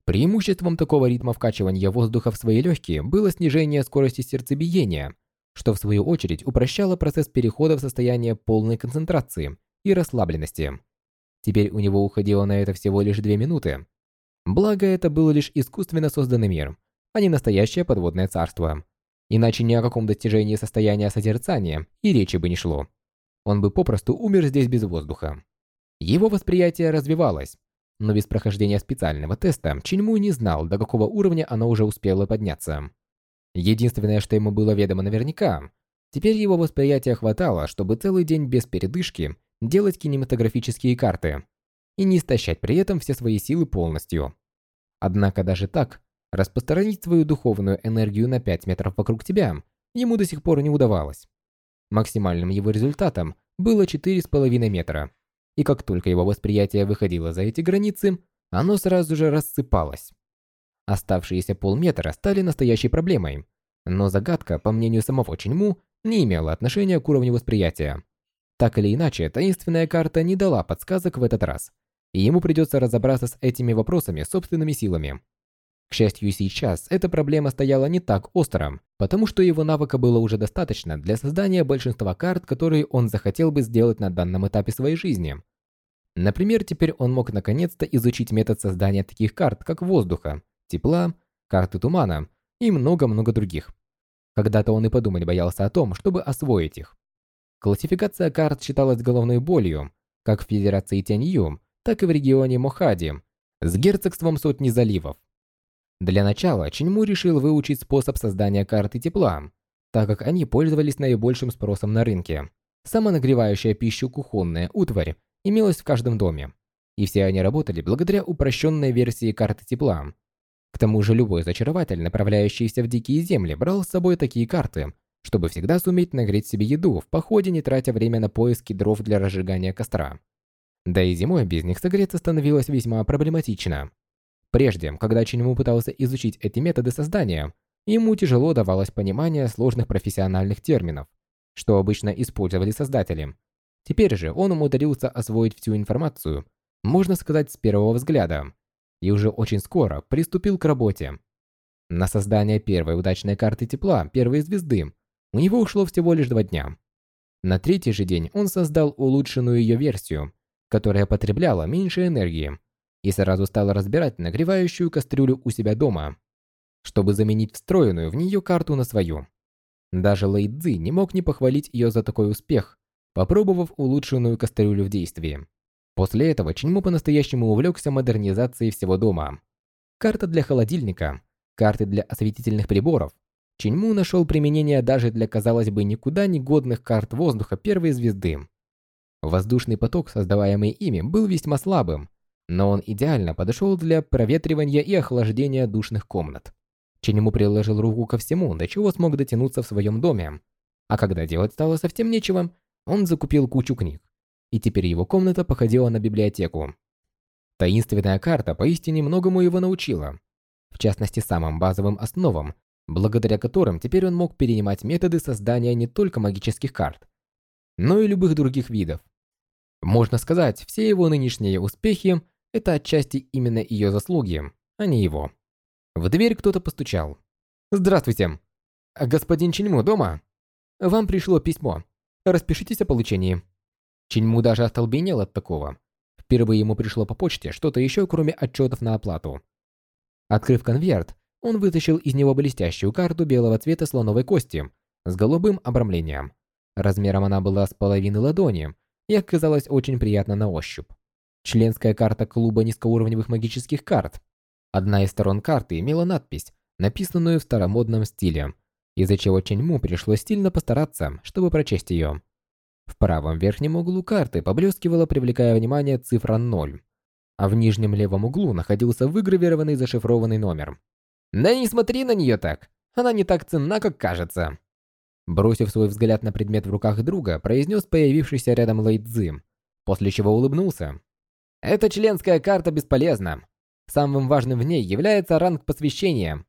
Преимуществом такого ритма вкачивания воздуха в свои легкие было снижение скорости сердцебиения, что в свою очередь упрощало процесс перехода в состояние полной концентрации и расслабленности. Теперь у него уходило на это всего лишь 2 минуты. Благо, это был лишь искусственно созданный мир, а не настоящее подводное царство. Иначе ни о каком достижении состояния созерцания и речи бы не шло. Он бы попросту умер здесь без воздуха. Его восприятие развивалось, но без прохождения специального теста Чиньму не знал, до какого уровня оно уже успело подняться. Единственное, что ему было ведомо наверняка, теперь его восприятия хватало, чтобы целый день без передышки делать кинематографические карты и не истощать при этом все свои силы полностью. Однако даже так, распространить свою духовную энергию на 5 метров вокруг тебя ему до сих пор не удавалось. Максимальным его результатом было 4,5 метра, и как только его восприятие выходило за эти границы, оно сразу же рассыпалось. Оставшиеся полметра стали настоящей проблемой, но загадка, по мнению самого Чиньму, не имела отношения к уровню восприятия. Так или иначе, таинственная карта не дала подсказок в этот раз, и ему придется разобраться с этими вопросами собственными силами. К счастью, сейчас эта проблема стояла не так остро, потому что его навыка было уже достаточно для создания большинства карт, которые он захотел бы сделать на данном этапе своей жизни. Например, теперь он мог наконец-то изучить метод создания таких карт, как воздуха, тепла, карты тумана и много-много других. Когда-то он и подумать боялся о том, чтобы освоить их. Классификация карт считалась головной болью, как в Федерации Тянью, так и в регионе Мохади, с герцогством сотни заливов. Для начала Чиньму решил выучить способ создания карты тепла, так как они пользовались наибольшим спросом на рынке. Самонагревающая пищу кухонная утварь имелась в каждом доме, и все они работали благодаря упрощенной версии карты тепла. К тому же любой зачарователь, направляющийся в дикие земли, брал с собой такие карты, чтобы всегда суметь нагреть себе еду в походе, не тратя время на поиски дров для разжигания костра. Да и зимой без них согреться становилось весьма проблематично. Прежде, когда Чиньму пытался изучить эти методы создания, ему тяжело давалось понимание сложных профессиональных терминов, что обычно использовали создатели. Теперь же он умудрился освоить всю информацию, можно сказать, с первого взгляда, и уже очень скоро приступил к работе. На создание первой удачной карты тепла, первой звезды, у него ушло всего лишь 2 дня. На 3-й же день он создал улучшенную ее версию, которая потребляла меньше энергии, и сразу стал разбирать нагревающую кастрюлю у себя дома, чтобы заменить встроенную в нее карту на свою. Даже Лэй Цзи не мог не похвалить ее за такой успех, попробовав улучшенную кастрюлю в действии. После этого Чиньму по-настоящему увлекся модернизацией всего дома. Карта для холодильника, карты для осветительных приборов. Чиньму нашел применение даже для, казалось бы, никуда не годных карт воздуха первой звезды. Воздушный поток, создаваемый ими, был весьма слабым, но он идеально подошел для проветривания и охлаждения душных комнат. Чиньму приложил руку ко всему, до чего смог дотянуться в своем доме. А когда делать стало совсем нечего, он закупил кучу книг, и теперь его комната походила на библиотеку. Таинственная карта поистине многому его научила, в частности самым базовым основам, благодаря которым теперь он мог перенимать методы создания не только магических карт, но и любых других видов. Можно сказать, все его нынешние успехи – это отчасти именно ее заслуги, а не его. В дверь кто-то постучал. «Здравствуйте! Господин Чиньму дома? Вам пришло письмо. Распишитесь о получении». Чиньму даже остолбенел от такого. Впервые ему пришло по почте что-то еще, кроме отчетов на оплату. Открыв конверт, он вытащил из него блестящую карту белого цвета слоновой кости с голубым обрамлением. Размером она была с половины ладони и оказалась очень приятна на ощупь. Членская карта клуба низкоуровневых магических карт. Одна из сторон карты имела надпись, написанную в старомодном стиле, из-за чего Чиньму пришлось сильно постараться, чтобы прочесть ее. В правом верхнем углу карты поблескивала, привлекая внимание, цифра 0, а в нижнем левом углу находился выгравированный зашифрованный номер. «Да не смотри на нее так! Она не так ценна, как кажется!» Бросив свой взгляд на предмет в руках друга, произнес появившийся рядом Лэй Цзи, после чего улыбнулся. «Эта членская карта бесполезна. Самым важным в ней является ранг посвящения.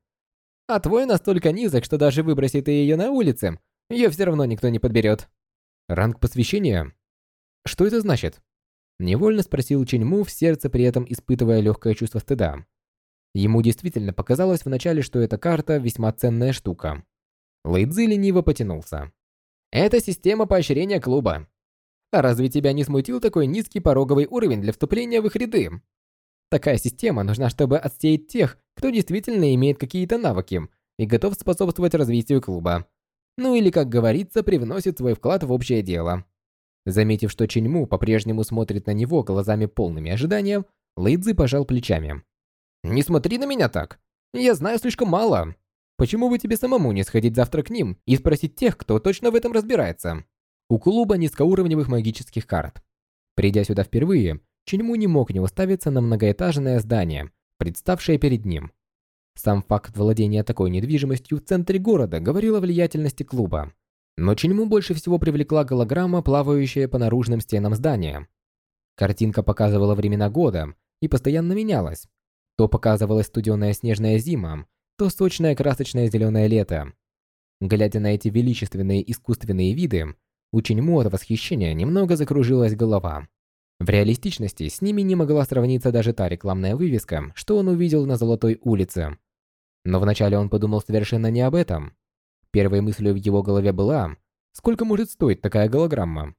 А твой настолько низок, что даже выбросит ты ее на улице, ее все равно никто не подберет». «Ранг посвящения? Что это значит?» Невольно спросил Чиньму, в сердце при этом испытывая легкое чувство стыда. Ему действительно показалось вначале, что эта карта весьма ценная штука. Лэйцзи лениво потянулся. «Это система поощрения клуба. А разве тебя не смутил такой низкий пороговый уровень для вступления в их ряды? Такая система нужна, чтобы отсеять тех, кто действительно имеет какие-то навыки и готов способствовать развитию клуба. Ну или, как говорится, привносит свой вклад в общее дело». Заметив, что Чиньму по-прежнему смотрит на него глазами полными ожидания, Лэйцзи пожал плечами. «Не смотри на меня так. Я знаю слишком мало. Почему бы тебе самому не сходить завтра к ним и спросить тех, кто точно в этом разбирается?» У клуба низкоуровневых магических карт. Придя сюда впервые, Чиньму не мог не уставиться на многоэтажное здание, представшее перед ним. Сам факт владения такой недвижимостью в центре города говорил о влиятельности клуба. Но Чиньму больше всего привлекла голограмма, плавающая по наружным стенам здания. Картинка показывала времена года и постоянно менялась. То показывалась студеная снежная зима, то сочное красочное зеленое лето. Глядя на эти величественные искусственные виды, у Чиньму от восхищения немного закружилась голова. В реалистичности с ними не могла сравниться даже та рекламная вывеска, что он увидел на Золотой улице. Но вначале он подумал совершенно не об этом. Первой мыслью в его голове была, сколько может стоить такая голограмма.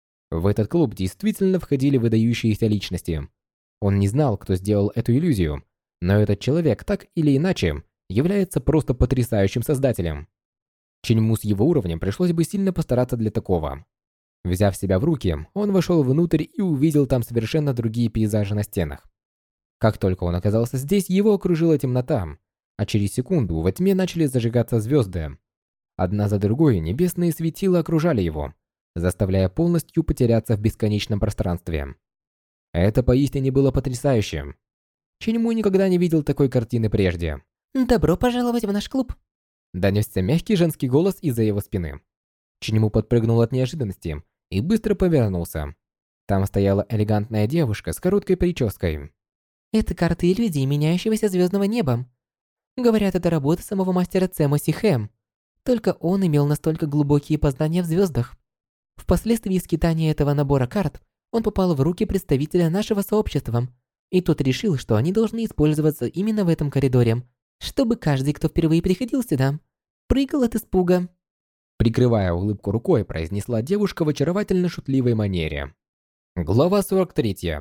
В этот клуб действительно входили выдающиеся личности. Он не знал, кто сделал эту иллюзию, но этот человек так или иначе является просто потрясающим создателем. Чиньму с его уровнем пришлось бы сильно постараться для такого. Взяв себя в руки, он вошел внутрь и увидел там совершенно другие пейзажи на стенах. Как только он оказался здесь, его окружила темнота, а через секунду во тьме начали зажигаться звезды. Одна за другой небесные светила окружали его, заставляя полностью потеряться в бесконечном пространстве. Это поистине было потрясающе. Чиньму никогда не видел такой картины прежде. «Добро пожаловать в наш клуб!» Донесся мягкий женский голос из-за его спины. Чиньму подпрыгнул от неожиданности и быстро повернулся. Там стояла элегантная девушка с короткой прической. «Это карты иллюзий меняющегося звездного неба. Говорят, это работа самого мастера Цэмо Сихэм. Только он имел настолько глубокие познания в звездах. Впоследствии скитания этого набора карт он попал в руки представителя нашего сообщества, и тот решил, что они должны использоваться именно в этом коридоре, чтобы каждый, кто впервые приходил сюда, прыгал от испуга». Прикрывая улыбку рукой, произнесла девушка в очаровательно шутливой манере. Глава 43.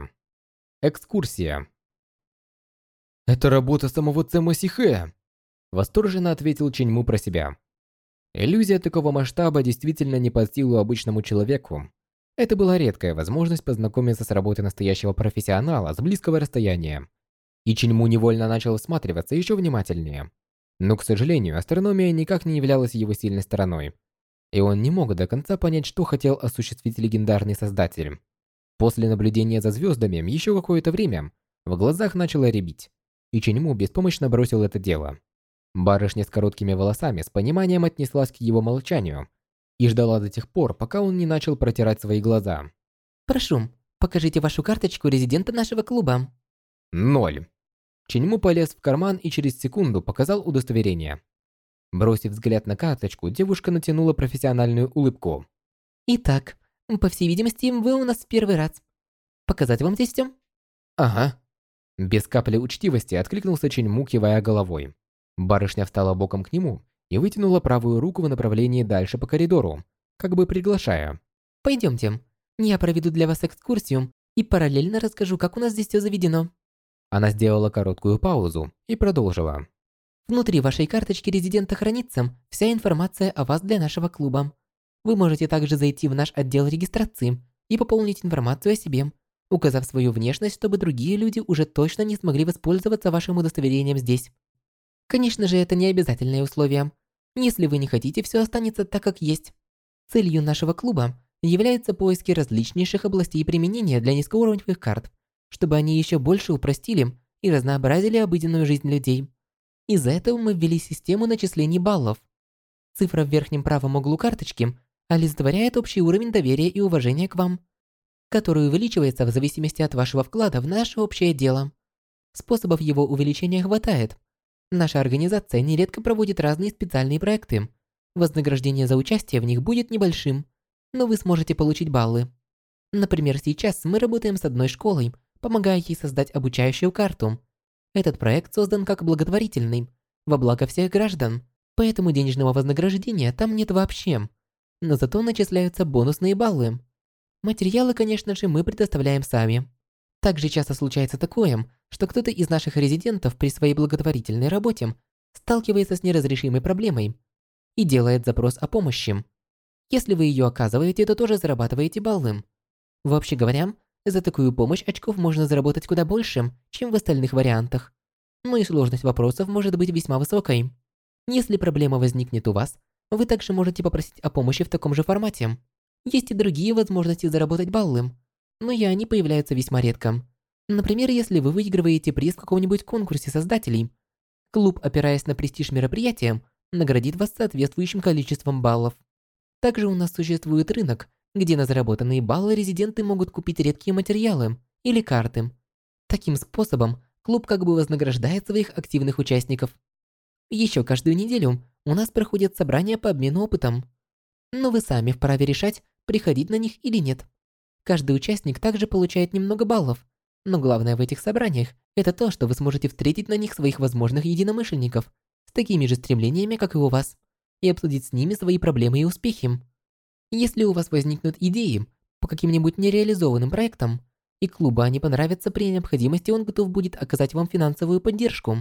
Экскурсия. «Это работа самого Цэмо Сихэ!» Восторженно ответил Чиньму про себя. Иллюзия такого масштаба действительно не под силу обычному человеку. Это была редкая возможность познакомиться с работой настоящего профессионала с близкого расстояния. И Чиньму невольно начал всматриваться еще внимательнее. Но, к сожалению, астрономия никак не являлась его сильной стороной. И он не мог до конца понять, что хотел осуществить легендарный создатель. После наблюдения за звездами еще какое-то время в глазах начало рябить, и Чиньму беспомощно бросил это дело. Барышня с короткими волосами с пониманием отнеслась к его молчанию и ждала до тех пор, пока он не начал протирать свои глаза. «Прошу, покажите вашу карточку резидента нашего клуба». 0. Чиньму полез в карман и через секунду показал удостоверение. Бросив взгляд на карточку, девушка натянула профессиональную улыбку. «Итак, по всей видимости, вы у нас в первый раз. Показать вам здесь все?» «Ага». Без капли учтивости откликнулся Чиньму, кивая головой. Барышня встала боком к нему и вытянула правую руку в направлении дальше по коридору, как бы приглашая. «Пойдемте, я проведу для вас экскурсию и параллельно расскажу, как у нас здесь все заведено». Она сделала короткую паузу и продолжила. «Внутри вашей карточки резидента хранится вся информация о вас для нашего клуба. Вы можете также зайти в наш отдел регистрации и пополнить информацию о себе, указав свою внешность, чтобы другие люди уже точно не смогли воспользоваться вашим удостоверением здесь. Конечно же, это не обязательное условие. Если вы не хотите, все останется так, как есть. Целью нашего клуба является поиски различнейших областей применения для низкоуровневых карт, чтобы они еще больше упростили и разнообразили обыденную жизнь людей. Из-за этого мы ввели систему начислений баллов. Цифра в верхнем правом углу карточки олицетворяет общий уровень доверия и уважения к вам, который увеличивается в зависимости от вашего вклада в наше общее дело. Способов его увеличения хватает. Наша организация нередко проводит разные специальные проекты. Вознаграждение за участие в них будет небольшим, но вы сможете получить баллы. Например, сейчас мы работаем с одной школой, помогая ей создать обучающую карту. Этот проект создан как благотворительный, во благо всех граждан, поэтому денежного вознаграждения там нет вообще. Но зато начисляются бонусные баллы. Материалы, конечно же, мы предоставляем сами. Также часто случается такое, что кто-то из наших резидентов при своей благотворительной работе сталкивается с неразрешимой проблемой и делает запрос о помощи. Если вы ее оказываете, то тоже зарабатываете баллы. Вообще говоря, за такую помощь очков можно заработать куда больше, чем в остальных вариантах. Но и сложность вопросов может быть весьма высокой. Если проблема возникнет у вас, вы также можете попросить о помощи в таком же формате. Есть и другие возможности заработать баллы, но и они появляются весьма редко. Например, если вы выигрываете приз в каком-нибудь конкурсе создателей, клуб, опираясь на престиж мероприятия, наградит вас соответствующим количеством баллов. Также у нас существует рынок, где на заработанные баллы резиденты могут купить редкие материалы или карты. Таким способом клуб как бы вознаграждает своих активных участников. Еще каждую неделю у нас проходят собрания по обмену опытом. Но вы сами вправе решать, приходить на них или нет. Каждый участник также получает немного баллов, но главное в этих собраниях – это то, что вы сможете встретить на них своих возможных единомышленников с такими же стремлениями, как и у вас, и обсудить с ними свои проблемы и успехи. Если у вас возникнут идеи по каким-нибудь нереализованным проектам, и клубу они понравятся, при необходимости он готов будет оказать вам финансовую поддержку.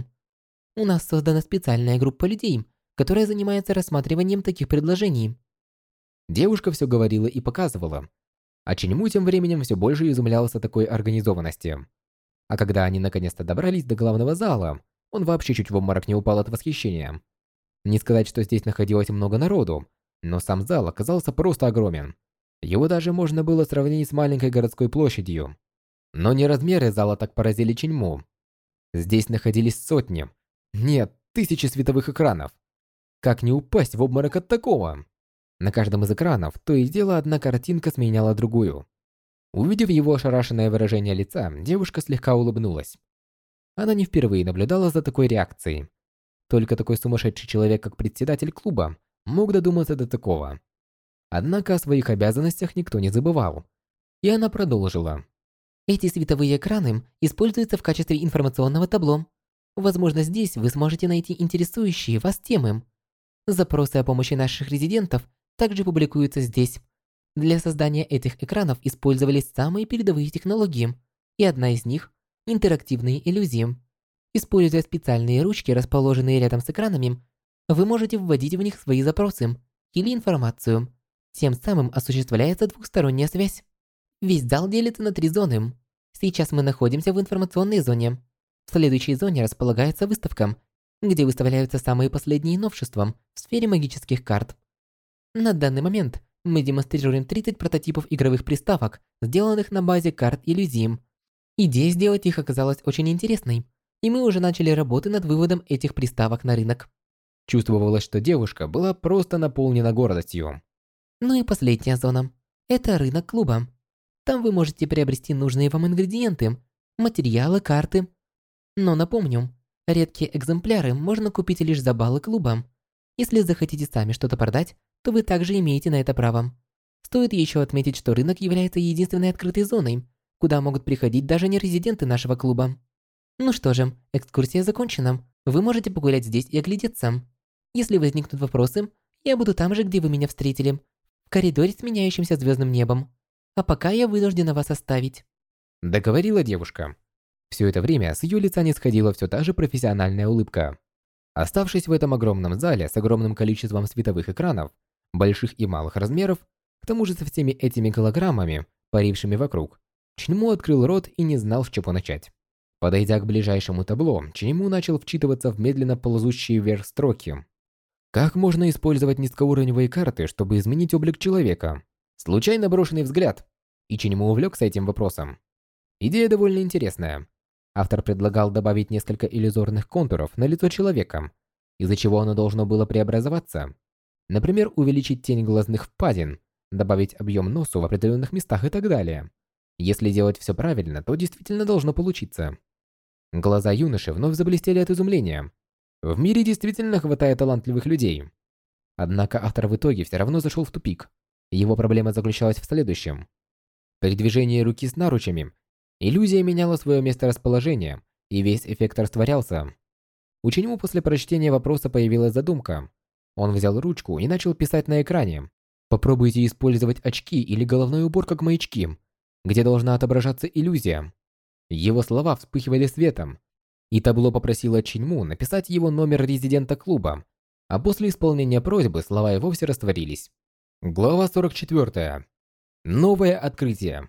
У нас создана специальная группа людей, которая занимается рассматриванием таких предложений. Девушка все говорила и показывала, а Чиньму тем временем все больше изумлялся такой организованности. А когда они наконец-то добрались до главного зала, он вообще чуть в обморок не упал от восхищения. Не сказать, что здесь находилось много народу, но сам зал оказался просто огромен. Его даже можно было сравнить с маленькой городской площадью. Но не размеры зала так поразили Чиньму. Здесь находились сотни, нет, тысячи световых экранов. Как не упасть в обморок от такого? На каждом из экранов то и дело одна картинка сменяла другую. Увидев его ошарашенное выражение лица, девушка слегка улыбнулась. Она не впервые наблюдала за такой реакцией. Только такой сумасшедший человек, как председатель клуба, мог додуматься до такого. Однако о своих обязанностях никто не забывал. И она продолжила. Эти световые экраны используются в качестве информационного табло. Возможно, здесь вы сможете найти интересующие вас темы. Запросы о помощи наших резидентов также публикуются здесь. Для создания этих экранов использовались самые передовые технологии, и одна из них – интерактивные иллюзии. Используя специальные ручки, расположенные рядом с экранами, вы можете вводить в них свои запросы или информацию. Тем самым осуществляется двухсторонняя связь. Весь зал делится на 3 зоны. Сейчас мы находимся в информационной зоне. В следующей зоне располагается выставка, где выставляются самые последние новшества в сфере магических карт. На данный момент мы демонстрируем 30 прототипов игровых приставок, сделанных на базе карт иллюзий. Идея сделать их оказалась очень интересной, и мы уже начали работы над выводом этих приставок на рынок. Чувствовалось, что девушка была просто наполнена гордостью. Ну и последняя зона – это рынок клуба. Там вы можете приобрести нужные вам ингредиенты, материалы, карты. Но напомню, редкие экземпляры можно купить лишь за баллы клуба. Если захотите сами что-то продать, то вы также имеете на это право. Стоит еще отметить, что рынок является единственной открытой зоной, куда могут приходить даже не резиденты нашего клуба. Ну что же, экскурсия закончена. Вы можете погулять здесь и оглядеться. Если возникнут вопросы, я буду там же, где вы меня встретили, в коридоре с меняющимся звездным небом. А пока я вынуждена вас оставить. Договорила девушка. Все это время с ее лица не сходила все та же профессиональная улыбка. Оставшись в этом огромном зале с огромным количеством световых экранов, больших и малых размеров, к тому же со всеми этими голограммами, парившими вокруг, Чиньму открыл рот и не знал, с чего начать. Подойдя к ближайшему табло, Чиньму начал вчитываться в медленно ползущие вверх строки. Как можно использовать низкоуровневые карты, чтобы изменить облик человека? Случайно брошенный взгляд. И Чиньму увлекся этим вопросом. Идея довольно интересная. Автор предлагал добавить несколько иллюзорных контуров на лицо человека, из-за чего оно должно было преобразоваться. Например, увеличить тень глазных впадин, добавить объем носу в определенных местах и так далее. Если делать все правильно, то действительно должно получиться. Глаза юноши вновь заблестели от изумления. В мире действительно хватает талантливых людей. Однако автор в итоге все равно зашел в тупик. Его проблема заключалась в следующем. При движении руки с наручами иллюзия меняла свое месторасположение и весь эффект растворялся. У Чиньму после прочтения вопроса появилась задумка. Он взял ручку и начал писать на экране. Попробуйте использовать очки или головной убор как маячки, где должна отображаться иллюзия. Его слова вспыхивали светом, и табло попросило Чиньму написать его номер резидента клуба, а после исполнения просьбы слова и вовсе растворились. Глава 44. Новое открытие.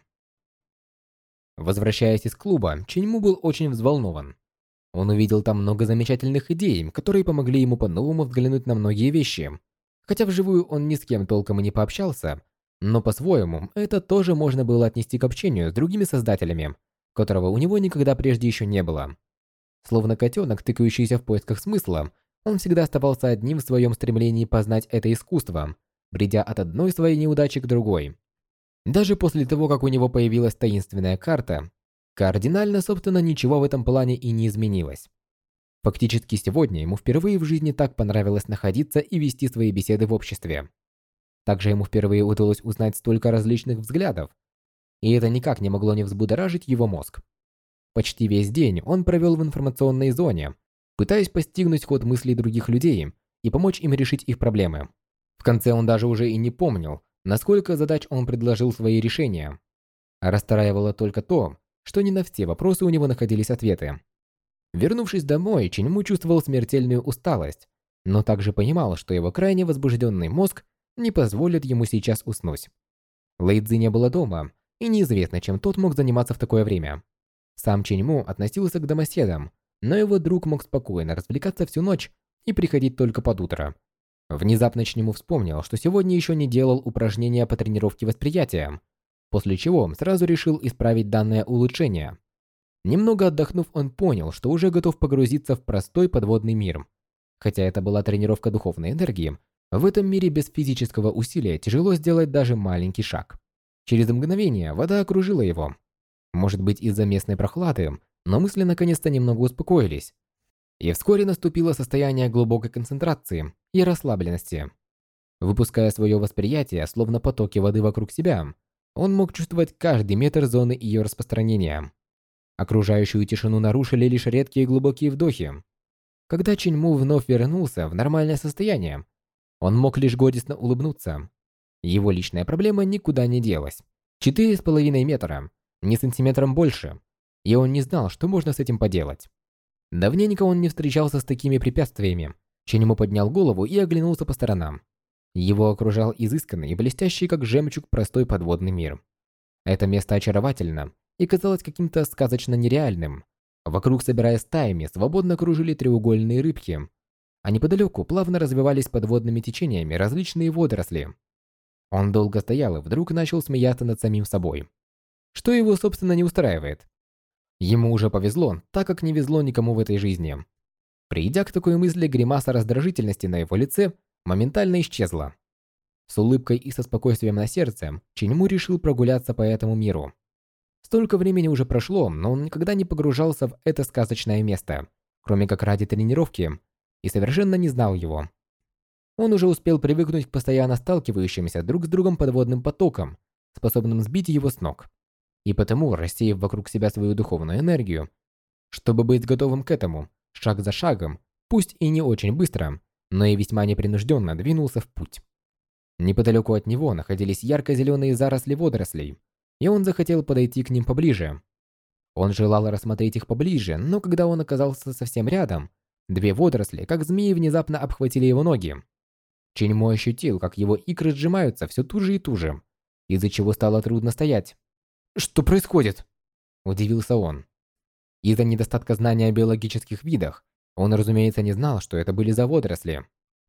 Возвращаясь из клуба, Чиньму был очень взволнован. Он увидел там много замечательных идей, которые помогли ему по-новому взглянуть на многие вещи. Хотя вживую он ни с кем толком и не пообщался, но по-своему это тоже можно было отнести к общению с другими создателями, которого у него никогда прежде еще не было. Словно котенок, тыкающийся в поисках смысла, он всегда оставался одним в своем стремлении познать это искусство, бредя от одной своей неудачи к другой. Даже после того, как у него появилась таинственная карта, кардинально, собственно, ничего в этом плане и не изменилось. Фактически сегодня ему впервые в жизни так понравилось находиться и вести свои беседы в обществе. Также ему впервые удалось узнать столько различных взглядов, и это никак не могло не взбудоражить его мозг. Почти весь день он провел в информационной зоне, пытаясь постигнуть ход мыслей других людей и помочь им решить их проблемы. В конце он даже уже и не помнил, насколько задач он предложил свои решения. А расстраивало только то, что не на все вопросы у него находились ответы. Вернувшись домой, Чиньму чувствовал смертельную усталость, но также понимал, что его крайне возбужденный мозг не позволит ему сейчас уснуть. Лэйцзи не было дома, и неизвестно, чем тот мог заниматься в такое время. Сам Чиньму относился к домоседам, но его друг мог спокойно развлекаться всю ночь и приходить только под утро. Внезапно Чиньму вспомнил, что сегодня еще не делал упражнения по тренировке восприятия, после чего сразу решил исправить данное улучшение. Немного отдохнув, он понял, что уже готов погрузиться в простой подводный мир. Хотя это была тренировка духовной энергии, в этом мире без физического усилия тяжело сделать даже маленький шаг. Через мгновение вода окружила его. Может быть, из-за местной прохлады, но мысли наконец-то немного успокоились. И вскоре наступило состояние глубокой концентрации и расслабленности. Выпуская свое восприятие, словно потоки воды вокруг себя, он мог чувствовать каждый метр зоны ее распространения. Окружающую тишину нарушили лишь редкие глубокие вдохи. Когда Чиньму вновь вернулся в нормальное состояние, он мог лишь горестно улыбнуться. Его личная проблема никуда не делась. 4,5 метра, ни сантиметром больше, и он не знал, что можно с этим поделать. Давненько он не встречался с такими препятствиями. Чиньму поднял голову и оглянулся по сторонам. Его окружал изысканный и блестящий, как жемчуг, простой подводный мир. Это место очаровательно и казалось каким-то сказочно нереальным. Вокруг, собираясь стаями, свободно кружили треугольные рыбки, а неподалеку плавно развивались подводными течениями различные водоросли. Он долго стоял и вдруг начал смеяться над самим собой. Что его, собственно, не устраивает? Ему уже повезло, так как не везло никому в этой жизни. Придя к такой мысли, гримаса раздражительности на его лице моментально исчезла. С улыбкой и со спокойствием на сердце Чиньму решил прогуляться по этому миру. Столько времени уже прошло, но он никогда не погружался в это сказочное место, кроме как ради тренировки, и совершенно не знал его. Он уже успел привыкнуть к постоянно сталкивающимся друг с другом подводным потокам, способным сбить его с ног. И потому, рассеяв вокруг себя свою духовную энергию, чтобы быть готовым к этому, шаг за шагом, пусть и не очень быстро, но и весьма непринужденно двинулся в путь. Неподалеку от него находились ярко-зеленые заросли водорослей, и он захотел подойти к ним поближе. Он желал рассмотреть их поближе, но когда он оказался совсем рядом, две водоросли, как змеи, внезапно обхватили его ноги. Чиньму ощутил, как его икры сжимаются все туже и туже, из-за чего стало трудно стоять. «Что происходит?» – удивился он. Из-за недостатка знания о биологических видах, он, разумеется, не знал, что это были за водоросли.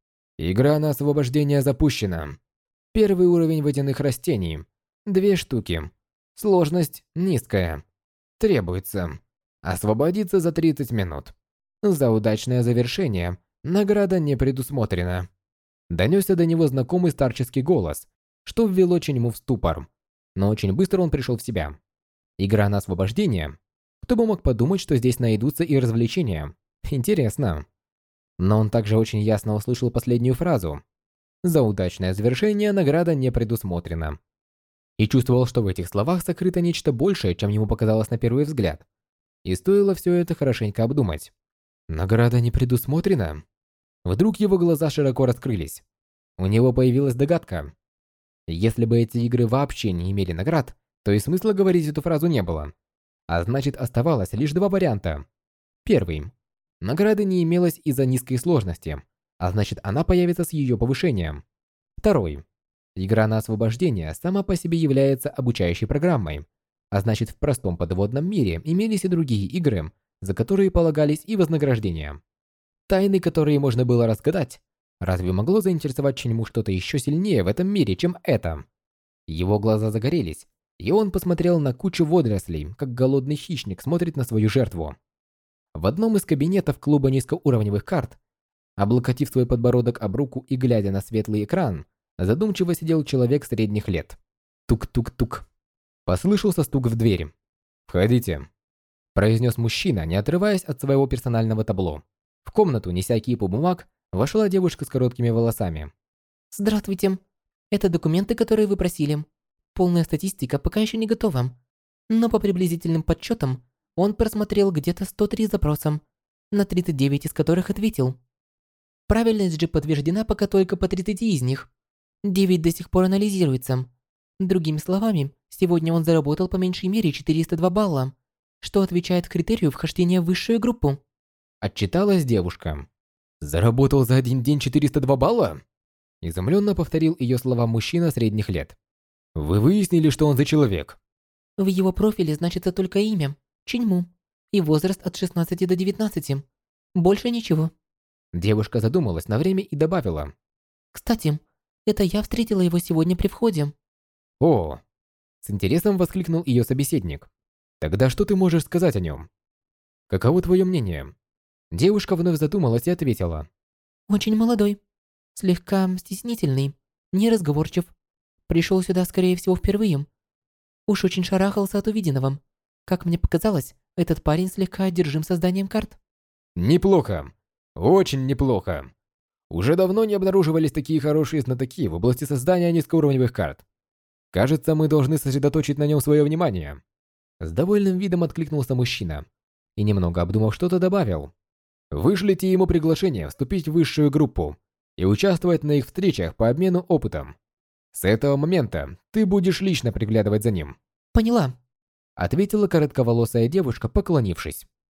Игра на освобождение запущена. Первый уровень водяных растений. 2 штуки. Сложность низкая. Требуется освободиться за 30 минут. За удачное завершение награда не предусмотрена. Донесся до него знакомый старческий голос, что ввело Чиньму в ступор. Но очень быстро он пришел в себя. Игра на освобождение? Кто бы мог подумать, что здесь найдутся и развлечения? Интересно. Но он также очень ясно услышал последнюю фразу. За удачное завершение награда не предусмотрена. И чувствовал, что в этих словах сокрыто нечто большее, чем ему показалось на первый взгляд. и стоило все это хорошенько обдумать. Награда не предусмотрена. Вдруг его глаза широко раскрылись. У него появилась догадка. Если бы эти игры вообще не имели наград, то и смысла говорить эту фразу не было. А значит, оставалось лишь два варианта. Первый. Награды не имелось из-за низкой сложности, а значит, она появится с ее повышением. Второй. Игра на освобождение сама по себе является обучающей программой, а значит, в простом подводном мире имелись и другие игры, за которые полагались и вознаграждения. Тайны, которые можно было разгадать, разве могло заинтересовать Ченьму что-то еще сильнее в этом мире, чем это? Его глаза загорелись, и он посмотрел на кучу водорослей, как голодный хищник смотрит на свою жертву. В одном из кабинетов клуба низкоуровневых карт, облокотив свой подбородок об руку и глядя на светлый экран, задумчиво сидел человек средних лет. Тук-тук-тук. Послышался стук в дверь. «Входите», – произнес мужчина, не отрываясь от своего персонального табло. В комнату, неся кипу бумаг, вошла девушка с короткими волосами. Здравствуйте. Это документы, которые вы просили. Полная статистика пока еще не готова. Но по приблизительным подсчетам, он просмотрел где-то 103 запроса, на 39 из которых ответил. Правильность же подтверждена пока только по 30 из них. 9 до сих пор анализируется. Другими словами, сегодня он заработал по меньшей мере 402 балла, что отвечает критерию вхождения в высшую группу. Отчиталась девушка. «Заработал за один день 402 балла?» Изумленно повторил ее слова мужчина средних лет. «Вы выяснили, что он за человек?» В его профиле значится только имя – Ченьму, и возраст от 16 до 19. Больше ничего. Девушка задумалась на время и добавила. Кстати, это я встретила его сегодня при входе. «О!» С интересом воскликнул ее собеседник. «Тогда что ты можешь сказать о нем? Каково твое мнение?» Девушка вновь задумалась и ответила. Очень молодой, слегка стеснительный, неразговорчив. Пришел сюда, скорее всего, впервые. Уж очень шарахался от увиденного. Как мне показалось, этот парень слегка одержим созданием карт. «Неплохо. Очень неплохо. Уже давно не обнаруживались такие хорошие знатоки в области создания низкоуровневых карт. Кажется, мы должны сосредоточить на нем свое внимание». С довольным видом откликнулся мужчина и, немного обдумав что-то, добавил. «Вышлите ему приглашение вступить в высшую группу и участвовать на их встречах по обмену опытом. С этого момента ты будешь лично приглядывать за ним», Поняла. ответила коротковолосая девушка, поклонившись.